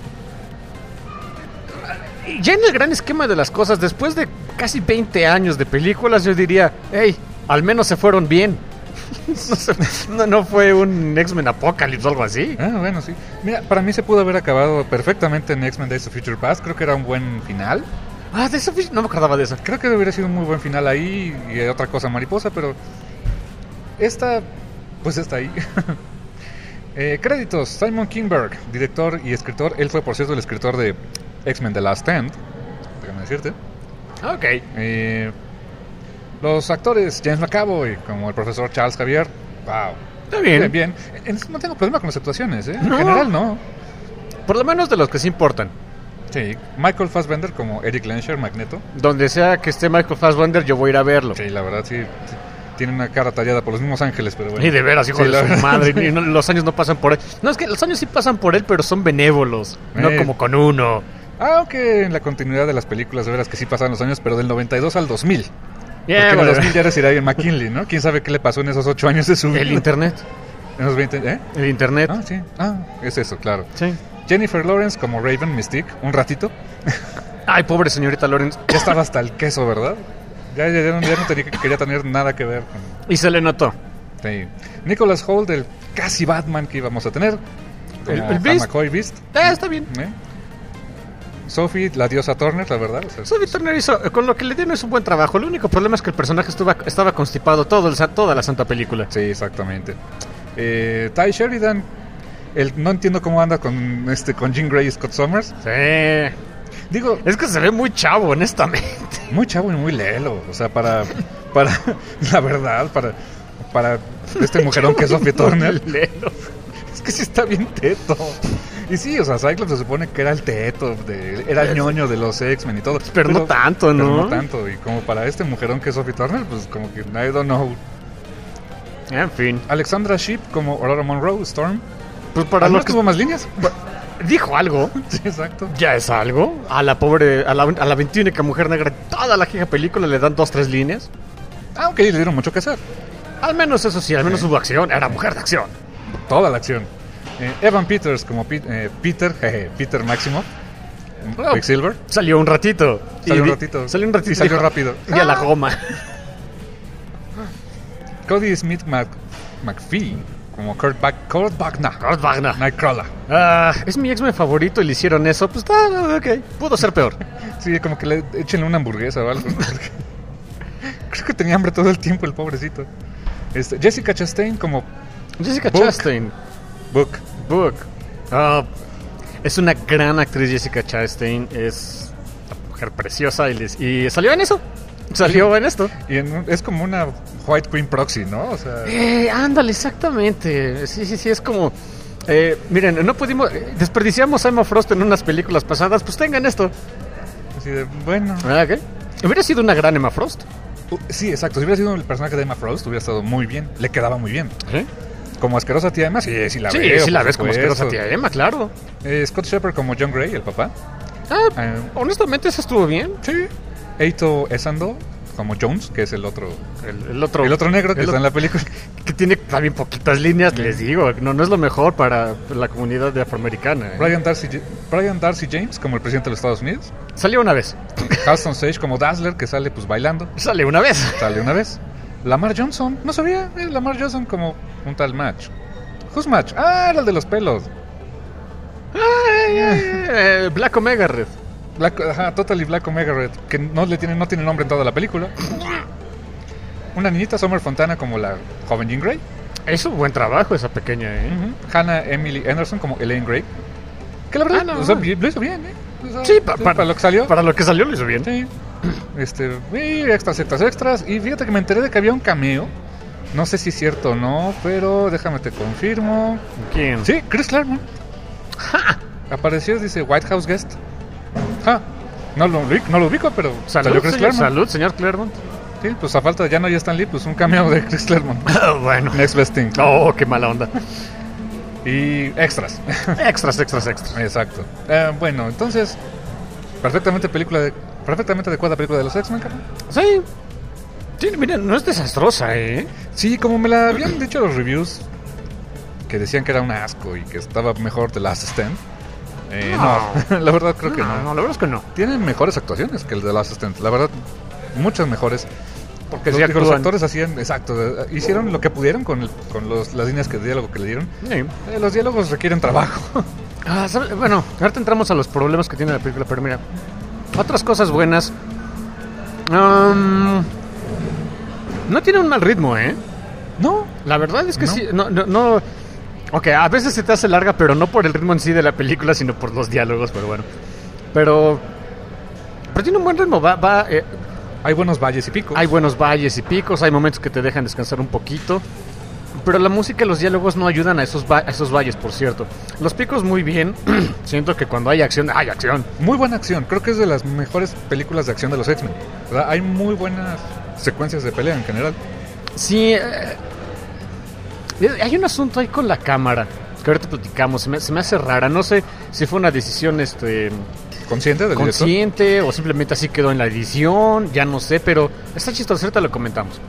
Ya en el gran esquema de las cosas, después de casi 20 años de películas, yo diría, hey, al menos se fueron bien. No fue un X-Men Apocalypse o algo así. Bueno, sí. Mira, para mí se pudo haber acabado perfectamente en X-Men Days of Future Past. Creo que era un buen final. No me acordaba de eso. Creo que hubiera sido un muy buen final ahí. Y otra cosa mariposa, pero esta, pues está ahí. Créditos: Simon Kinberg, director y escritor. Él fue, por cierto, el escritor de X-Men The Last Stand, déjame decirte. Ok. Los actores: James McAvoy como el profesor Charles Xavier. Wow. Está bien. Bien. No tengo problema con las actuaciones, En general no. Por lo menos de los que sí importan. Sí. Michael Fassbender como Eric Lensher, Magneto. Donde sea que esté Michael Fassbender, yo voy a ir a verlo. Sí, la verdad, sí. tiene una cara tallada por los mismos ángeles, pero bueno. Y de veras, hijo de su madre, los años no pasan por él. No, es que los años sí pasan por él, pero son benévolos, no como con uno. Aunque en la continuidad de las películas, de veras que sí pasan los años, pero del 92 al 2000. Porque en el 2000 ya era Ian McKinley, ¿no? ¿Quién sabe qué le pasó en esos 8 años de su vida? El internet. En los 20, El internet. Ah, sí. Es eso, claro. Sí. Jennifer Lawrence como Raven Mystique, un ratito. Ay, pobre señorita Lawrence. Ya estaba hasta el queso, ¿verdad? Ya no quería tener nada que ver con... Y se le notó. Sí. Nicholas Hoult, el casi Batman que íbamos a tener. El Beast. McCoy Beast. Está bien. Sophie, la diosa Turner, la verdad. O sea, Sophie Turner hizo, con lo que le dieron, es un buen trabajo. El único problema es que el personaje estaba constipado toda la santa película. Sí, exactamente. Ty Sheridan, no entiendo cómo anda con Jean Grey y Scott Summers. Sí. Digo, es que se ve muy chavo, honestamente. Muy chavo y muy lelo. O sea, para la verdad, para este mujerón que es Sophie Turner. Lelo. Es que sí está bien teto. Y sí, o sea, Cyclops se supone que era el teto, era el ñoño de los X-Men y todo. Pero no tanto, ¿no? Pero no tanto. Y como para este mujerón que es Sophie Turner, pues como que I don't know. En fin. Alexandra Shipp como Aurora Monroe, Storm. Pues para los que tuvo más líneas. Dijo algo. Sí, exacto. Ya es algo. A la pobre, a la 21ª mujer negra, toda la hija película le dan 2-3 líneas. Aunque le dieron mucho que hacer. Al menos eso sí, al menos hubo acción. Era mujer de acción. Toda la acción. Evan Peters como Peter Maximoff. Quicksilver. Salió un ratito. Salió un ratito. Y salió rápido. Y a la goma. Cody Smith McPhee como Kurt Wagner. Nightcrawler. Es mi X-Men favorito y le hicieron eso. Pues está ok. Pudo ser peor. Sí, como que échenle una hamburguesa o algo. Creo que tenía hambre todo el tiempo el pobrecito. Jessica Chastain como Chastain. Book. Es una gran actriz. Jessica Chastain es una mujer preciosa y salió en eso. Salió en esto. Y es como una White Queen proxy, ¿no? O sea... ándale, exactamente. Sí, es como... miren, no pudimos... desperdiciamos a Emma Frost en unas películas pasadas, pues tengan esto. Así de, bueno... ¿Qué? Hubiera sido una gran Emma Frost. Sí, exacto. Si hubiera sido el personaje de Emma Frost, hubiera estado muy bien. Le quedaba muy bien. ¿Sí? Como asquerosa tía Emma, sí la veo. Sí, la ves como asquerosa tía Emma, claro. Scott Shepherd como John Grey, el papá. Honestamente, eso estuvo bien. Sí. Eito Esando como Jones, que es el otro negro que está en la película, que tiene también poquitas líneas. Les digo, no es lo mejor para la comunidad afroamericana. Brian Darcy James como el presidente de los Estados Unidos. Salió una vez. Halston Sage como Dazzler, que sale pues bailando. Sale una vez. Lamar Johnson, no sabía, Lamar Johnson como un tal Match. Who's Match? Era el de los pelos. Black Omega Red. Totally Black Omega Red, que no tiene nombre en toda la película. Una niñita, Summer Fontana como la joven Jean Grey. Es un buen trabajo esa pequeña, Hannah Emily Anderson como Elaine Grey. Que la verdad, lo hizo bien, Sí, para lo que salió. Para lo que salió lo hizo bien. Sí. Y extras. Y fíjate que me enteré de que había un cameo. No sé si es cierto o no, pero déjame te confirmo. ¿Quién? Sí, Chris Claremont. Apareció, dice White House Guest. No lo ubico, pero salió Chris Claremont. Salud, señor Claremont. Sí, pues a falta de ya no ya Stan Lee, pues un cameo de Chris Claremont. Bueno. Next Best Thing. Qué mala onda. Y extras. Extras. Exacto. Bueno, entonces, perfectamente adecuada película de los X-Men, carnal. Sí, miren, no es desastrosa, Sí, como me la habían dicho los reviews, que decían que era un asco y que estaba mejor The Last Stand. No, la verdad creo que no. No, la verdad es que no. Tienen mejores actuaciones que el de The Last Stand. La verdad, muchas mejores. Porque los actores hicieron lo que pudieron con las líneas de diálogo que le dieron. Sí. Los diálogos requieren trabajo. Bueno, ahorita entramos a los problemas que tiene la película, pero mira, otras cosas buenas. No tiene un mal ritmo, No. La verdad es que sí. No. Ok, a veces se te hace larga, pero no por el ritmo en sí de la película, sino por los diálogos, pero bueno. Pero tiene un buen ritmo, hay buenos valles y picos. Hay momentos que te dejan descansar un poquito. Pero la música y los diálogos no ayudan a esos valles, por cierto. Los picos muy bien. Siento que cuando hay acción, hay acción. Muy buena acción. Creo que es de las mejores películas de acción de los X-Men. ¿Verdad? Hay muy buenas secuencias de pelea en general. Sí, hay un asunto ahí con la cámara que ahorita platicamos, se me hace rara, no sé si fue una decisión consciente o simplemente así quedó en la edición, ya no sé, pero está chistoso, ahorita lo comentamos.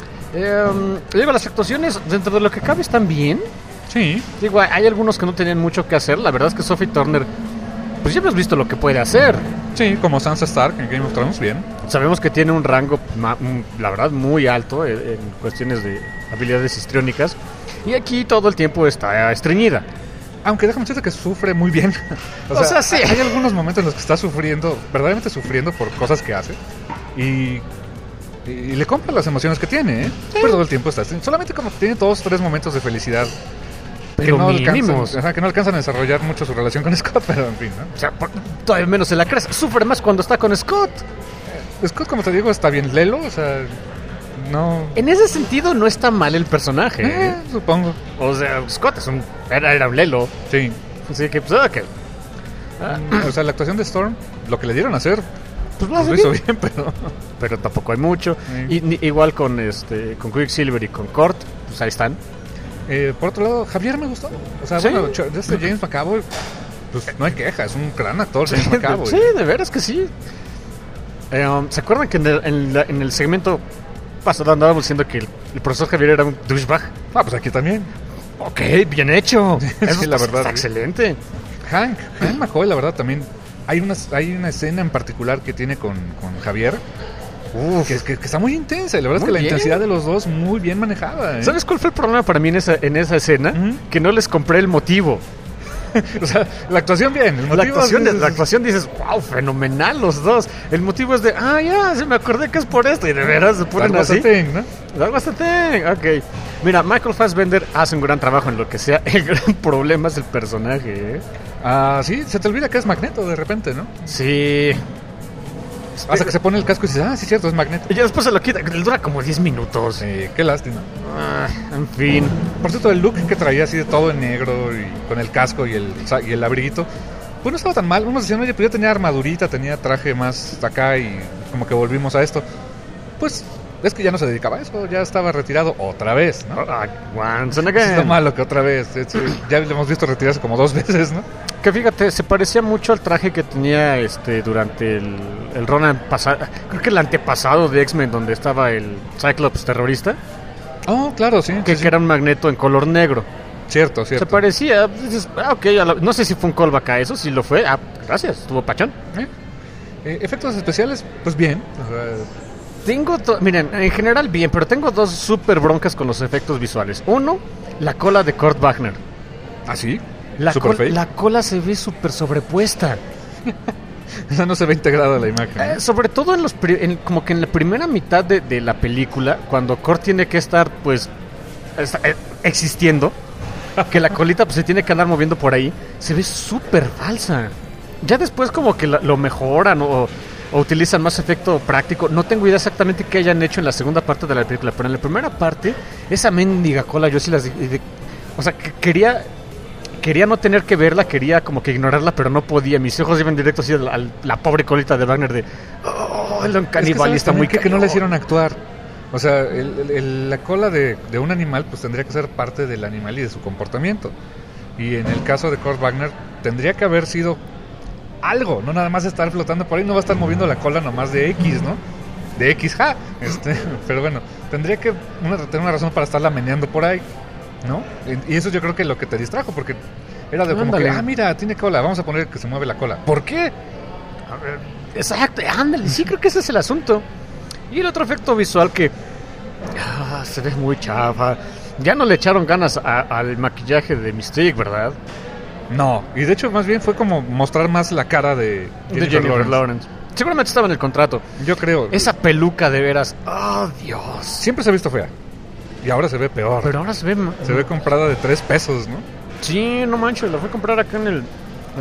Digo, las actuaciones dentro de lo que cabe están bien. Sí. Digo, hay algunos que no tenían mucho que hacer, la verdad es que Sophie Turner, pues ya hemos visto lo que puede hacer. Sí, como Sansa Stark en Game of Thrones, bien. Sabemos que tiene un rango, la verdad, muy alto en cuestiones de habilidades histriónicas. Y aquí todo el tiempo está estreñida. Aunque déjame decirte que sufre muy bien. o sea, sí. Hay algunos momentos en los que está sufriendo, verdaderamente sufriendo por cosas que hace. Y le compra las emociones que tiene, ¿eh? Sí. Pero todo el tiempo está estreñida. Solamente como tiene 2 o 3 momentos de felicidad. Pero que no alcanzan a desarrollar mucho su relación con Scott, pero en fin, ¿no? O sea, todavía menos se la crees. Sufre más cuando está con Scott. Scott, como te digo, está bien lelo, o sea, no... En ese sentido no está mal el personaje, supongo. O sea, Scott era un lelo. Sí. Así que, pues, okay. O sea, la actuación de Storm, lo que le dieron a hacer, pues lo hizo bien, pero tampoco hay mucho. Sí. Y igual con Quicksilver y con Kurt, pues ahí están. Por otro lado, Javier me gustó. O sea, ¿sí? Bueno, James McAvoy, pues no hay queja, es un gran actor, James McAvoy. Sí, de veras que sí. ¿Se acuerdan que en el segmento pasado andábamos diciendo que el profesor Javier era un douchebag? Pues aquí también. Ok, bien hecho. Sí, la verdad. Está excelente. Hank McCoy, la verdad, también hay una escena en particular que tiene con Javier. Que está muy intensa. La verdad es que la intensidad de los dos muy bien manejada, ¿eh? ¿Sabes cuál fue el problema para mí en esa escena? Que no les compré el motivo. O sea, la actuación bien. La actuación dices, wow, fenomenal los dos. El motivo es de, ya, se me acordé que es por esto. Y de veras se ponen así. Algo hasta ok. Mira, Michael Fassbender hace un gran trabajo en lo que sea. El gran problema es el personaje, sí, se te olvida que es Magneto de repente, ¿no? Sí. Hasta que se pone el casco y dices, sí, cierto, es Magneto. Y ya después se lo quita, le dura como 10 minutos. Sí, qué lástima. En fin. Por cierto, el look que traía así de todo en negro y con el casco y el abriguito, pues no estaba tan mal. Unos decían, oye, pues ya tenía armadurita, tenía traje más acá y como que volvimos a esto. Pues es que ya no se dedicaba a eso, ya estaba retirado otra vez, ¿no? Once and again. Es lo malo que otra vez. Ya lo hemos visto retirarse como 2 veces, ¿no? Que fíjate, se parecía mucho al traje que tenía durante el run pasado. Creo que el antepasado de X-Men, donde estaba el Cyclops terrorista. Oh, claro, sí. Que era un Magneto en color negro. Cierto. Se parecía. Dices, no sé si fue un callback a eso, si lo fue. Gracias, estuvo pachón. Efectos especiales, pues bien. Miren, en general bien, pero tengo 2 super broncas con los efectos visuales. Uno, la cola de Kurt Wagner. ¿Ah, sí? La cola se ve súper sobrepuesta. O sea, no se ve integrada la imagen. Sobre todo como que en la primera mitad de la película, cuando Kurt tiene que estar, pues, existiendo, que la colita pues se tiene que andar moviendo por ahí, se ve súper falsa. Ya después como que lo mejoran o utilizan más efecto práctico. No tengo idea exactamente qué hayan hecho en la segunda parte de la película, pero en la primera parte, esa mendiga cola yo sí o sea, que quería no tener que verla, quería como que ignorarla, pero no podía. Mis ojos iban directo así a la pobre colita de Wagner de... el caníbal está muy... que no le hicieron actuar. O sea, la cola de un animal pues tendría que ser parte del animal y de su comportamiento. Y en el caso de Kurt Wagner tendría que haber sido algo, no nada más estar flotando por ahí, no va a estar moviendo la cola nomás de X, ¿no? De XJ. Pero bueno, tendría que tener una razón para estarla meneando por ahí, ¿no? Y eso yo creo que es lo que te distrajo, porque era de como que, mira, tiene cola, vamos a poner que se mueve la cola. ¿Por qué? Exacto, ándale, sí, creo que ese es el asunto. Y el otro efecto visual que se ve muy chafa. Ya no le echaron ganas al maquillaje de Mystique, ¿verdad? No, y de hecho más bien fue como mostrar más la cara de Jennifer Lawrence. Seguramente estaba en el contrato. Yo creo. Esa peluca de veras. ¡Oh, Dios! Siempre se ha visto fea. Y ahora se ve peor. Pero ahora se ve comprada de $3, ¿no? Sí, no manches, la fui a comprar acá en el...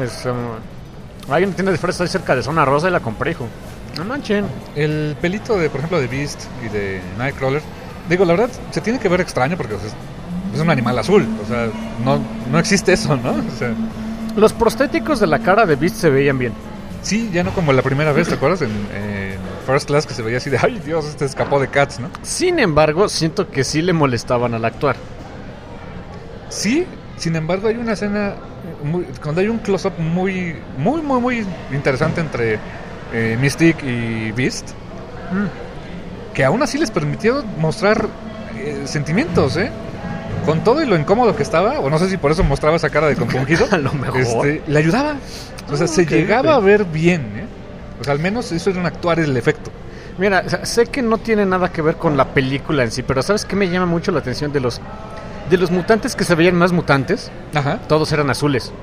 hay una tienda de fresas ahí cerca de Zona Rosa y la compré, hijo. No manchen. El pelito de, por ejemplo, de Beast y de Nightcrawler, digo, la verdad, se tiene que ver extraño porque es un animal azul. O sea, no existe eso, ¿no? O sea, los prostéticos de la cara de Beast se veían bien. Sí, ya no como la primera vez, ¿te acuerdas? En First Class, que se veía así de, ay Dios, este escapó de Cats, ¿no? Sin embargo, siento que sí le molestaban al actuar. Sí, sin embargo hay una escena cuando hay un close-up muy interesante entre Mystique y Beast, que aún así les permitió mostrar sentimientos, con todo y lo incómodo que estaba, o no sé si por eso mostraba esa cara de compungido. A lo mejor le ayudaba, o sea, se llegaba a ver bien, o sea, al menos eso era un actuar el efecto. Mira, sé que no tiene nada que ver con la película en sí, pero ¿sabes qué me llama mucho la atención de los mutantes que se veían más mutantes? Ajá. Todos eran azules.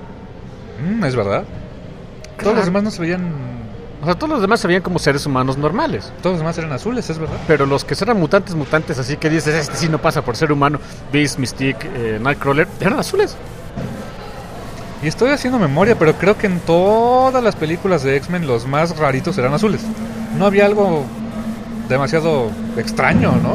Es verdad. Todos los demás no se veían... O sea, todos los demás se veían como seres humanos normales. Todos los demás eran azules, es verdad. Pero los que eran mutantes, así que dices, este sí no pasa por ser humano, Beast, Mystique, Nightcrawler, eran azules. Y estoy haciendo memoria, pero creo que en todas las películas de X-Men los más raritos eran azules. No había algo demasiado extraño, ¿no?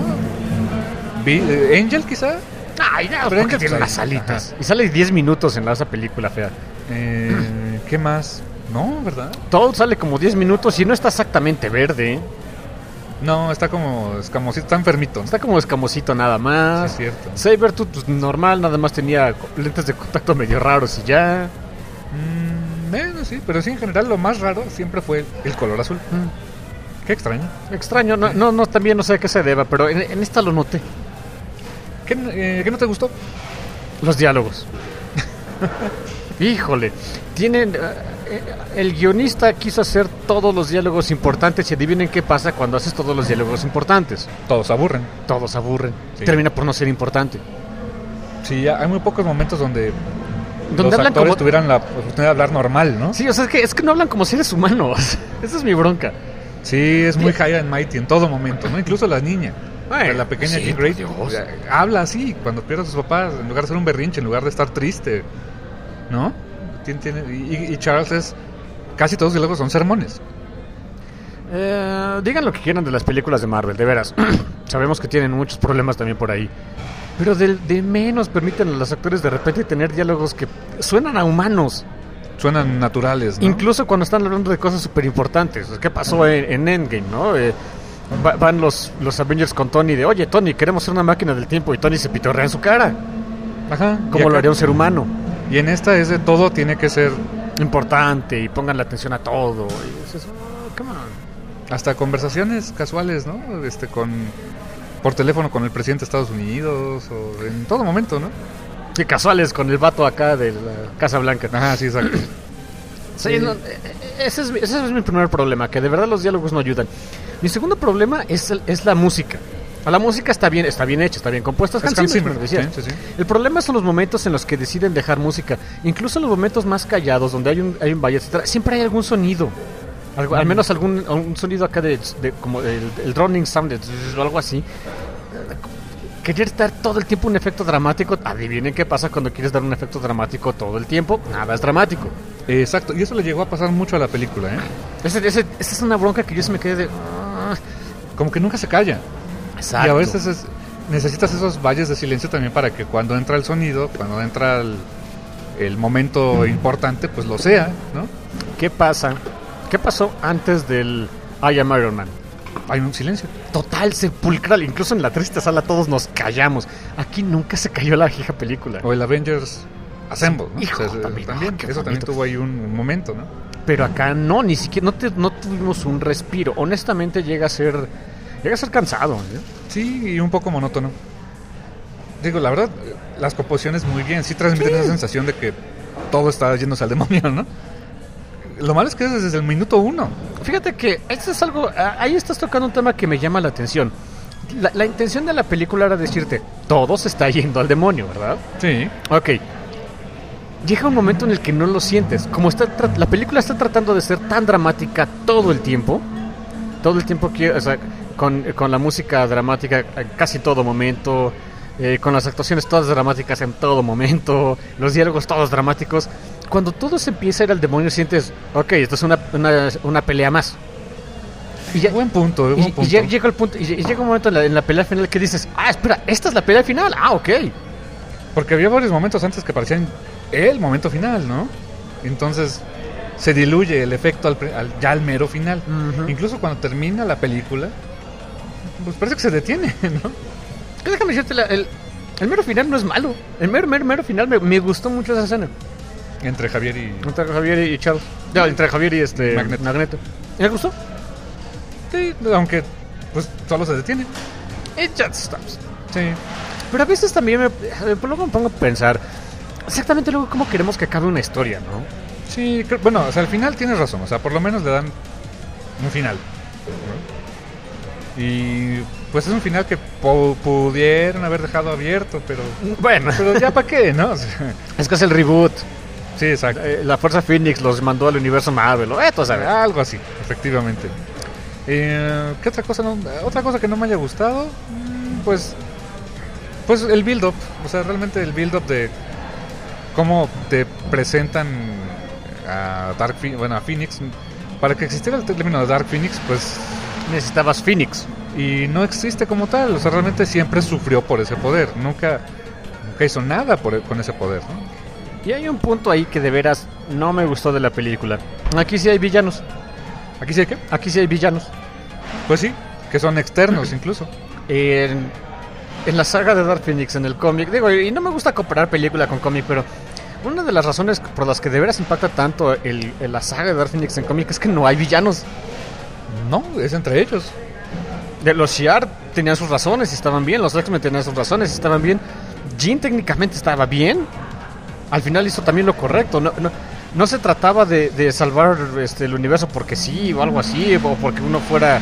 ¿Angel quizá? Ay, no, pero Angel tiene unas alitas. Ajá. Y sale 10 minutos en esa película fea. ¿Qué más? No, ¿verdad? Todo sale como 10 minutos y no está exactamente verde. No, está como escamosito, está enfermito. Está como escamosito nada más. Sí, es cierto. Sabretooth, pues normal, nada más tenía lentes de contacto medio raros y ya. Sí, pero sí, en general lo más raro siempre fue el color azul. Qué extraño. Extraño, no, también no sé a qué se deba, pero en esta lo noté. ¿Qué no te gustó? Los diálogos. Híjole, tienen... el guionista quiso hacer todos los diálogos importantes y adivinen qué pasa cuando haces todos los diálogos importantes. Todos aburren. Sí. Termina por no ser importante. Sí, hay muy pocos momentos donde los actores tuvieran la oportunidad de hablar normal, ¿no? Sí, o sea, es que no hablan como seres humanos. Esa es mi bronca. Sí, es muy high and mighty en todo momento, ¿no? Incluso la niña. La pequeña Jean Grey habla así cuando pierde a sus papás, en lugar de ser un berrinche, en lugar de estar triste, ¿no? Y Charles casi todos los diálogos son sermones. Digan lo que quieran de las películas de Marvel, de veras. Sabemos que tienen muchos problemas también por ahí, pero de menos permiten a los actores de repente tener diálogos que suenan a humanos, suenan naturales, ¿no? Incluso cuando están hablando de cosas súper importantes. ¿Qué pasó en Endgame, no? Van los Avengers con Tony de, oye Tony, queremos ser una máquina del tiempo, y Tony se pitorrea en su cara. Ajá. Como lo haría un ser humano. Y en esta es de todo tiene que ser importante y pongan la atención a todo. Y es eso, come on. Hasta conversaciones casuales, ¿no? Por teléfono con el presidente de Estados Unidos, o en todo momento, ¿no? Sí, casuales con el vato acá de la Casa Blanca. Ajá, sí, exacto. Sí, no, ese es mi primer problema, que de verdad los diálogos no ayudan. Mi segundo problema es la música. La música está bien hecha, está bien compuesta. Sí. El problema son los momentos en los que deciden dejar música. Incluso en los momentos más callados, donde hay un valle, etcétera, siempre hay algún sonido. Al menos un sonido acá de como el droning sound o algo así. Querer dar todo el tiempo un efecto dramático. Adivinen qué pasa cuando quieres dar un efecto dramático todo el tiempo. Nada es dramático. Exacto, y eso le llegó a pasar mucho a la película, Esa es una bronca que yo se me quedé de... Como que nunca se calla. Exacto. Y a veces necesitas esos valles de silencio también para que cuando entra el sonido, cuando entra el momento importante, pues lo sea, ¿no? ¿Qué pasa? ¿Qué pasó antes del I Am Iron Man? Hay un silencio total, sepulcral. Incluso en la triste sala todos nos callamos. Aquí nunca se cayó la vieja película. O el Avengers Assemble, ¿no? Hijo, también eso también tuvo ahí un momento, ¿no? Pero acá no, ni siquiera no tuvimos un respiro. Honestamente llega a ser cansado, ¿eh? Sí, y un poco monótono. Digo, la verdad, las composiciones muy bien. Sí transmiten esa sensación de que todo está yéndose al demonio, ¿no? Lo malo es que es desde el minuto 1. Fíjate que esto es algo... Ahí estás tocando un tema que me llama la atención. La intención de la película era decirte, todo se está yendo al demonio, ¿verdad? Sí. Ok. Llega un momento en el que no lo sientes. Como la película está tratando de ser tan dramática todo el tiempo que, o sea, con la música dramática en casi todo momento, con las actuaciones todas dramáticas en todo momento, los diálogos todos dramáticos. Cuando todo se empieza a ir al demonio sientes, ok, esto es una pelea más. Y ya, buen punto. Y llega el punto, y llega un momento en la pelea final que dices, espera, ¿esta es la pelea final? Ok. Porque había varios momentos antes que parecían el momento final, ¿no? Entonces, se diluye el efecto ya al mero final. Uh-huh. Incluso cuando termina la película, pues parece que se detiene, ¿no? Déjame decirte, el mero final no es malo. El mero final me gustó mucho esa escena. Entre Javier y Charles. No, entre Javier y Magneto. ¿Me gustó? Sí, aunque pues solo se detiene. It just stops. Sí. Pero a veces también luego me pongo a pensar exactamente luego cómo queremos que acabe una historia, ¿no? Sí, bueno, o sea, al final tienes razón. O sea, por lo menos le dan un final, ¿no? Y pues es un final que pudieron haber dejado abierto, pero bueno, pero ya para qué, ¿no? O sea, es que es el reboot. Sí, exacto. La Fuerza Phoenix los mandó al universo Marvel, ¿no? ¿Sabes? Algo así, efectivamente. ¿Qué otra cosa otra cosa que no me haya gustado? Pues el build-up. O sea, realmente el build-up de cómo te presentan a a Phoenix. Para que existiera el término de Dark Phoenix, pues necesitabas Phoenix. Y no existe como tal. O sea, realmente siempre sufrió por ese poder. Nunca hizo nada con ese poder, ¿no? Y hay un punto ahí que de veras no me gustó de la película. Aquí sí hay villanos. ¿Aquí sí hay qué? Aquí sí hay villanos. Pues sí, que son externos incluso. En la saga de Dark Phoenix, en el cómic, digo, y no me gusta comparar película con cómic, pero una de las razones por las que de veras impacta tanto la saga de Dark Phoenix en cómic es que no hay villanos. No, es entre ellos. Los Shi'ar tenían sus razones y estaban bien, los X-Men tenían sus razones y estaban bien. Jean técnicamente estaba bien. Al final hizo también lo correcto. No se trataba de salvar el universo porque sí o algo así, o porque uno fuera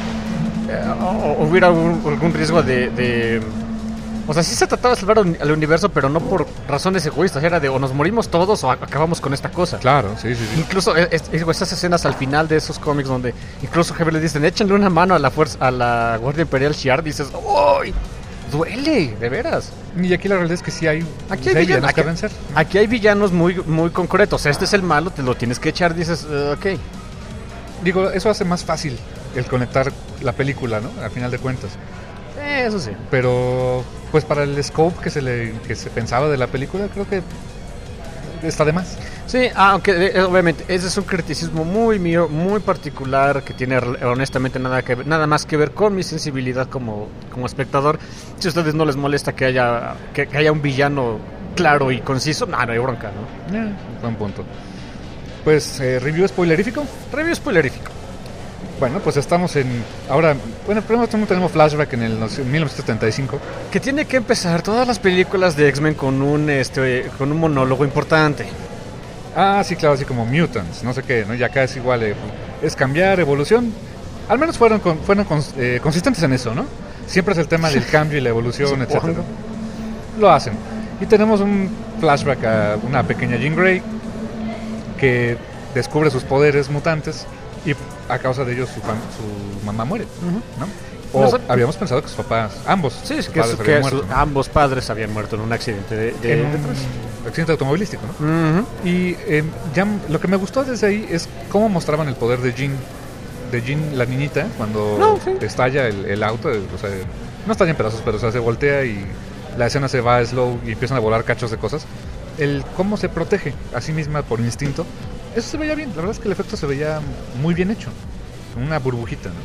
o hubiera algún riesgo de o sea, sí se trataba de salvar al universo, pero no por razones egoístas. Era de o nos morimos todos o acabamos con esta cosa. Claro, sí. Incluso esas escenas al final de esos cómics donde incluso Javier le dicen échenle una mano a la Guardia Imperial Shi'ar, dices ¡uy! Duele, de veras. Y aquí la realidad es que sí hay villanos que vencer. Aquí hay villanos muy, muy concretos. Este es el malo, te lo tienes que echar, dices, ok. Digo, eso hace más fácil el conectar la película, ¿no? Al final de cuentas. Eso sí. Pero, pues para el scope que se pensaba de la película, creo que está de más. Sí, aunque obviamente ese es un criticismo muy mío, muy particular, que tiene honestamente nada más que ver con mi sensibilidad como espectador. Si a ustedes no les molesta que haya un villano claro y conciso, no hay bronca, ¿no? Buen punto. Pues, ¿review spoilerífico? Review spoilerífico. Bueno, pues estamos primero tenemos flashback en el 1975. Que tiene que empezar todas las películas de X-Men con un monólogo importante. Ah, sí, claro, así como Mutants, no sé qué, ¿no? Y acá es igual, es cambiar, evolución. Al menos fueron consistentes en eso, ¿no? Siempre es el tema del cambio y la evolución, etc. Lo hacen. Y tenemos un flashback a una pequeña Jean Grey que descubre sus poderes mutantes y a causa de ellos su mamá muere, ¿no? O habíamos pensado que sus papás, ambos ambos padres habían muerto en un accidente de accidente automovilístico, ¿no? Uh-huh. Y ya lo que me gustó desde ahí es cómo mostraban el poder de Jean, la niñita, cuando estalla el auto, o sea, no estalla en pedazos, pero o sea, se voltea y la escena se va slow y empiezan a volar cachos de cosas. El cómo se protege a sí misma por instinto, eso se veía bien. La verdad es que el efecto se veía muy bien hecho, una burbujita, ¿no?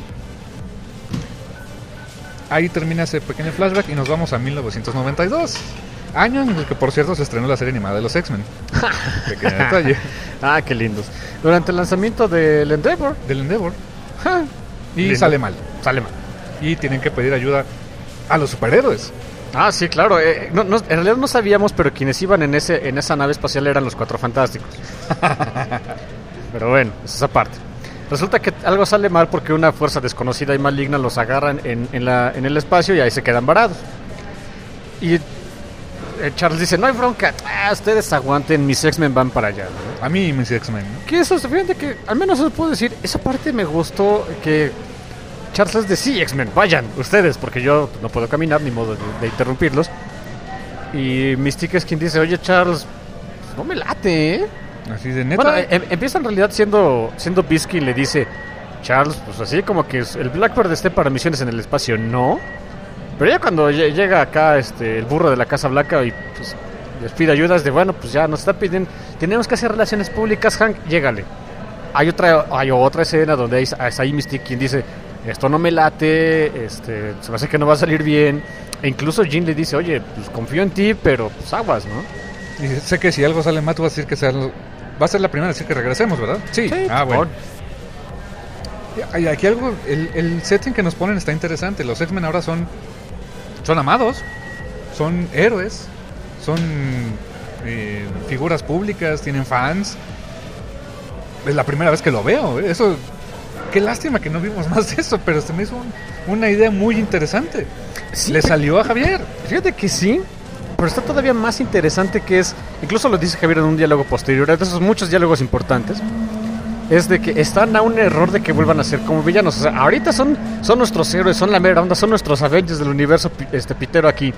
Ahí termina ese pequeño flashback y nos vamos a 1992, año en el que, por cierto, se estrenó la serie animada de los X-Men. Pequeño detalle. Ah, qué lindos. Durante el lanzamiento del Endeavor. Y lindo. sale mal. Y tienen que pedir ayuda a los superhéroes. Ah, sí, claro. En realidad no sabíamos, pero quienes iban en esa nave espacial eran los Cuatro Fantásticos. Pero bueno, esa parte. Resulta que algo sale mal porque una fuerza desconocida y maligna los agarran en el espacio y ahí se quedan varados. Y Charles dice, no hay bronca, ustedes aguanten, mis X-Men van para allá, ¿no? A mí mis X-Men, ¿no? Que eso, fíjate que al menos os puedo decir, esa parte me gustó, que Charles les decía, sí, X-Men, vayan ustedes, porque yo no puedo caminar, ni modo de interrumpirlos. Y Mystique es quien dice, oye Charles, no me late, ¿eh? Así de neta. Bueno, empieza en realidad siendo Beast quien le dice, Charles, pues así como que el Blackbird esté para misiones en el espacio, no. Pero ya cuando llega acá el burro de la Casa Blanca y pues les pide ayudas de, bueno, pues ya nos está pidiendo, tenemos que hacer relaciones públicas, Hank, llégale. hay otra escena donde es ahí Mystique quien dice, esto no me late, se me hace que no va a salir bien. E incluso Jean le dice, oye, pues confío en ti, pero pues aguas, ¿no? Y sé que si algo sale mal, tú vas a decir que va a ser la primera a decir que regresemos, ¿verdad? Sí. Bueno. Y aquí algo, el setting que nos ponen está interesante. Los X-Men ahora son amados, son héroes, son figuras públicas, tienen fans. Es la primera vez que lo veo, ¿eh? Eso, qué lástima que no vimos más de eso, pero se me hizo una idea muy interesante. Sí, le salió a Javier. Fíjate que sí, pero está todavía más interesante, que es, incluso lo dice Javier en un diálogo posterior, de esos muchos diálogos importantes, es de que están a un error de que vuelvan a ser como villanos. O sea, ahorita son nuestros héroes, son la mera onda, son nuestros Avengers del universo pitero aquí.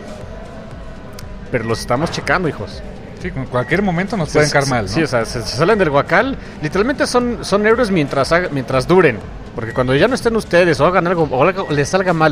Pero los estamos checando, hijos. Sí, en cualquier momento nos pueden caer mal, ¿no? Sí, o sea, se salen del guacal. Literalmente son héroes mientras duren. Porque cuando ya no estén ustedes o hagan algo o les salga mal,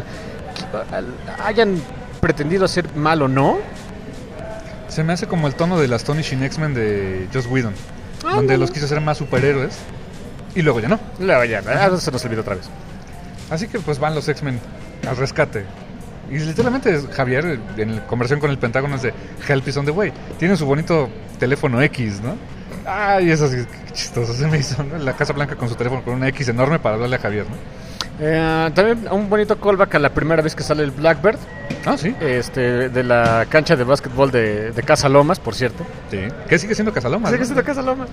hayan pretendido hacer mal o no. Se me hace como el tono del Astonishing X-Men de Joss Whedon, donde los quiso hacer más superhéroes y luego ya no. Luego ya, se nos olvidó otra vez. Así que pues van los X-Men al rescate. Y literalmente Javier, en conversación con el Pentágono, es de Help is on the way. Tiene su bonito teléfono X, ¿no? Ay, eso sí, qué chistoso se me hizo, ¿no? La Casa Blanca con su teléfono con una X enorme para hablarle a Javier, ¿no? También un bonito callback a la primera vez que sale el Blackbird. Sí. De la cancha de básquetbol de Casa Lomas, por cierto. Sí. ¿Qué sigue siendo Casa Lomas? Sigue siendo Casa Lomas.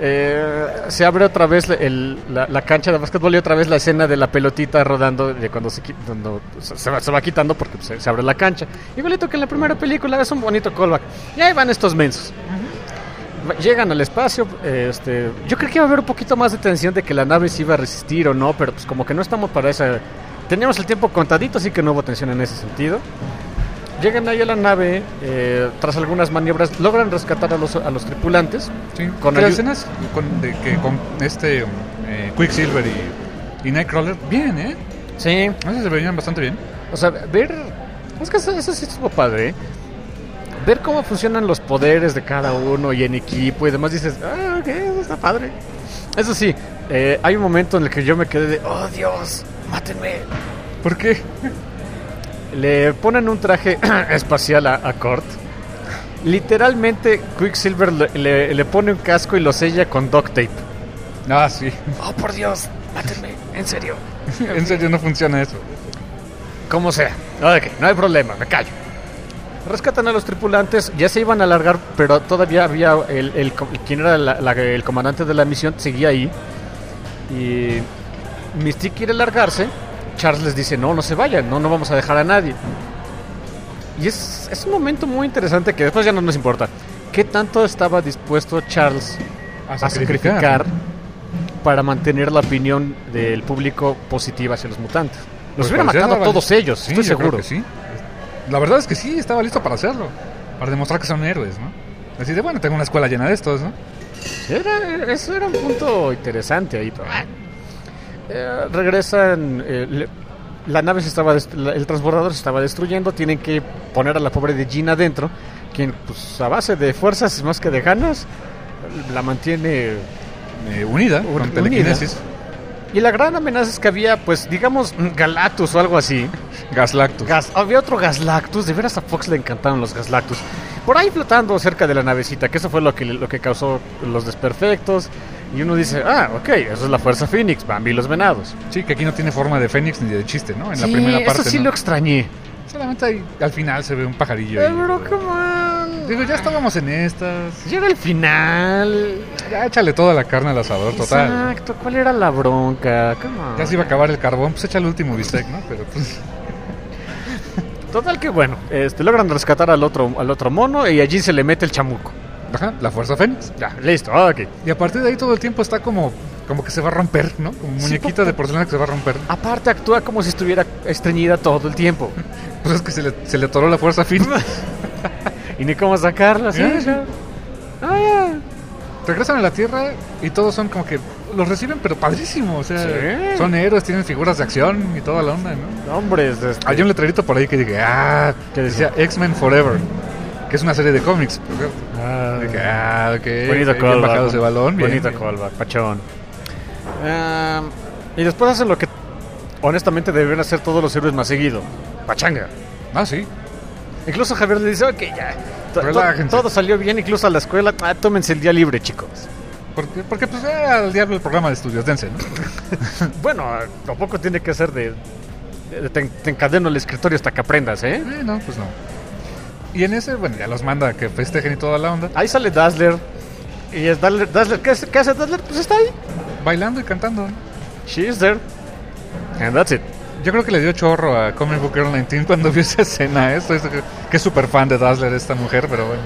Se abre otra vez la cancha de básquetbol y otra vez la escena de la pelotita rodando de cuando se va quitando porque se abre la cancha. Igualito que en la primera película, es un bonito callback. Y ahí van estos mensos. Llegan al espacio. Yo creo que iba a haber un poquito más de tensión de que la nave se iba a resistir o no, pero pues como que no estamos para esa. Teníamos el tiempo contadito, así que no hubo tensión en ese sentido. Llegan ahí a la nave, tras algunas maniobras logran rescatar a los tripulantes. Sí, con las escenas con Quicksilver y Nightcrawler, bien, ¿eh? Sí. Se veían bastante bien. O sea, es que eso sí estuvo padre, ¿eh? Ver cómo funcionan los poderes de cada uno y en equipo y demás, dices, ok, eso está padre. Eso sí, hay un momento en el que yo me quedé de, oh Dios, mátenme. ¿Por qué? Le ponen un traje espacial a Kurt. Literalmente Quicksilver le pone un casco y lo sella con duct tape. Sí. Oh, por Dios, mátenme, en serio. En serio no funciona eso. Como sea, ok, no hay problema, me callo. Rescatan a los tripulantes, ya se iban a largar, pero todavía había quien era el comandante de la misión, seguía ahí. Y Mystique quiere largarse. Charles les dice, no se vayan, no vamos a dejar a nadie. Y es un momento muy interesante que después ya no nos importa. ¿Qué tanto estaba dispuesto Charles a sacrificar para mantener la opinión del público positiva hacia los mutantes? Los hubiera matado a todos ellos, sí, estoy seguro. Que sí. La verdad es que sí, estaba listo para hacerlo, para demostrar que son héroes, ¿no? Así de, bueno, tengo una escuela llena de estos, ¿no? Eso era un punto interesante ahí. Regresan, la nave el transbordador se estaba destruyendo, tienen que poner a la pobre de Jean adentro, quien pues a base de fuerzas más que de ganas la mantiene unida con telequinesis. Y la gran amenaza es que había, pues, digamos, Galactus o algo así. Gaslactus. Había otro Gaslactus. De veras a Fox le encantaron los Gaslactus. Por ahí flotando cerca de la navecita, que eso fue lo que causó los desperfectos. Y uno dice, ok, eso es la Fuerza Fénix, Bambi y los venados. Sí, que aquí no tiene forma de Fénix ni de chiste, ¿no? En la primera parte, eso sí, ¿no? Lo extrañé. Solamente ahí, al final se ve un pajarillo. Pero, come on. Digo, ya estábamos en estas. Llega el final. Ya échale toda la carne al asador, total. Exacto, ¿cuál era la bronca? Come on. Ya se iba a acabar el carbón, pues echa el último bistec, ¿no? Pero pues... Total que bueno, logran rescatar al otro mono y allí se le mete el chamuco. Ajá, la Fuerza Fénix. Ya, listo, ok. Y a partir de ahí todo el tiempo está como que se va a romper, ¿no? Como un muñequito de porcelana que se va a romper. Aparte actúa como si estuviera estreñida todo el tiempo. Pues es que se le atoró la Fuerza Fénix. Y ni cómo sacarla, ¿sí? Ya. Regresan a la Tierra y todos son como que los reciben, pero padrísimo. O sea, ¿sí? Son héroes, tienen figuras de acción y toda la onda, ¿no? Hombre, hay un letrerito por ahí que diga, que decía X-Men Forever, que es una serie de cómics. Ok. Bonito callback. Bien bajado ese balón. Bonito callback, pachón. Y después hacen lo que honestamente deberían hacer todos los héroes más seguido. Pachanga. Ah, sí. Incluso Javier le dice, ok, ya. Relájense. Todo salió bien, incluso a la escuela. Tómense el día libre, chicos. Porque pues al diablo el programa de estudios, dense, ¿no? Bueno, tampoco tiene que ser te encadeno el escritorio hasta que aprendas, ¿eh? No, pues no. Y en ese, bueno, ya los manda a que festejen y toda la onda. Ahí sale Dazzler. Y es Dazzler, ¿qué hace Dazzler? Pues está ahí. Bailando y cantando. She is there. And that's it. Yo creo que le dio chorro a Comic Book Girl 19 cuando vio esa escena. Que es súper fan de Dazzler esta mujer, pero bueno.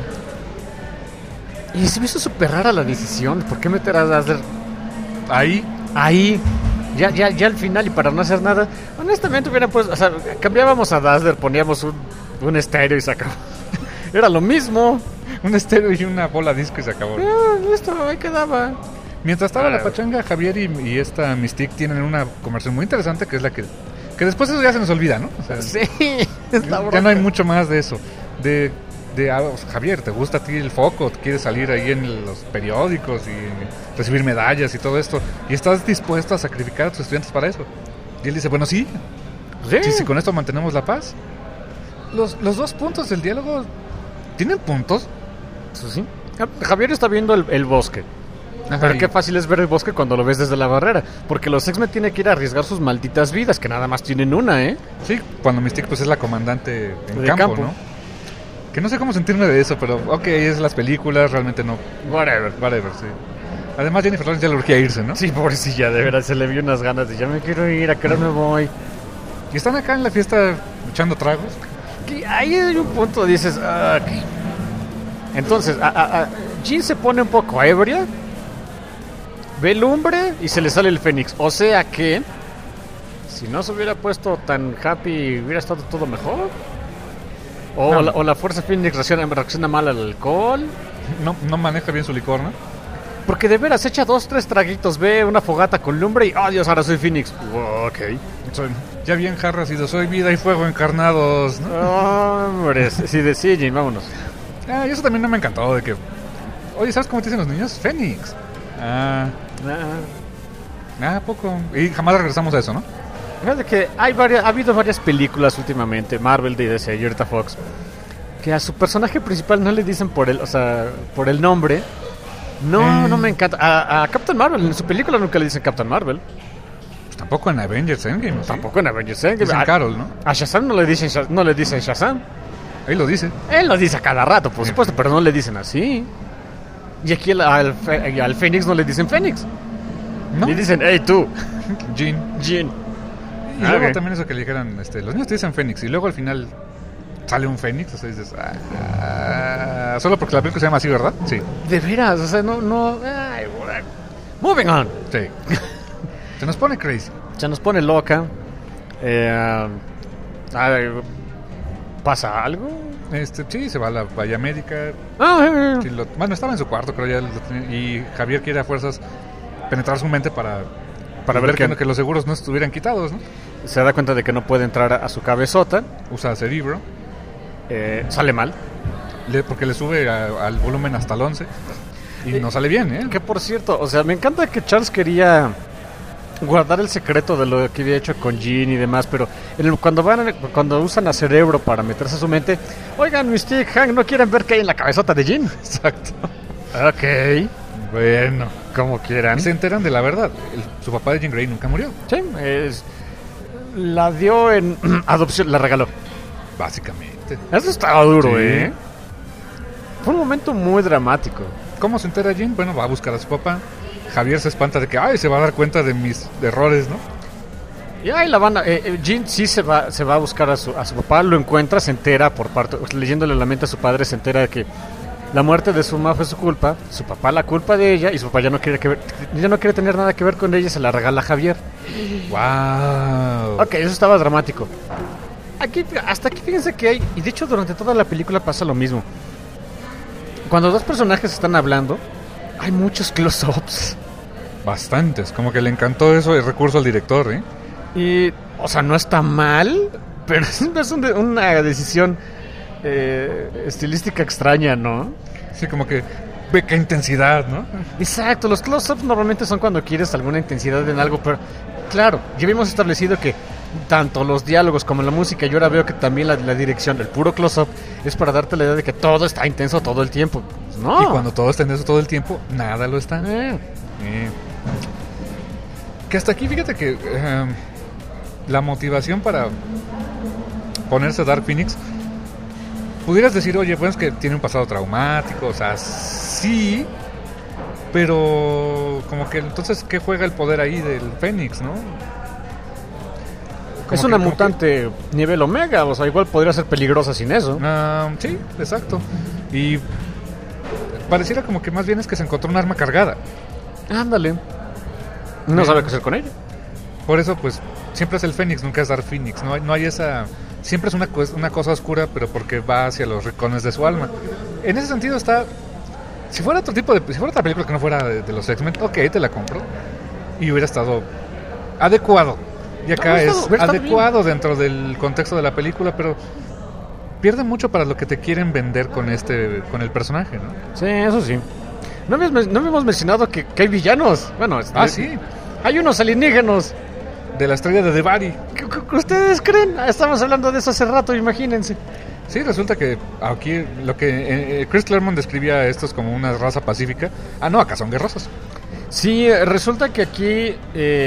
Y se me hizo súper rara la decisión. ¿Por qué meter a Dazzler ahí? Ya al final y para no hacer nada. Honestamente hubieran pues, o sea, cambiábamos a Dazzler, poníamos un estéreo y se acabó. Era lo mismo. Un estéreo y una bola disco y se acabó. Listo, ahí quedaba. Mientras estaba la pachanga, Javier y esta Mystique tienen una conversación muy interesante que es la que después eso ya se nos olvida, ¿no? O sea, sí, ya no hay mucho más de eso. O sea, Javier, ¿te gusta a ti el foco? ¿Quieres salir ahí en los periódicos y recibir medallas y todo esto? ¿Y estás dispuesto a sacrificar a tus estudiantes para eso? Y él dice, bueno, sí. Si con esto mantenemos la paz. Los dos puntos del diálogo tienen puntos. Sí. Javier está viendo el bosque. Ajá, pero qué fácil es ver el bosque cuando lo ves desde la barrera. Porque los X-Men tienen que ir a arriesgar sus malditas vidas, que nada más tienen una, ¿eh? Sí, cuando Mystique pues es la comandante en campo, ¿no? Que no sé cómo sentirme de eso, pero ok, es las películas, realmente no. Whatever, sí. Además Jennifer Lawrence ya le urgía irse, ¿no? Sí, pobrecilla, de verdad, se le vio unas ganas de ya me quiero ir, ¿a qué hora me voy? Y están acá en la fiesta echando tragos. Que ahí hay un punto, dices, okay. Entonces, Jean se pone un poco ebria, ve lumbre y se le sale el Fénix. O sea que, si no se hubiera puesto tan happy, hubiera estado todo mejor. O la fuerza Fénix reacciona mal al alcohol. No maneja bien su licor, ¿no? Porque de veras echa 2-3 traguitos, ve una fogata con lumbre y ¡oh Dios, ahora soy Fénix! Ok. Ya bien jarras y soy vida y fuego encarnados, ¿no? Hombre, sí, Jim, vámonos. Y eso también no me encantó, de que... Oye, ¿sabes cómo te dicen los niños? Fénix. Poco. Y jamás regresamos a eso, ¿no? Fíjate que ha habido varias películas últimamente, Marvel, DC y ahorita Fox, que a su personaje principal no le dicen por el nombre. No me encanta. A Captain Marvel, en su película nunca le dicen Captain Marvel. Pues tampoco en Avengers Endgame. ¿Sí? Tampoco en Avengers Endgame. Dicen Carol, ¿no? A Shazam no le dicen Shazam. Él lo dice. Él lo dice a cada rato, por supuesto, pero no le dicen así. Y aquí al Fénix no le dicen Fénix. ¿No? Le dicen, hey tú, Jean. Y luego también eso que le dijeran, los niños te dicen Fénix y luego al final sale un Fénix, o sea, dices, solo porque la película se llama así, ¿verdad? Sí. De veras, o sea, no. Moving on. Sí. Se nos pone crazy. Se nos pone loca. ¿Pasa algo? Sí, se va a la valla médica. Sí, bueno, estaba en su cuarto, creo ya. Y Javier quiere a fuerzas penetrar su mente para ver que los seguros no estuvieran quitados, ¿no? Se da cuenta de que no puede entrar a su cabezota. Usa cerebro. Sale mal. Porque le sube al volumen hasta el 11. Y no sale bien, ¿eh? Que por cierto, o sea, me encanta que Charles quería guardar el secreto de lo que había hecho con Jean y demás, pero cuando usan a cerebro para meterse a su mente, oigan, Mystique, Hank, ¿no quieren ver qué hay en la cabezota de Jean? Exacto. Ok. Bueno, como quieran. Y se enteran de la verdad. Su papá de Jean Grey nunca murió. Sí, la dio en adopción, la regaló. Básicamente. Eso estaba duro, sí. Fue un momento muy dramático. ¿Cómo se entera Jean? Bueno, va a buscar a su papá. Javier se espanta de que se va a dar cuenta de mis errores, ¿no? Y ahí la van Jean sí se va a buscar a su papá, lo encuentra, se entera leyéndole la mente a su padre, se entera de que la muerte de su mamá fue su culpa, su papá la culpa de ella, y su papá ya no quiere tener nada que ver con ella, se la regala a Javier. Wow. Ok, eso estaba dramático. Hasta aquí fíjense que hay, y de hecho durante toda la película pasa lo mismo. Cuando dos personajes están hablando, hay muchos close-ups. Bastantes, como que le encantó eso, el recurso al director, ¿eh? Y, o sea, no está mal, pero es una decisión estilística extraña, ¿no? Sí, como que ve qué intensidad, ¿no? Exacto, los close-ups normalmente son cuando quieres alguna intensidad en algo, pero claro, ya habíamos establecido que tanto los diálogos como la música, yo ahora veo que también la dirección, el puro close-up, es para darte la idea de que todo está intenso todo el tiempo. Pues no. Y cuando todo está intenso todo el tiempo, nada lo está. Que hasta aquí, fíjate que la motivación para ponerse Dark Phoenix, pudieras decir, oye, pues es que tiene un pasado traumático, o sea, sí, pero como que entonces, ¿qué juega el poder ahí del Fénix, no? Es una mutante nivel Omega, o sea, igual podría ser peligrosa sin eso. Sí, exacto. Y pareciera como que más bien es que se encontró un arma cargada. Ándale. No sabe qué hacer con ella. Por eso, pues, siempre es el Fénix, nunca es Dark Phoenix. No hay esa... Siempre es una cosa oscura, pero porque va hacia los rincones de su alma. En ese sentido está... Si fuera otro tipo de... Si fuera otra película que no fuera de los X-Men, ok, te la compro. Y hubiera estado adecuado. Y acá es adecuado dentro del contexto de la película, pero pierde mucho para lo que te quieren vender con el personaje, ¿no? Sí, eso sí. No habíamos mencionado que hay villanos. Bueno, sí. Hay unos alienígenas. De la estrella de Debari. ¿Qué ustedes creen? Estamos hablando de eso hace rato, imagínense. Sí, resulta que aquí lo que Chris Claremont describía a estos como una raza pacífica. No, acá son guerrosos. Sí, resulta que aquí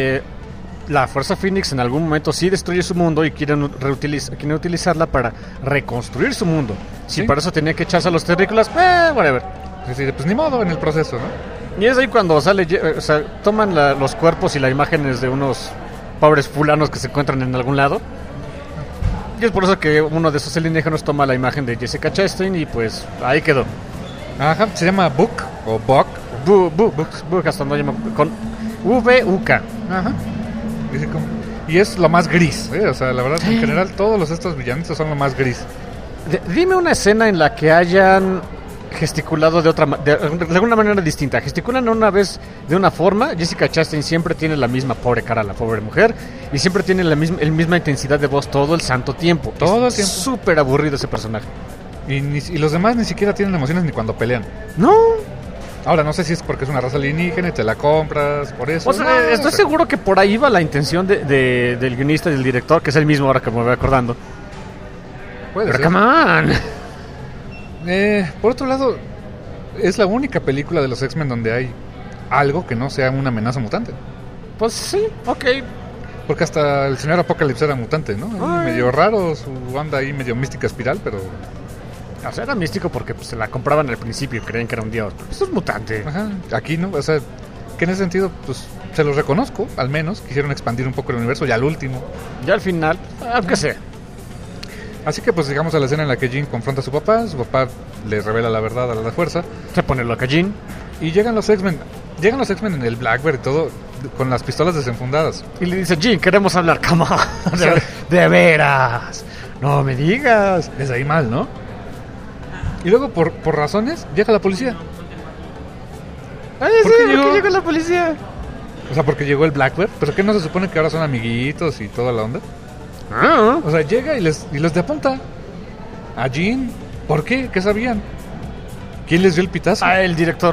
la Fuerza Phoenix en algún momento sí destruye su mundo y quieren utilizarla para reconstruir su mundo. Si para eso tenía que echarse a los terrícolas, whatever. Sí, pues ni modo en el proceso, ¿no? Y es ahí cuando toman los cuerpos y las imágenes de unos pobres fulanos que se encuentran en algún lado. Y es por eso que uno de esos alienígenas toma la imagen de Jessica Chastain y pues ahí quedó. Ajá, se llama Book o Buck. Book, hasta no llama con V-U-K. Ajá. Y es lo más gris, o sea, la verdad, en general todos estos villanitos son lo más gris. Dime una escena en la que hayan gesticulado de alguna manera distinta. Gesticulan una vez de una forma. Jessica Chastain siempre tiene la misma pobre cara, la pobre mujer, y siempre tiene la misma intensidad de voz todo el santo tiempo. Todo el tiempo. Súper aburrido ese personaje. Y los demás ni siquiera tienen emociones ni cuando pelean. No. Ahora, no sé si es porque es una raza alienígena y te la compras, por eso. O sea, estoy seguro que por ahí va la intención del guionista y del director, que es el mismo ahora que me voy acordando. Puede ser. Pero come on. Por otro lado, es la única película de los X-Men donde hay algo que no sea una amenaza mutante. Pues sí, ok. Porque hasta el señor Apocalipsis era mutante, ¿no? Medio raro su onda ahí, medio mística espiral, pero... O sea, era místico porque pues, se la compraban al principio y creían que era un dios. Esto es mutante. Ajá, aquí no, o sea, que en ese sentido, pues, se los reconozco, al menos. Quisieron expandir un poco el universo, ya al último. Ya al final, aunque sea. Así que pues llegamos a la escena en la que Jean confronta a su papá le revela la verdad a la fuerza. Se pone loca Jean. Y llegan los X-Men en el Blackbird y todo, con las pistolas desenfundadas. Y le dice, Jean, queremos hablar, come on. De veras, no me digas. Desde ahí mal, ¿no? Y luego por razones llega la policía. ¿Por qué llegó la policía? O sea, porque llegó el Blackbird. ¿Pero qué no se supone que ahora son amiguitos y toda la onda? O sea, llega y les depunta a Jean. ¿Por qué? ¿Qué sabían? ¿Quién les dio el pitazo? El director.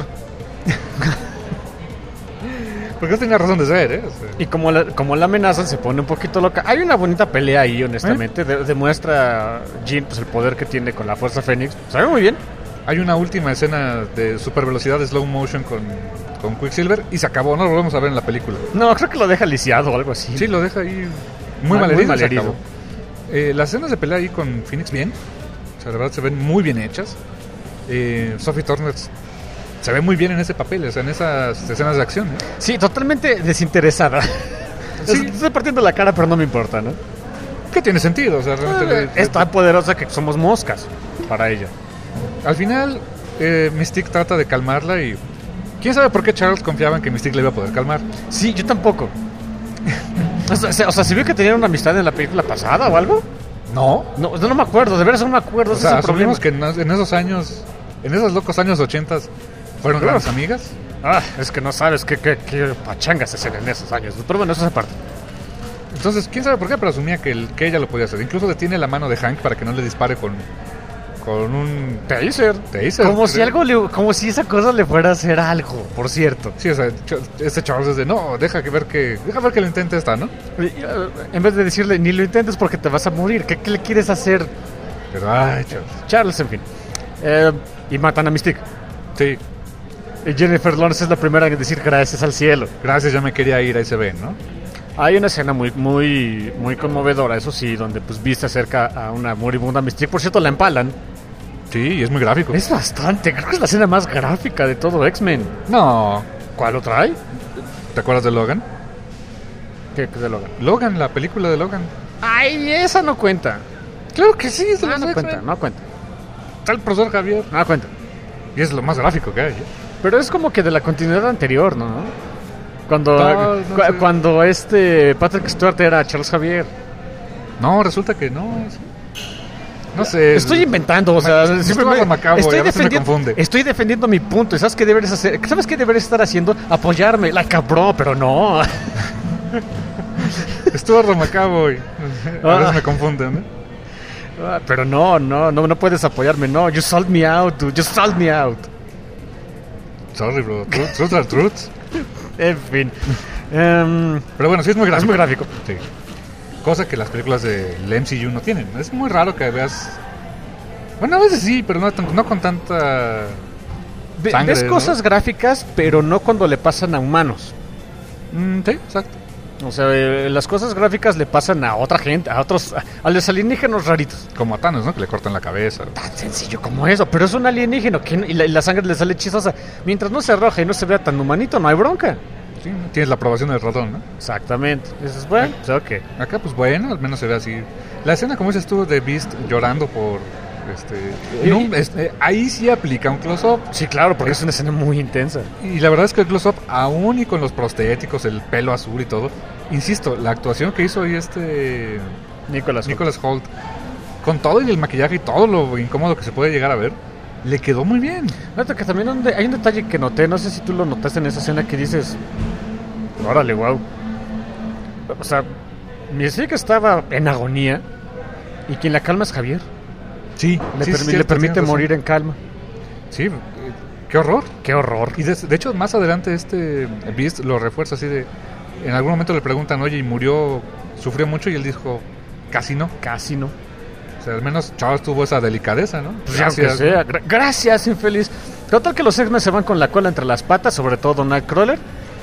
Porque tenía razón de ser, O sea. Y como la amenazan, se pone un poquito loca. Hay una bonita pelea ahí, honestamente. Demuestra Jean pues, el poder que tiene con la Fuerza Fénix. Se ve muy bien. Hay una última escena de super velocidad de slow motion con Quicksilver y se acabó. No lo volvemos a ver en la película. No, creo que lo deja lisiado o algo así. Sí, lo deja ahí muy malherido. Las escenas de pelea ahí con Phoenix bien. O sea, la verdad se ven muy bien hechas. Sophie Turner se ve muy bien en ese papel, o sea, en esas escenas de acción. Sí, totalmente desinteresada. Sí. Estoy partiendo la cara, pero no me importa, ¿no? ¿Qué tiene sentido? O sea, realmente es tan poderosa que somos moscas para ella. Al final, Mystique trata de calmarla y... ¿Quién sabe por qué Charles confiaba en que Mystique le iba a poder calmar? Sí, yo tampoco. O sea, ¿se vio que tenían una amistad en la película pasada o algo? No me acuerdo, de veras no me acuerdo. O sea, asumimos que en esos años, en esos locos años 80 fueron grandes amigas. Es que no sabes qué pachangas se hacen en esos años. Pero bueno, eso es aparte. Entonces, quién sabe por qué, pero asumía que ella lo podía hacer. Incluso detiene la mano de Hank para que no le dispare con con un taser. Como si esa cosa le fuera a hacer algo, por cierto. Sí, o sea, este Charles es de, no, deja ver que lo intente esta, ¿no? En vez de decirle, ni lo intentes porque te vas a morir, ¿qué le quieres hacer? Pero, ay, Charles, en fin. Y matan a Mystique. Sí. Y Jennifer Lawrence es la primera en decir gracias al cielo. Gracias, ya me quería ir, ahí se ve, ¿no? Hay una escena muy conmovedora, eso sí, donde pues viste acerca a una moribunda Mystique. Por cierto, la empalan. Sí, y es muy gráfico. Es bastante, creo que es la escena más gráfica de todo X-Men. No. ¿Cuál lo trae? ¿Te acuerdas de Logan? ¿Qué de Logan? Logan, la película de Logan. Ay, esa no cuenta. Claro que sí, es no cuenta. Está el profesor Javier. No cuenta. Y es lo más gráfico que hay. Pero es como que de la continuidad anterior, ¿no? Cuando Patrick Stewart era Charles Xavier. No, resulta que no. No sé. Estoy inventando, o sea, estoy defendiendo mi punto. ¿Y sabes qué deberías hacer? ¿Sabes qué deberías estar haciendo? Apoyarme. La cabrón, pero no. Stuart McAvoy. A veces me confunden, ¿eh? Pero no puedes apoyarme, no. You sold me out, dude. You sold me out. Sorry, bro. Truths are truths. En fin. Pero bueno, sí es muy gráfico. Es muy gráfico. Sí. Cosa que las películas del MCU no tienen. Es muy raro que veas... Bueno, a veces sí, pero no con tanta sangre. Ves cosas gráficas, pero no cuando le pasan a humanos. Sí, exacto. O sea, las cosas gráficas le pasan a otra gente, a los alienígenas raritos. Como a Thanos, ¿no? Que le cortan la cabeza. Tan sencillo como eso, pero es un alienígeno y la sangre le sale chistosa. Mientras no se arroja y no se vea tan humanito, no hay bronca. Sí, tienes la aprobación del ratón, ¿no? Exactamente. Eso es bueno, pues ok. Acá, pues bueno, al menos se ve así. La escena, como dices tú, de Beast llorando por... ahí sí aplica un close-up. Sí, claro, porque es una escena muy intensa. Y la verdad es que el close-up, aún y con los prostéticos, el pelo azul y todo, insisto, la actuación que hizo ahí Nicholas Hoult, con todo y el maquillaje y todo lo incómodo que se puede llegar a ver, le quedó muy bien. Fíjate que también hay un detalle que noté, no sé si tú lo notaste en esa escena, que dices, órale, wow. O sea, Mystique estaba en agonía y quien la calma es Javier. Sí, le permite morir en calma. Sí, qué horror. Qué horror. Y de hecho, más adelante Beast lo refuerza así de... En algún momento le preguntan, oye, ¿y sufrió mucho? Y él dijo, casi no. O sea, al menos Charles tuvo esa delicadeza, ¿no? Pues gracias. Gracias, infeliz. Total que los X-Men se van con la cola entre las patas, sobre todo Nightcrawler.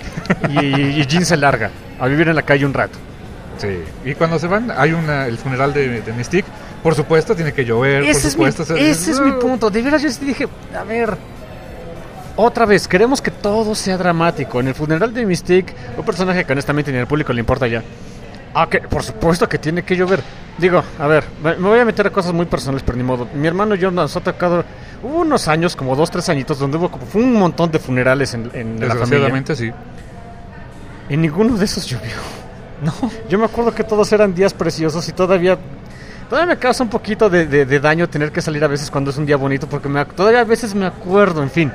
y Jean se larga a vivir en la calle un rato. Sí, y cuando se van, hay el funeral de Mystique. Por supuesto, tiene que llover. Ese es mi punto. De veras, yo sí dije, a ver, otra vez, queremos que todo sea dramático. En el funeral de Mystique, un personaje que honestamente ni al público le importa ya. Que por supuesto que tiene que llover. Digo, a ver, me voy a meter a cosas muy personales, pero ni modo. Mi hermano y yo nos ha tocado unos años, como 2-3 añitos, donde fue un montón de funerales en la familia. Sí. Y ninguno de esos llovió. No. Yo me acuerdo que todos eran días preciosos y todavía me causa un poquito de daño tener que salir a veces cuando es un día bonito, porque todavía a veces me acuerdo, en fin.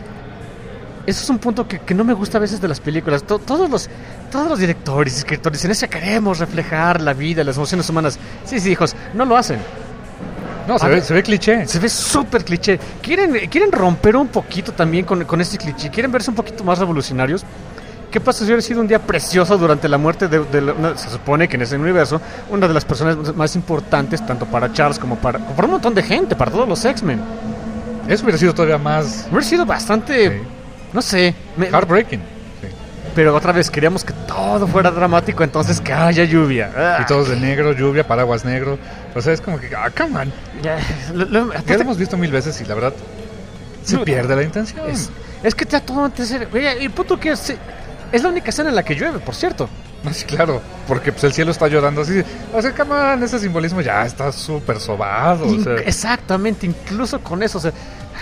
Eso es un punto que no me gusta a veces de las películas. Todos los directores y escritores dicen, eso queremos reflejar la vida, las emociones humanas. Sí, hijos, no lo hacen. No, se ve cliché. Se ve súper cliché. Quieren romper un poquito también con este cliché. Quieren verse un poquito más revolucionarios. ¿Qué pasa si hubiera sido un día precioso durante la muerte se supone que en ese universo, una de las personas más importantes, tanto para Charles como para un montón de gente, para todos los X-Men? Eso hubiera sido todavía más... Hubiera sido bastante... Sí. No sé. Heartbreaking. Sí. Pero otra vez queríamos que todo fuera dramático, entonces que haya lluvia. Y todos de negro, lluvia, paraguas negro. O sea, es como que... come on. Ya lo hemos visto 1000 veces y la verdad se pierde la intención. Es que te da todo antes de ser... Y el punto que es la única escena en la que llueve, por cierto. Sí, claro, porque pues el cielo está llorando así. O sea, come on, ese simbolismo ya está súper sobado. Exactamente, incluso con eso, o sea...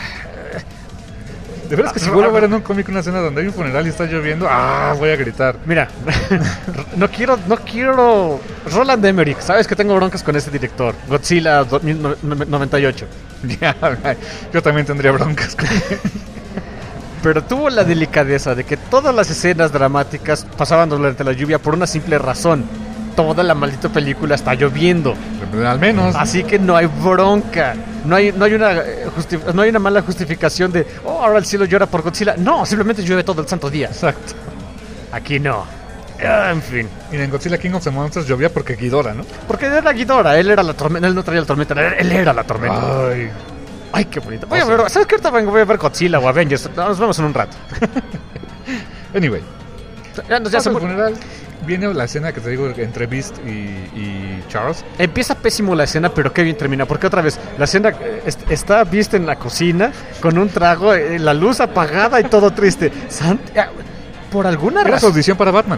De verdad es que si vuelvo a ver en un cómic una escena donde hay un funeral y está lloviendo, voy a gritar. Mira, no quiero Roland Emmerich, sabes que tengo broncas con ese director, Godzilla 98. Ya, yo también tendría broncas con él. Pero tuvo la delicadeza de que todas las escenas dramáticas pasaban durante la lluvia por una simple razón. toda la maldita película está lloviendo. Al menos. Así que no hay bronca. No hay una mala justificación de, ahora el cielo llora por Godzilla. No, simplemente llueve todo el santo día. Exacto. Aquí no. En fin. Y en Godzilla King of the Monsters llovía porque Ghidorah, ¿no? Porque era Ghidorah, él era la tormenta, él no traía la tormenta, él era la tormenta. Ay, qué bonito. Voy a ver, ¿sabes qué? Ahorita voy a ver Godzilla o Avengers. Nos vemos en un rato. Anyway. Ya se funeral. Viene la escena que te digo entre Beast y Charles. Empieza pésimo la escena, pero qué bien termina. Porque otra vez, la escena está Beast en la cocina con un trago, la luz apagada y todo triste. Por alguna razón. Era su audición para Batman.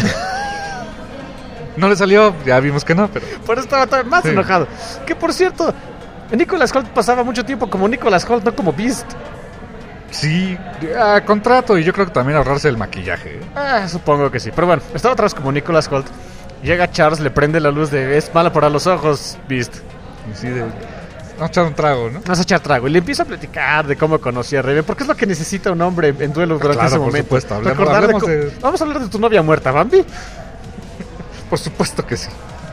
No le salió, ya vimos que no, pero. Por eso estaba todavía más enojado. Que por cierto, Nicholas Hoult pasaba mucho tiempo como Nicholas Hoult, no como Beast. Sí, contrato y yo creo que también ahorrarse el maquillaje. Supongo que sí. Pero bueno, estaba otra vez como Nicholas Hoult. Llega Charles, le prende la luz de es mala para los ojos, Beast. Y sí, vamos a echar un trago, ¿no? Vamos a echar trago. Y le empieza a platicar de cómo conocía a Raven, porque es lo que necesita un hombre en duelo durante ese momento. Por supuesto, Vamos a hablar de tu novia muerta, Bambi. Por supuesto que sí.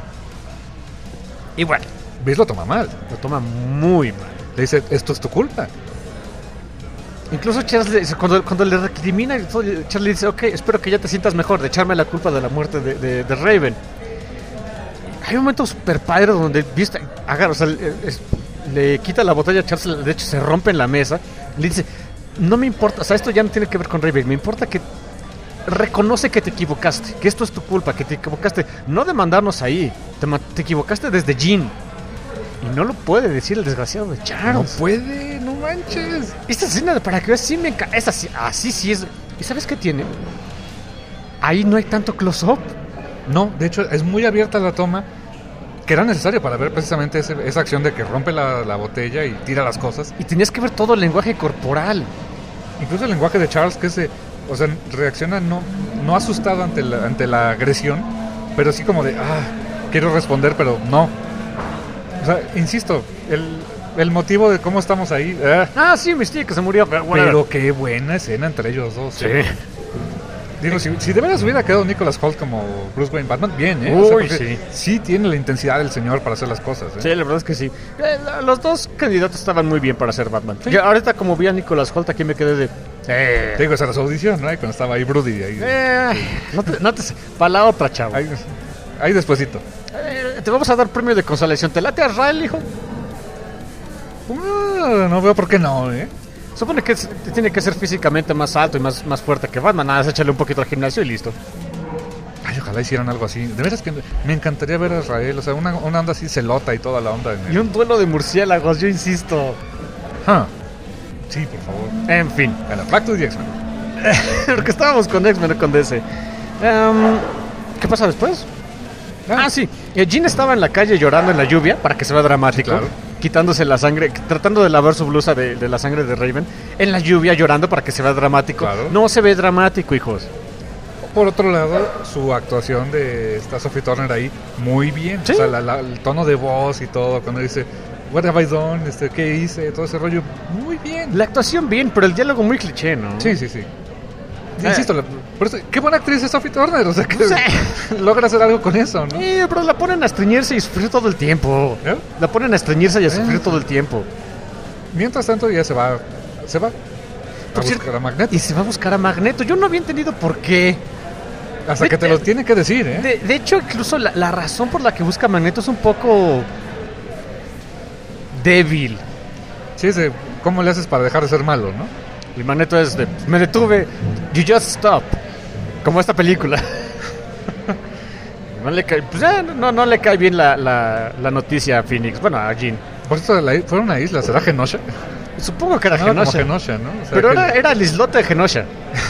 Y bueno, Beast lo toma mal. Lo toma muy mal. Le dice, esto es tu culpa. Incluso Charles, cuando le recrimina, Charles le dice, ok, espero que ya te sientas mejor de echarme la culpa de la muerte de Raven. Hay un momento super padre donde Beast agarra, o sea, le quita la botella a Charles, de hecho se rompe en la mesa, le dice, no me importa, o sea, esto ya no tiene que ver con Raven, me importa que reconoce que te equivocaste, que esto es tu culpa, que te equivocaste, no de mandarnos ahí, te equivocaste desde Jean. Y no lo puede decir el desgraciado de Charles. No puede, no manches. Esta escena, para que veas, sí me encanta. Así sí es. ¿Y sabes qué tiene? Ahí no hay tanto close-up. No, de hecho, es muy abierta la toma, que era necesario para ver precisamente esa acción de que rompe la botella y tira las cosas. Y tenías que ver todo el lenguaje corporal. Incluso el lenguaje de Charles, que o sea, reacciona no asustado ante la agresión, pero sí como de, quiero responder, pero no. O sea, insisto, el motivo de cómo estamos ahí. Sí, Mystique que se murió. Pero qué buena escena entre ellos dos. Sí. Digo, si de veras hubiera quedado Nicholas Hoult como Bruce Wayne Batman, bien, ¿eh? Uy, sí. Sí tiene la intensidad del señor para hacer las cosas, ¿eh? Sí, la verdad es que sí. Los dos candidatos estaban muy bien para ser Batman. Sí. Ahorita, como vi a Nicholas Hoult, aquí me quedé de... Te digo, esa era su audición, ¿no? Cuando estaba ahí Brody. Ahí, no te para la otra, chavo. Ahí despuesito. Te vamos a dar premio de consolación. ¿Te late a Riley, hijo? No veo por qué no, ¿eh? Supone que tiene que ser físicamente más alto y más fuerte que Batman. Nada, échale un poquito al gimnasio y listo. Ay, ojalá hicieran algo así. De veras que me encantaría ver a Israel. O sea, una onda así celota y toda la onda. Y un duelo de murciélagos, yo insisto. Sí, por favor. En fin. Bueno, back to the X-Men. Porque estábamos con X-Men, con DC. ¿Qué pasa después? Sí. Jean estaba en la calle llorando en la lluvia para que se vea dramático. Sí, claro. Quitándose la sangre, tratando de lavar su blusa de la sangre de Raven. En la lluvia llorando para que se vea dramático. Claro. No se ve dramático, hijos. Por otro lado, su actuación de esta Sophie Turner ahí, muy bien. ¿Sí? O sea, el tono de voz y todo, cuando dice, what have I done? ¿Qué hice? Todo ese rollo, muy bien. La actuación bien, pero el diálogo muy cliché, ¿no? Sí. Insisto, por eso, qué buena actriz es Sophie Turner, o sea que logra hacer algo con eso, ¿no? Pero la ponen a estreñirse y sufrir todo el tiempo. La ponen a estreñirse y a sufrir todo el tiempo. Mientras tanto ya se va a buscar a Magneto. Y se va a buscar a Magneto. Yo no había entendido por qué. Hasta que te lo tiene que decir, ¿eh? De hecho, incluso la razón por la que busca a Magneto es un poco débil. Sí, es de cómo le haces para dejar de ser malo, ¿no? Y Magneto es de, me detuve, you just stop. Como esta película. No le cae, no le cae bien la noticia a Phoenix. Bueno, a Jean. Por eso fue una isla, ¿será Genosha? Supongo que era Genosha. Como Genosha, ¿no? O sea, pero era el islote de Genosha.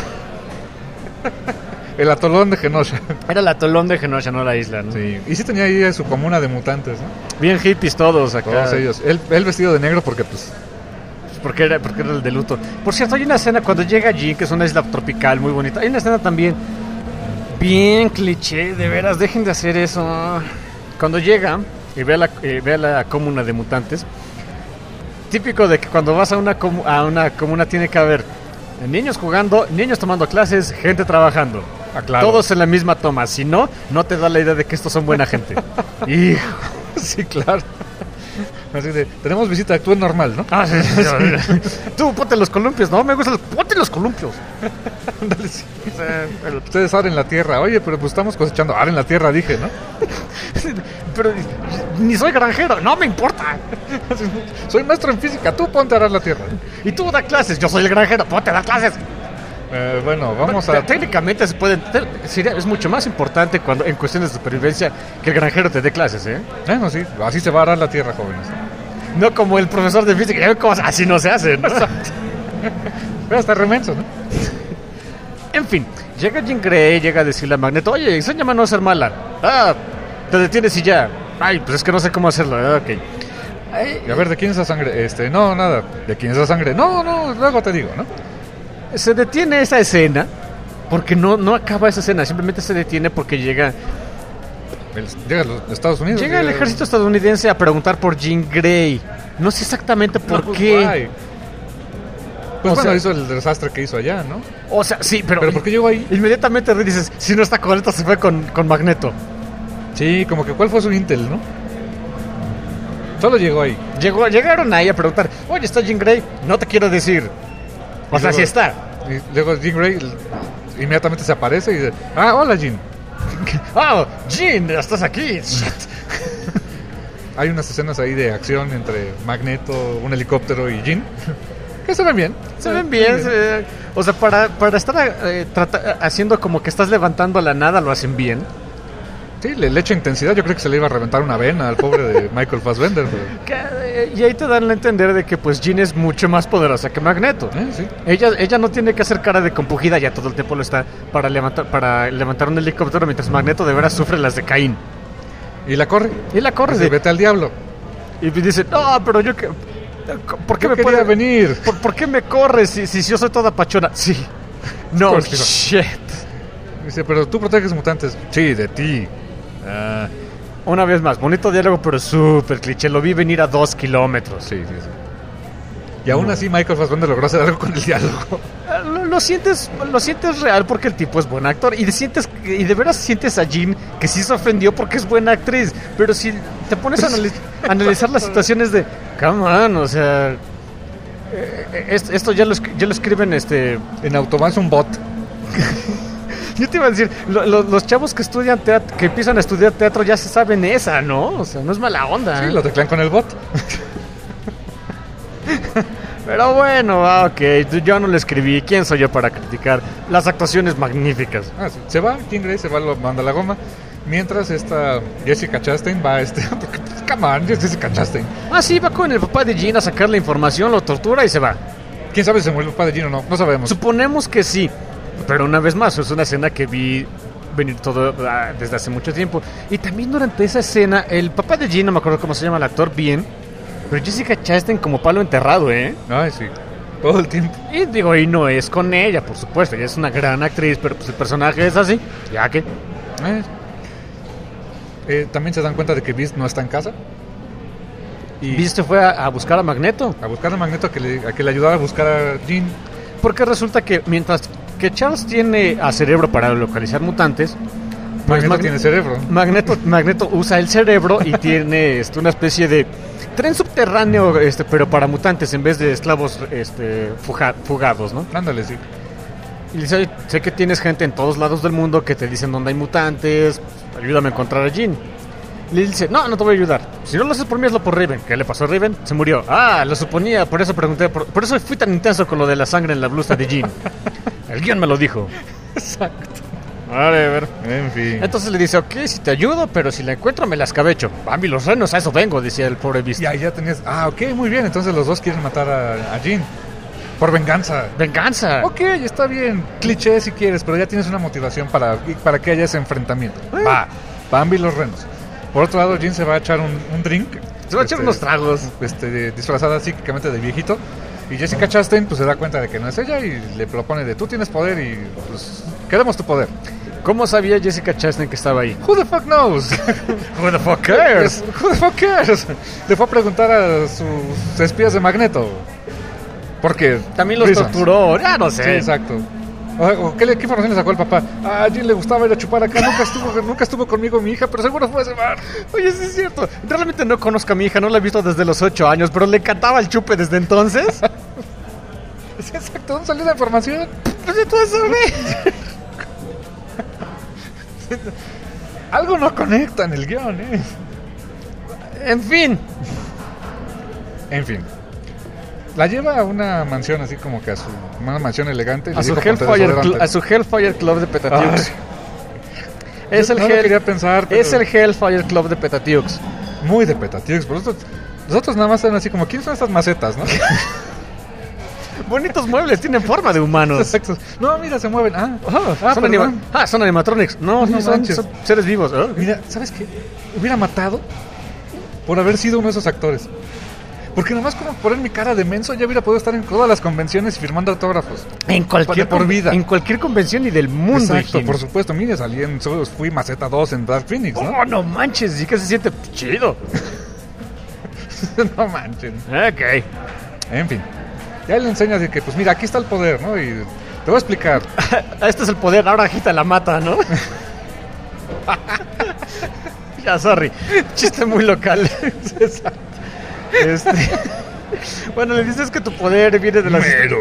El atolón de Genosha. Era el atolón de Genosha, no la isla, ¿no? Sí. Y sí tenía ahí su comuna de mutantes, ¿no? Bien hippies todos acá. Todos ellos. Él vestido de negro porque porque era el de luto. Por cierto, hay una escena cuando llega Jean, que es una isla tropical muy bonita. Hay una escena también bien cliché, de veras, dejen de hacer eso. Cuando llega y ve a la comuna de mutantes, típico de que cuando vas a una comuna tiene que haber niños jugando, niños tomando clases, gente trabajando. Claro. Todos en la misma toma. Si no, no te da la idea de que estos son buena gente. Hijo. Sí, claro. Así de, tenemos visita, actúen normal, ¿no? Sí. Tú ponte los columpios, ¿no? Me gustan ponte los columpios. Ándale, sí. Ustedes abren la tierra. Oye, pero pues estamos cosechando. Abren la tierra, dije, ¿no? Pero ni soy granjero, no me importa. Soy maestro en física, tú ponte a arar la tierra. Y tú da clases, yo soy el granjero, ponte a dar clases. Bueno, vamos a... Técnicamente se pueden... es mucho más importante cuando en cuestiones de supervivencia que el granjero te dé clases, ¿eh? Bueno, sí, así se va a arar la tierra, jóvenes. No como el profesor de física, ya ven cómo así no se hace, ¿no? Pero hasta remenso, ¿no? En fin, llega Jean Grey, llega a decirle a Magneto, oye, enséñame a no ser mala. Te detienes y ya. Ay, pues es que no sé cómo hacerlo, ok. Y a ver, ¿de quién es la sangre? No, nada. ¿De quién es la sangre? No, luego te digo, ¿no? Se detiene esa escena porque no acaba esa escena, simplemente se detiene porque llega a los Estados Unidos. Llega el ejército estadounidense a preguntar por Jean Grey. No sé exactamente por qué. Pues bueno, hizo el desastre que hizo allá, ¿no? O sea, sí, pero ¿por qué llegó ahí? Inmediatamente dices, si no está con esto, se fue con Magneto. Sí, como que ¿cuál fue su intel, no? Solo llegó ahí. Llegaron ahí a preguntar, oye, ¿está Jean Grey? No te quiero decir. O sea, sí está. Y luego Jean Grey inmediatamente se aparece y dice, hola Jean. Jean, estás aquí. Hay unas escenas ahí de acción entre Magneto, un helicóptero y Jean que se ven bien. Se ven bien. O sea, para estar haciendo como que estás levantando a la nada, lo hacen bien. Sí, le echa intensidad. Yo creo que se le iba a reventar una vena al pobre de Michael Fassbender. Y ahí te dan a entender de que pues Jean es mucho más poderosa que Magneto. Sí. Ella no tiene que hacer cara de compungida, ya todo el tiempo lo está para levantar un helicóptero, mientras Magneto de veras sufre las de Caín. Y la corre. Dice, vete al diablo. Y dice, no, pero yo que... ¿Por qué me puede venir? ¿Por qué me corres si yo soy toda pachona? Sí. No, shit. Dice, pero tú proteges mutantes. Sí, de ti. Una vez más, bonito diálogo, pero súper cliché. Lo vi venir a 2 kilómetros. Sí. Y aún así Michael Fassbender logró hacer algo con el diálogo. Lo sientes real porque el tipo es buen actor. Y de veras sientes a Jean que sí se ofendió porque es buena actriz. Pero si te pones a analizar las situaciones de... Come on, o sea... Esto ya lo escriben en automático un bot. Yo te iba a decir, los chavos que estudian teatro, que empiezan a estudiar teatro ya se saben esa, ¿no? O sea, no es mala onda. Sí, lo teclean con el bot. Pero bueno, ok, yo no le escribí. ¿Quién soy yo para criticar las actuaciones magníficas? Sí. Se va, Jean Grey se va, lo manda a la goma. Mientras esta Jessica Chastain va come on, Jessica Chastain. Sí, va con el papá de Jean a sacar la información, lo tortura y se va. ¿Quién sabe si se muere el papá de Jean o no? No sabemos. Suponemos que sí. Pero una vez más, es una escena que vi venir todo desde hace mucho tiempo. Y también durante esa escena, el papá de Jean, no me acuerdo cómo se llama el actor bien, pero Jessica Chastain como palo enterrado, ¿eh? Ay, sí, todo el tiempo. Y no es con ella, por supuesto. Ella es una gran actriz, pero pues el personaje es así. ¿Ya qué? También se dan cuenta de que Beast no está en casa. Y Beast se fue a buscar a Magneto. A buscar a Magneto, a que le ayudara a buscar a Jean. Porque resulta que mientras que Charles tiene a cerebro para localizar mutantes, Magneto tiene cerebro. Magneto usa el cerebro y tiene una especie de tren subterráneo, pero para mutantes en vez de esclavos fugados, ¿no? Ándale, sí. Y le dice, oye, sé que tienes gente en todos lados del mundo que te dicen dónde hay mutantes, ayúdame a encontrar a Jean. Le dice, no te voy a ayudar. Si no lo haces por mí, hazlo por Raven. ¿Qué le pasó a Raven? Se murió. Lo suponía, por eso pregunté, por eso fui tan intenso con lo de la sangre en la blusa de Jean. El guión me lo dijo. Exacto. A ver. En fin. Entonces le dice, ok, si te ayudo, pero si la encuentro me la escabecho. Bambi, los renos, a eso vengo, decía el pobre Beast. Ya tenías... ok, muy bien. Entonces los dos quieren matar a Jean. Por venganza. ¡Venganza! Ok, está bien. Cliché si quieres, pero ya tienes una motivación para que haya ese enfrentamiento. Bambi los renos. Por otro lado, Jean se va a echar un drink. Se va a echar unos tragos. Disfrazada psíquicamente de viejito. Y Jessica Chastain pues se da cuenta de que no es ella y le propone de tú tienes poder y pues queremos tu poder. ¿Cómo sabía Jessica Chastain que estaba ahí? Who the fuck knows? Who the fuck cares? Who the fuck cares? Le fue a preguntar a sus espías de Magneto. Porque también los torturó, ya no sé. Sí, exacto. ¿Qué información le sacó el papá? A Jean le gustaba ir a chupar acá, nunca estuvo conmigo mi hija, pero seguro fue a ese bar. Oye, sí es cierto. Realmente no conozco a mi hija, no la he visto desde los 8 años, pero le encantaba el chupe desde entonces. Sí, exacto, ¿dónde salió la información? Pues de todo eso, Algo no conecta en el guión, En fin. La lleva a una mansión así como que una mansión elegante. A su Hellfire Club de Petatiux. Es el Hellfire Club de Petatiux. Muy de Petatiux. Nosotros nada más están así como, ¿quiénes son estas macetas, no? Bonitos muebles, tienen forma de humanos. Exacto. No, mira, se mueven. Son animatronics. No, son seres vivos. Mira, ¿sabes qué? Hubiera matado por haber sido uno de esos actores. Porque nomás como poner mi cara de menso ya hubiera podido estar en todas las convenciones firmando autógrafos. Por vida. En cualquier convención y del mundo. Exacto, por supuesto. Mire, fui Maceta 2 en Dark Phoenix, ¿no? Oh, no manches, sí que se siente chido. No manches. Ok. En fin. Ya le enseñas de que, pues mira, aquí está el poder, ¿no? Y te voy a explicar. Este es el poder, ahora agita la mata, ¿no? Ya, sorry. Chiste muy local. Bueno, le dices que tu poder viene de la... Mero.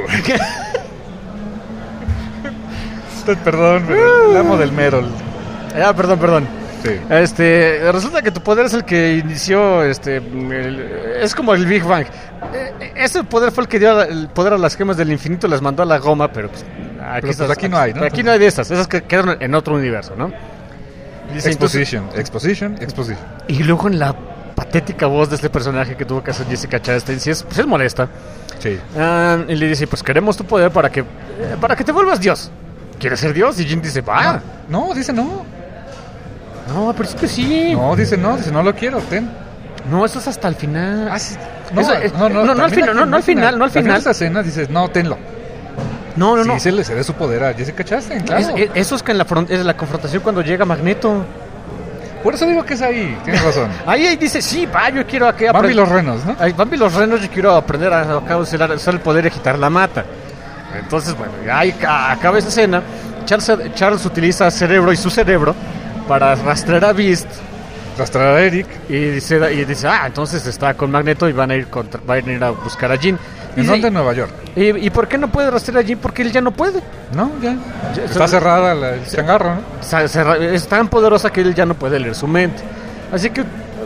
Perdón, pero le amo del Merol. Perdón. Sí. Resulta que tu poder es el que inició, es como el Big Bang. Ese poder fue el que dio el poder a las gemas del infinito, las mandó a la goma, pero pues aquí no hay, ¿no? Aquí no hay de esas que quedaron en otro universo, ¿no? Dice, exposition. Y luego en la patética voz de este personaje que tuvo que hacer Jessica Chastain, es molesta. Sí. Y le dice, pues queremos tu poder para que te vuelvas Dios. ¿Quieres ser Dios? Y Jean dice, va. No, dice no. No, pero es que sí. No, dice no lo quiero, ten. No, eso es hasta el final. Sí. No al final. Al final de esa escena dices, no, tenlo. No. Sí, se le cede su poder a Jessica Chastain, claro. Eso es que es la confrontación cuando llega Magneto. Por eso digo que es ahí, tienes razón. Ahí dice, sí, yo quiero aprender. Bambi los renos, ¿no? Bambi los renos, yo quiero aprender a usar el poder de agitar la mata. Entonces, bueno, ahí acaba esa escena. Charles utiliza cerebro y su cerebro para rastrear a Beast, rastrear a Eric, y dice, entonces está con Magneto y van a ir a buscar a Jean. ¿En dónde? En Nueva York. ¿Y por qué no puede rastrear a Jean? Porque él ya no puede. No, ya está cerrada el changarro, ¿no? Es tan poderosa que él ya no puede leer su mente. Así que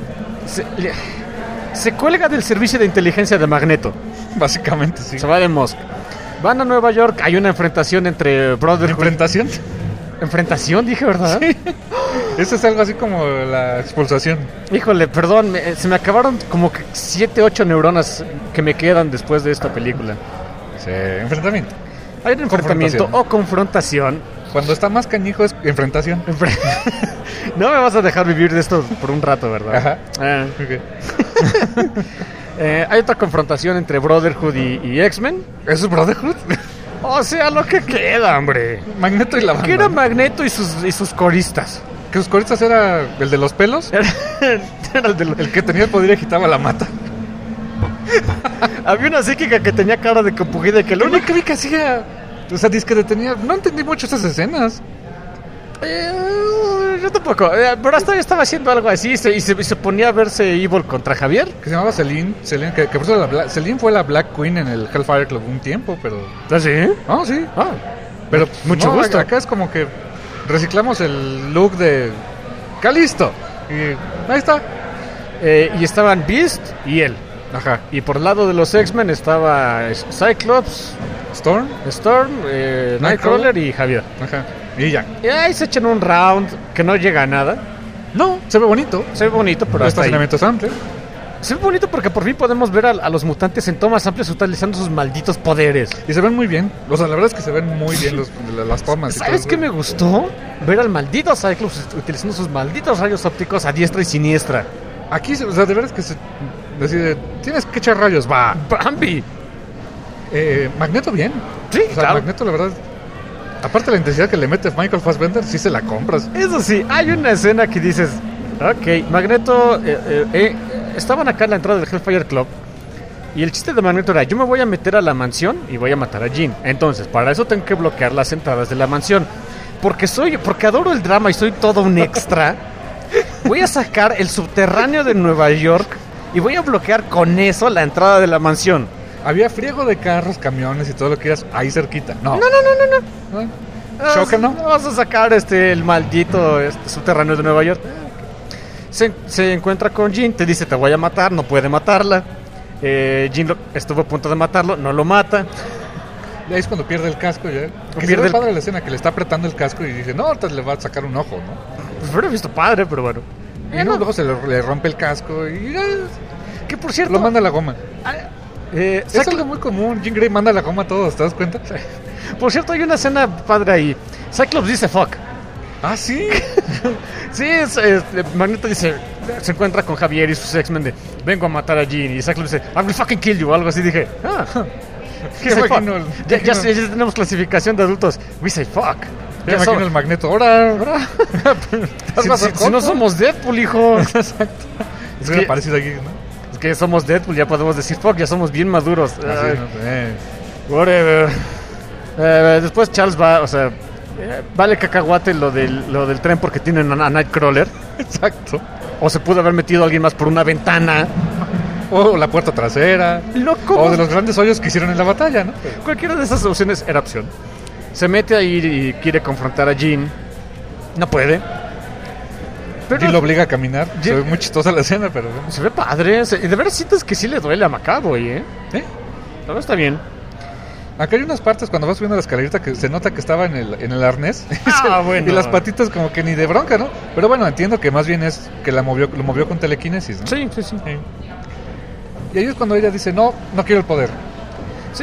se cuelga del servicio de inteligencia de Magneto. Básicamente, sí. Se va de mosca. Van a Nueva York, hay una enfrentación entre Brotherhood. ¿Enfrentación? Dije, ¿verdad? Sí. Eso es algo así como la expulsación. Híjole, perdón, se me acabaron como que 7, 8 neuronas que me quedan después de esta película. Sí, enfrentamiento. Hay un enfrentamiento o confrontación. Cuando está más cañijo es enfrentación. No me vas a dejar vivir de esto por un rato, ¿verdad? Ajá. Okay. Hay otra confrontación entre Brotherhood y X-Men. ¿Eso es Brotherhood? O sea, lo que queda, hombre. Magneto y la banda. ¿Qué era Magneto y sus coristas? ¿Que sus coristas era el de los pelos? Era el que tenía el poder y agitaba la mata. Había una psíquica que tenía cara de compugida y que lo único que vi que hacía... O sea, dice que detenía... No entendí mucho esas escenas. Yo tampoco. Pero hasta yo estaba haciendo algo así y se ponía a verse Evil contra Javier. Que se llamaba Celine, que por eso Celine fue la Black Queen en el Hellfire Club un tiempo, pero... ¿Ah, sí? Sí. Pero mucho gusto. Acá es como que reciclamos el look de Calisto. Y ahí está. Y estaban Beast y él. Ajá. Y por el lado de los X-Men estaba Cyclops, Storm, Nightcrawler y Javier. Ajá. Y ya. Y ahí se echan un round que no llega a nada. No, se ve bonito. Pero el estacionamiento es amplio. Se ve bonito porque por fin podemos ver a los mutantes en tomas amplias utilizando sus malditos poderes. Y se ven muy bien. O sea, la verdad es que se ven muy bien las tomas. ¿Sabes qué me gustó? Ver al maldito Cyclops utilizando sus malditos rayos ópticos a diestra y siniestra. Aquí, o sea, de verdad es que se decide, tienes que echar rayos, va. Bambi. Magneto bien. Sí, o sea, claro. Magneto, la verdad, aparte de la intensidad que le mete Michael Fassbender, sí se la compras. Eso sí, hay una escena que dices, ok, Magneto, estaban acá en la entrada del Hellfire Club Y el chiste de Magneto era, yo me voy a meter a la mansión y voy a matar a Jean. Entonces, para eso tengo que bloquear las entradas de la mansión. Porque adoro el drama y soy todo un extra. Voy a sacar el subterráneo de Nueva York y voy a bloquear con eso la entrada de la mansión. Había friego de carros, camiones y todo lo que quieras ahí cerquita. No. Choca, ¿no? Vamos a sacar el maldito subterráneo de Nueva York. Se encuentra con Jean, te dice, te voy a matar, no puede matarla. Jean estuvo a punto de matarlo, no lo mata. Y ahí es cuando pierde el casco ya. Que pierde padre la escena, que le está apretando el casco y dice, no, ahorita le va a sacar un ojo, ¿no? Pues hubiera visto padre, pero bueno. Y luego le rompe el casco y... que por cierto... lo manda a la goma. Es algo muy común. Jean Grey manda a la goma a todos, ¿te das cuenta? Por cierto, hay una escena padre ahí. Cyclops dice fuck. ¿Ah, sí? Sí, Magneto dice, se encuentra con Javier y sus X-Men de, vengo a matar a Jean. Y Cyclops dice, I will fucking kill you, o algo así. Dije, ya tenemos clasificación de adultos. We say fuck. Ya imagino el Magneto. Ahora. Si no somos Deadpool, hijo. Exacto. Es que parecido aquí, ¿no? Es que somos Deadpool, ya podemos decir fuck, ya somos bien maduros. Whatever. Después Charles va, o sea, vale cacahuate lo del tren porque tienen a Nightcrawler. Exacto. O se pudo haber metido alguien más por una ventana. O la puerta trasera. O de los grandes hoyos que hicieron en la batalla, ¿no? Cualquiera de esas opciones era opción. Se mete ahí y quiere confrontar a Jean. No puede. Jean lo obliga a caminar. Se ve muy chistosa la escena, pero... Se ve padre. Y de verdad sientes que sí le duele a Macaboy, ¿eh? Todo está bien. Acá hay unas partes cuando vas subiendo la escalerita que se nota que estaba en el arnés. Bueno. Y las patitas como que ni de bronca, ¿no? Pero bueno, entiendo que más bien es que lo movió con telequinesis, ¿no? Sí. Y ahí es cuando ella dice, no quiero el poder. Sí,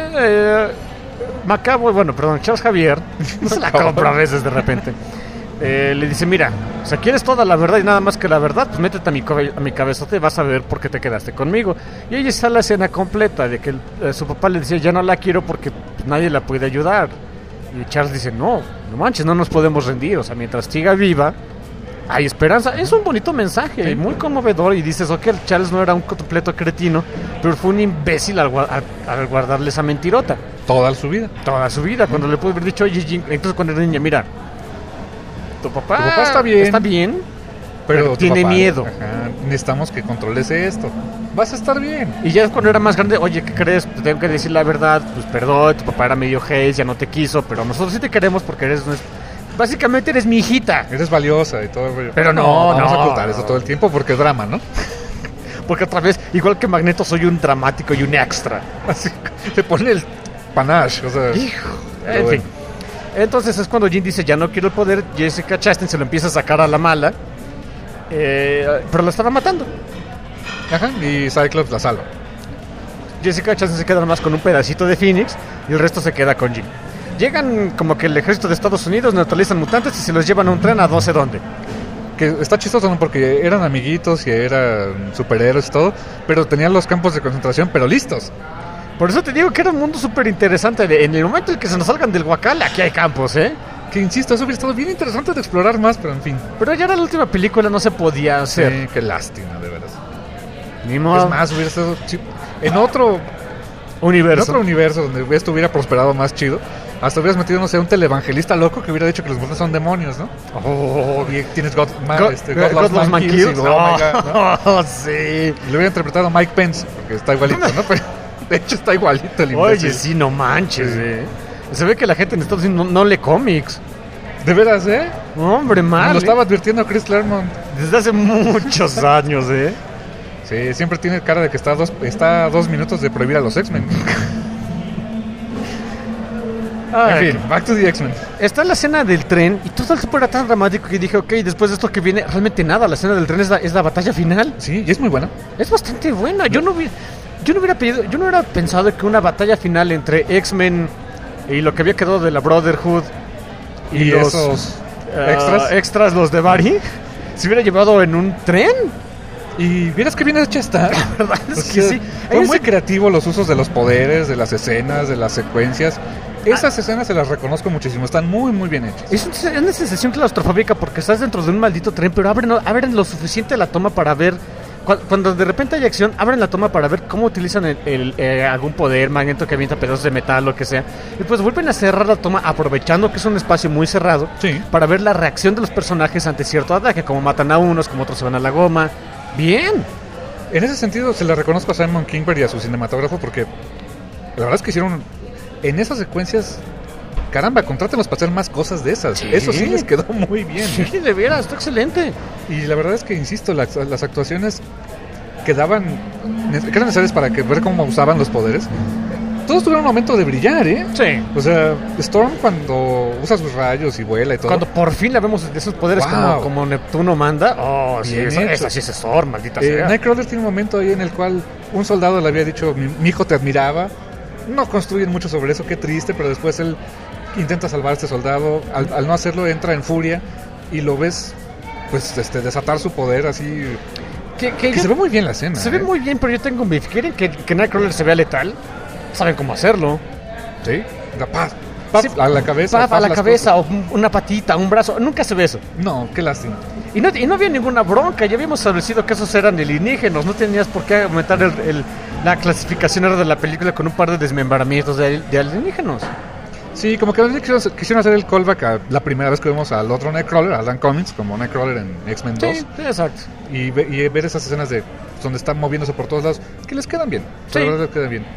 Charles Javier, no se la compra a veces de repente. Le dice, mira, o sea, quieres toda la verdad y nada más que la verdad, pues métete a mi cabezote y vas a ver por qué te quedaste conmigo. Y ahí está la escena completa de que su papá le decía, ya no la quiero porque pues, nadie la puede ayudar. Y Charles dice, no manches, no nos podemos rendir, o sea, mientras siga viva, hay esperanza. Es un bonito mensaje, muy conmovedor, y dices, ok, Charles no era un completo cretino, pero fue un imbécil al guardarle esa mentirota. Toda su vida, cuando le pudo haber dicho, oye, Jean, entonces cuando era niña, mira, tu papá está bien, pero tiene miedo. Necesitamos que controles esto. Vas a estar bien. Y ya cuando era más grande, oye, ¿qué crees? Pues tengo que decir la verdad. Pues perdón, tu papá era medio haze, ya no te quiso, pero nosotros sí te queremos porque básicamente eres mi hijita. Eres valiosa y todo. Pero no vamos a ocultar eso todo el tiempo porque es drama, ¿no? Porque otra vez, igual que Magneto, soy un dramático y un extra. Así se pone el panache, o sea. Hijo. En fin. Entonces es cuando Jean dice, ya no quiero el poder. Jessica Chastain se lo empieza a sacar a la mala. Pero la estaba matando. Ajá, y Cyclops la salva. Jessica Chastain se queda nomás con un pedacito de Phoenix y el resto se queda con Jean. Llegan como que el ejército de Estados Unidos, neutralizan mutantes y se los llevan a un tren a no sé dónde. Que está chistoso, ¿no? Porque eran amiguitos y eran superhéroes y todo, pero tenían los campos de concentración, pero listos. Por eso te digo que era un mundo súper interesante. En el momento en que se nos salgan del Huacal, aquí hay campos, ¿eh? Que insisto, eso hubiera estado bien interesante de explorar más, pero en fin. Pero ya era la última película, no se podía hacer. Sí, qué lástima, de veras. Ni modo. Es más, hubiera estado en otro universo donde esto hubiera prosperado más chido. Hasta hubieras metido, no sé, un televangelista loco que hubiera dicho que los mutantes son demonios, ¿no? Y tienes God Loves Man Kills. Sí. Y lo hubiera interpretado Mike Pence, porque está igualito, ¿no? Pero de hecho está igualito el imbécil. Oye, sí, no manches, Se ve que la gente en Estados Unidos no lee cómics. ¿De veras, Hombre, mal. Lo estaba advirtiendo Chris Claremont. Desde hace muchos años, Sí, siempre tiene cara de que está a 2 minutos de prohibir a los X-Men. En fin, back to the X-Men. Está la escena del tren y todo el tiempo era tan dramático que dije, ok, después de esto que viene, realmente nada. La escena del tren es la batalla final. Sí, y es muy buena. Es bastante buena. Yo no hubiera pensado que una batalla final entre X-Men y lo que había quedado de la Brotherhood y los esos extras, los de Barry, se hubiera llevado en un tren. Y vieras que bien hecha está. La verdad es que sí. Fue muy creativo los usos de los poderes, de las escenas, de las secuencias. Esas escenas se las reconozco muchísimo. Están muy, muy bien hechas. Es una sensación claustrofóbica porque estás dentro de un maldito tren, pero abren lo suficiente la toma para ver cuando de repente hay acción, abren la toma para ver cómo utilizan algún poder, Magneto que avienta pedazos de metal, lo que sea. Y pues vuelven a cerrar la toma aprovechando que es un espacio muy cerrado, sí, para ver la reacción de los personajes ante cierto ataque, como matan a unos, como otros se van a la goma. Bien. En ese sentido se le reconozco a Simon Kinberg y a su cinematógrafo porque la verdad es que hicieron en esas secuencias, caramba, contrátenlos para hacer más cosas de esas. Sí. Eso sí les quedó muy bien. Sí, de veras, está excelente. Y la verdad es que, insisto, las actuaciones que eran necesarias para ver cómo usaban los poderes, todos tuvieron un momento de brillar, ¿eh? Sí. O sea, Storm cuando usa sus rayos y vuela y todo. Cuando por fin la vemos de esos poderes como Neptuno manda. Oh, sí, esa sí es Storm, maldita sea. Nightcrawler tiene un momento ahí en el cual un soldado le había dicho, mi hijo te admiraba. No construyen mucho sobre eso, qué triste, pero después él intenta salvar a este soldado. Al no hacerlo, entra en furia y lo ves pues desatar su poder así. Que se ve muy bien la escena. Se ve muy bien, pero yo tengo un beef. ¿Quieren que Nightcrawler se vea letal? Saben cómo hacerlo. Sí, sí, a la cabeza. A la cabeza, o una patita, un brazo. Nunca se ve eso. No, qué lástima. Y no había ninguna bronca. Ya habíamos establecido que esos eran alienígenos. No tenías por qué aumentar la clasificación de la película con un par de desmembramientos de alienígenos. Sí, como que quisieron hacer el callback a la primera vez que vemos al otro Nightcrawler, a Alan Cummings, como Nightcrawler en X-Men 2. Sí, exacto. Y ver esas escenas de donde están moviéndose por todos lados, que les quedan bien. Sí. La verdad les quedan bien.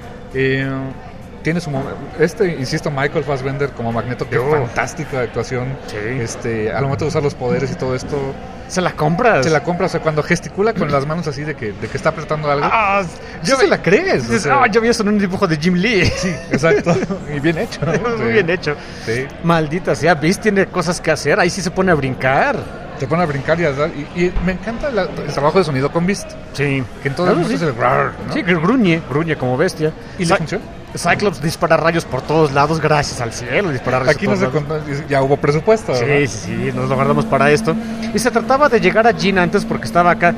Tiene su insisto, Michael Fassbender como Magneto, qué fantástica actuación. Sí. Al momento de usar los poderes y todo esto, se la compras. O sea, cuando gesticula con las manos así de que está apretando algo, yo se la crees. Dices, yo vi eso en un dibujo de Jim Lee. Sí, exacto. Y bien hecho. Muy bien hecho. Sí. Maldita sea, Beast tiene cosas que hacer, ahí sí se pone a brincar. Se pone a brincar y me encanta el trabajo de sonido con Beast. Sí. Que en todo el mundo es el rar, ¿no? Sí, que gruñe como bestia. ¿Y le funciona? Cyclops dispara rayos por todos lados, gracias al cielo. Aquí ya hubo presupuesto. Sí, nos lo guardamos para esto. Y se trataba de llegar a Jean antes porque estaba acá.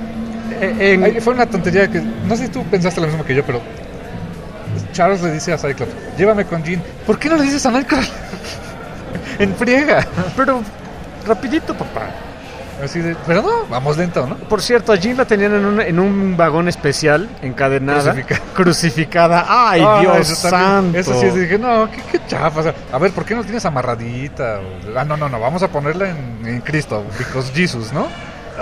Fue una tontería que no sé si tú pensaste lo mismo que yo, pero Charles le dice a Cyclops, llévame con Jean. ¿Por qué no le dices a Nightcrawler? En friega. Pero rapidito, papá. Así de, pero no, vamos lento, ¿no? Por cierto, a Jean la tenían en un vagón especial, encadenada, crucificada. ¡Ay, Dios santo! Eso sí, dije, no, qué chafa. O sea, a ver, ¿por qué no tienes amarradita? No, vamos a ponerla en Cristo, because Jesus, ¿no?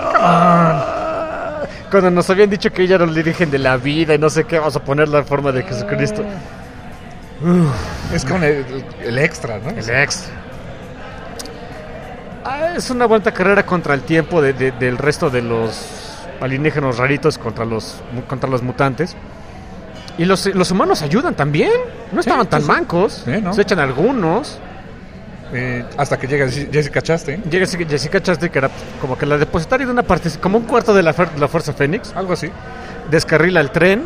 Cuando nos habían dicho que ella era el origen de la vida y no sé qué, vamos a ponerla en forma de Jesucristo. Es como el extra, ¿no? El extra. Es una buena carrera contra el tiempo del resto de los alienígenos raritos contra los mutantes. Y los humanos ayudan también. No estaban tan mancos. Sí, ¿no? Se echan algunos. Hasta que llega Jessica Chastain. Jessica Chastain, que era como que la depositaria de una parte, como un cuarto de la Fuerza Fénix. Algo así. Descarrila el tren.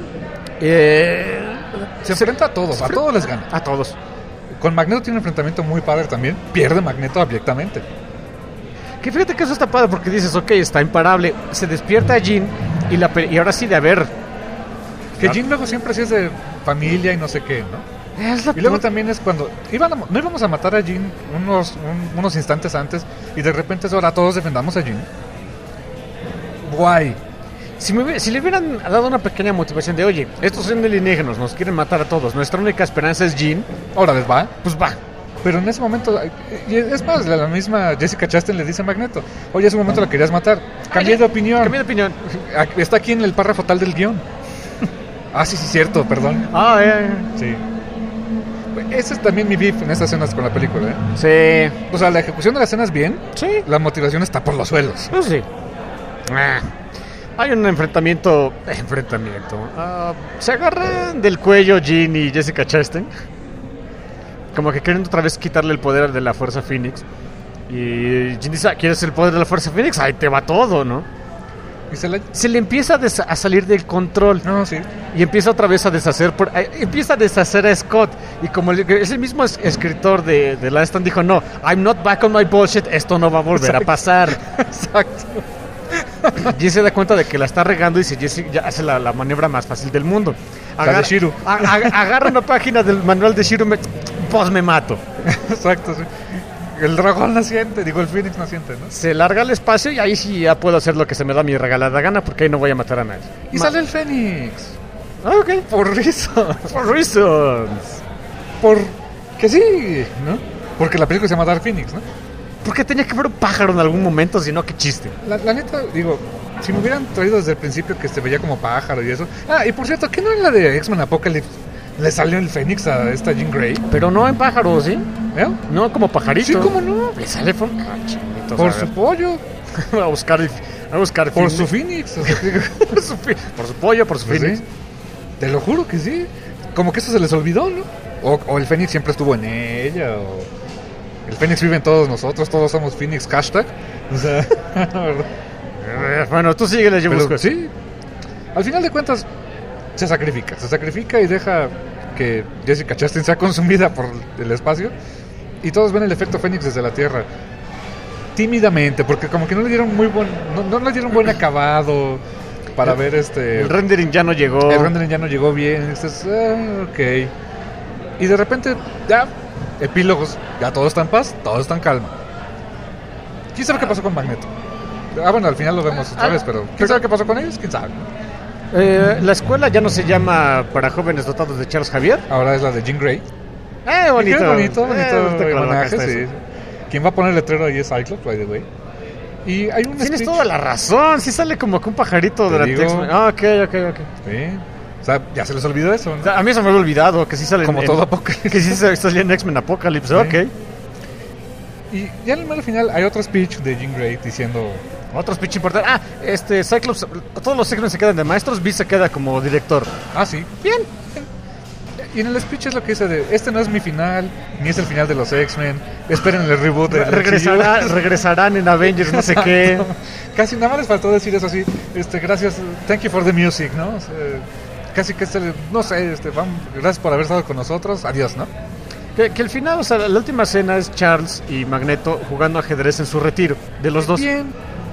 Se enfrenta a todos. A todos les gana. A todos. Con Magneto tiene un enfrentamiento muy padre también. Pierde Magneto abyectamente. Que fíjate que eso está padre porque dices, ok, está imparable. Se despierta Jean y ahora sí de haber. Que Jean luego siempre sí es de familia y no sé qué, ¿no? Y luego también es cuando no íbamos a matar a Jean unos instantes antes y de repente es ahora todos defendamos a Jean. Guay. Si le hubieran dado una pequeña motivación de, oye, estos son alienígenos, nos quieren matar a todos, nuestra única esperanza es Jean. Ahora les va. Pues va. Pero en ese momento, es más, la misma Jessica Chastain le dice a Magneto, oye, ese momento la querías matar, cambié de opinión. Está aquí en el párrafo tal del guión. Sí, cierto, perdón. Sí. Ese es también mi beef en estas escenas con la película, Sí. O sea, la ejecución de la escena es bien. Sí. La motivación está por los suelos. Sí. Hay un enfrentamiento. Se agarran del cuello Jean y Jessica Chastain. Como que quieren otra vez quitarle el poder de la Fuerza Fénix. Y Jean dice, ¿quieres el poder de la Fuerza Fénix? Ahí te va todo, ¿no? Y se le empieza a salir del control. Sí. Y empieza otra vez a deshacer. Empieza a deshacer a Scott. Y como es el mismo escritor de Last Stand, dijo, no, I'm not back on my bullshit. Esto no va a volver a pasar. Exacto. Jesse se da cuenta de que la está regando y dice, Jesse ya hace la maniobra más fácil del mundo. Agarra una página del manual de Shiro, pues me mato. Exacto, sí. el dragón naciente, digo el Fénix naciente, ¿no? Se larga al espacio y ahí sí ya puedo hacer lo que se me da mi regalada gana porque ahí no voy a matar a nadie. Y sale el Fénix. Ah, ok. Por reasons. For reasons. Porque sí, ¿no? Porque la película se llama Dark Phoenix, ¿no? Porque tenía que ver un pájaro en algún momento, si no, qué chiste. La neta, digo, si me hubieran traído desde el principio que se veía como pájaro y eso. Ah, y por cierto, ¿qué no en la de X-Men Apocalypse le salió el Fénix a esta Jean Grey? Pero no en pájaro, ¿sí? ¿Eh? No, como pajarito. Sí, ¿cómo no? Le sale por su pollo. a buscar por su Fénix. O sea, por su pollo, por su pues Fénix. Sí. Te lo juro que sí. Como que eso se les olvidó, ¿no? O el Fénix siempre estuvo en ella, o el Fénix vive en todos nosotros, todos somos Fénix, hashtag. O sea, bueno, tú síguele, yo busco. Sí, al final de cuentas se sacrifica y deja que Jessica Chastain sea consumida por el espacio y todos ven el efecto Fénix desde la Tierra. Tímidamente, porque como que no le dieron no le dieron buen acabado para ver El rendering ya no llegó. El rendering ya no llegó bien. Ok. Y de repente, ya, epílogos, ya todo está en paz, todo está en calma. ¿Quién sabe qué pasó con Magneto? Bueno, al final lo vemos otra vez, pero ¿quién sabe qué pasó con ellos? ¿Quién sabe? La escuela ya no se llama para jóvenes dotados de Charles Javier. Ahora es la de Jean Grey. Bonito homenaje, sí. Quien va a poner el letrero ahí es Cyclops, by the way. Y hay un Tienes toda la razón, sí sale como que un pajarito durante X-Men. Ok. Sí. O sea, ya se les olvidó eso, ¿no? A mí se me había olvidado que sí sale como todo Apocalypse. Que sí salía en X-Men Apocalypse, sí. Ok. Y ya al final hay otro speech de Jean Grey diciendo... Otro speech importante. Cyclops, todos los X-Men se quedan de maestros, Beast se queda como director. Ah, sí. Bien. Y en el speech es lo que dice de... Este no es mi final, ni es el final de los X-Men. Esperen el reboot de... Regresarán en Avengers, no sé qué. Casi nada más les faltó decir eso así. Gracias, thank you for the music, ¿no? O sea, casi que no sé, gracias por haber estado con nosotros. Adiós, ¿no? Que el final, o sea, la última escena es Charles y Magneto jugando ajedrez en su retiro, de los dos. Bien.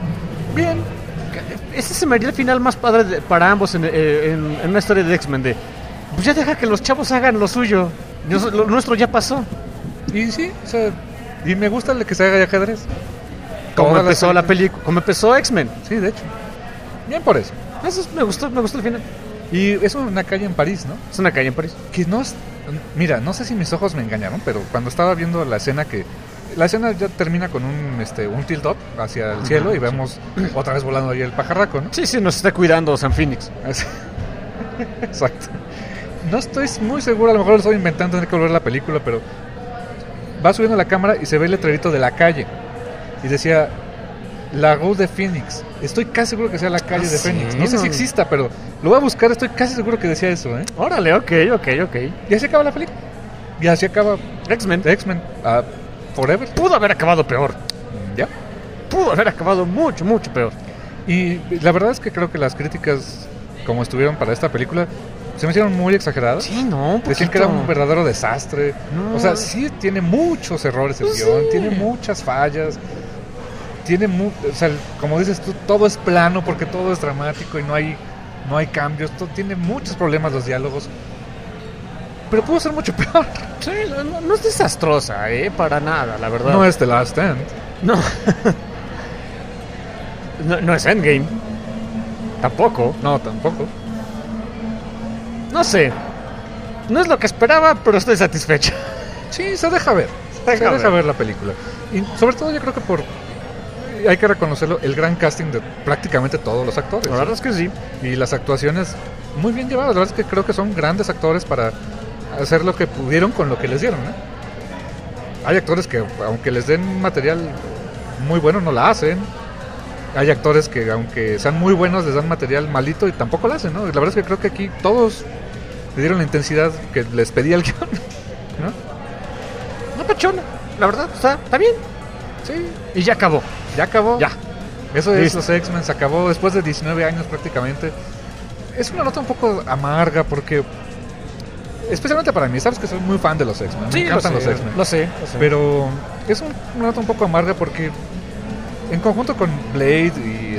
Ese se me haría el final más padre para ambos en una historia de X-Men. Pues ya deja que los chavos hagan lo suyo. Lo nuestro ya pasó. Y sí, o sea, y me gusta el que se haga ajedrez. Como empezó la película, como empezó X-Men. Sí, de hecho. Bien por eso. Eso me gustó el final. Y es una calle en París, ¿no? Es una calle en París. Que no es... Mira, no sé si mis ojos me engañaron, pero cuando estaba viendo la escena la escena ya termina con un tilt-up hacia el cielo y vemos otra vez volando ahí el pajarraco, ¿no? Sí, nos está cuidando San Phoenix. Exacto. No estoy muy seguro, a lo mejor lo estoy inventando, tener que volver a la película, pero va subiendo la cámara y se ve el letrerito de la calle. Y decía, la Rue de Phoenix. Estoy casi seguro que sea la calle de Phoenix. No sé si exista, pero lo voy a buscar, estoy casi seguro que decía eso, ¿eh? Órale, ok. Y así acaba la película. Y así acaba X-Men. Forever. Pudo haber acabado peor. ¿Ya? Pudo haber acabado mucho, mucho peor. Y la verdad es que creo que las críticas, como estuvieron para esta película, se me hicieron muy exageradas. Sí, no. Decían que era un verdadero desastre. No. O sea, sí tiene muchos errores el guión, tiene muchas fallas. O sea, como dices tú, todo es plano porque todo es dramático y no hay cambios. Tiene muchos problemas los diálogos. Pero pudo ser mucho peor. Sí, no es desastrosa, para nada, la verdad. No es The Last Stand. No. No es Endgame. Tampoco. No, tampoco. No sé. No es lo que esperaba, pero estoy satisfecho. Sí, se deja ver. Se deja ver la película. Y sobre todo yo creo que hay que reconocerlo, el gran casting de prácticamente todos los actores. La verdad es que sí. Y las actuaciones muy bien llevadas. La verdad es que creo que son grandes actores para hacer lo que pudieron con lo que les dieron, ¿eh? Hay actores que aunque les den material muy bueno no la hacen. Hay actores que aunque sean muy buenos les dan material malito y tampoco la hacen, ¿no? La verdad es que creo que aquí todos le dieron la intensidad que les pedía el guión, ¿no? No pachona, la verdad, está bien. Sí. Y ya acabó. Ya. Eso es los X-Men, se acabó después de 19 años prácticamente. Es una nota un poco amarga porque... Especialmente para mí, sabes que soy muy fan de los X-Men. Sí, me encantan los X-Men. Lo sé. Pero es una nota un poco amarga porque en conjunto con Blade y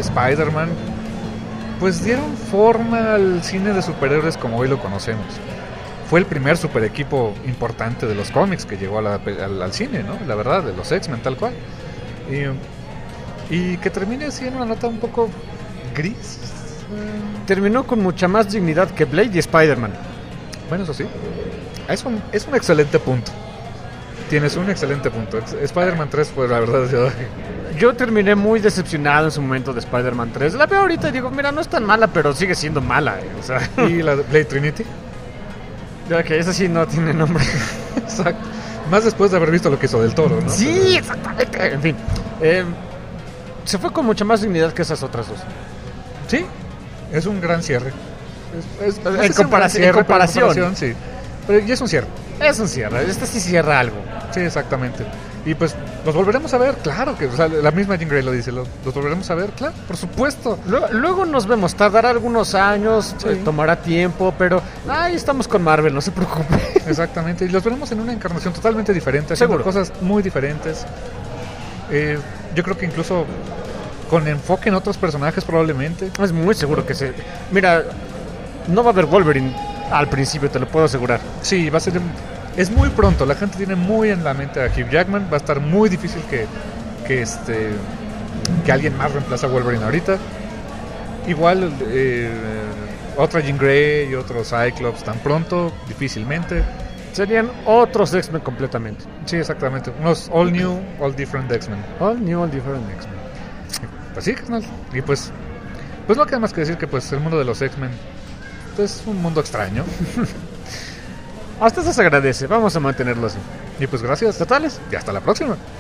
fue el primer super equipo importante de los cómics que llegó al cine, ¿no? La verdad, de los X-Men tal cual. Y que termine así en una nota un poco gris. Terminó con mucha más dignidad que Blade y Spider-Man. Bueno, eso sí. Es un excelente punto. Tienes un excelente punto. Spider-Man 3 fue la verdad. Yo terminé muy decepcionado en su momento de Spider-Man 3. La veo ahorita y digo, mira, no es tan mala, pero sigue siendo mala. O sea. ¿Y la Blade Trinity? Ya que esa sí no tiene nombre. Exacto. Más después de haber visto lo que hizo Del Toro, ¿no? Sí, exactamente. En fin. Se fue con mucha más dignidad que esas otras dos. Sí, es un gran cierre. En comparación, sí. Pero ya es un cierre. Es un cierre. Esta sí cierra algo. Sí, exactamente. Y pues los volveremos a ver, claro que, o sea, la misma Jean Grey lo dice, los volveremos a ver, claro, por supuesto. Luego nos vemos, tardará algunos años, sí. Tomará tiempo, pero ahí estamos con Marvel, no se preocupe. Exactamente, y los veremos en una encarnación totalmente diferente, haciendo cosas muy diferentes. Yo creo que incluso con enfoque en otros personajes probablemente. Es muy seguro que Mira, no va a haber Wolverine al principio, te lo puedo asegurar. Sí, va a ser... Es muy pronto, la gente tiene muy en la mente a Hugh Jackman, va a estar muy difícil que alguien más reemplace a Wolverine ahorita. Igual otra Jean Grey y otro Cyclops tan pronto, difícilmente. Serían otros X-Men completamente. Sí, exactamente, unos all new, all different X-Men. All new, all different X-Men. Pues sí, carnal. Y pues no queda más que decir que pues el mundo de los X-Men es un mundo extraño. Hasta eso se agradece, vamos a mantenerlo así. Y pues gracias. Totales. Y hasta la próxima.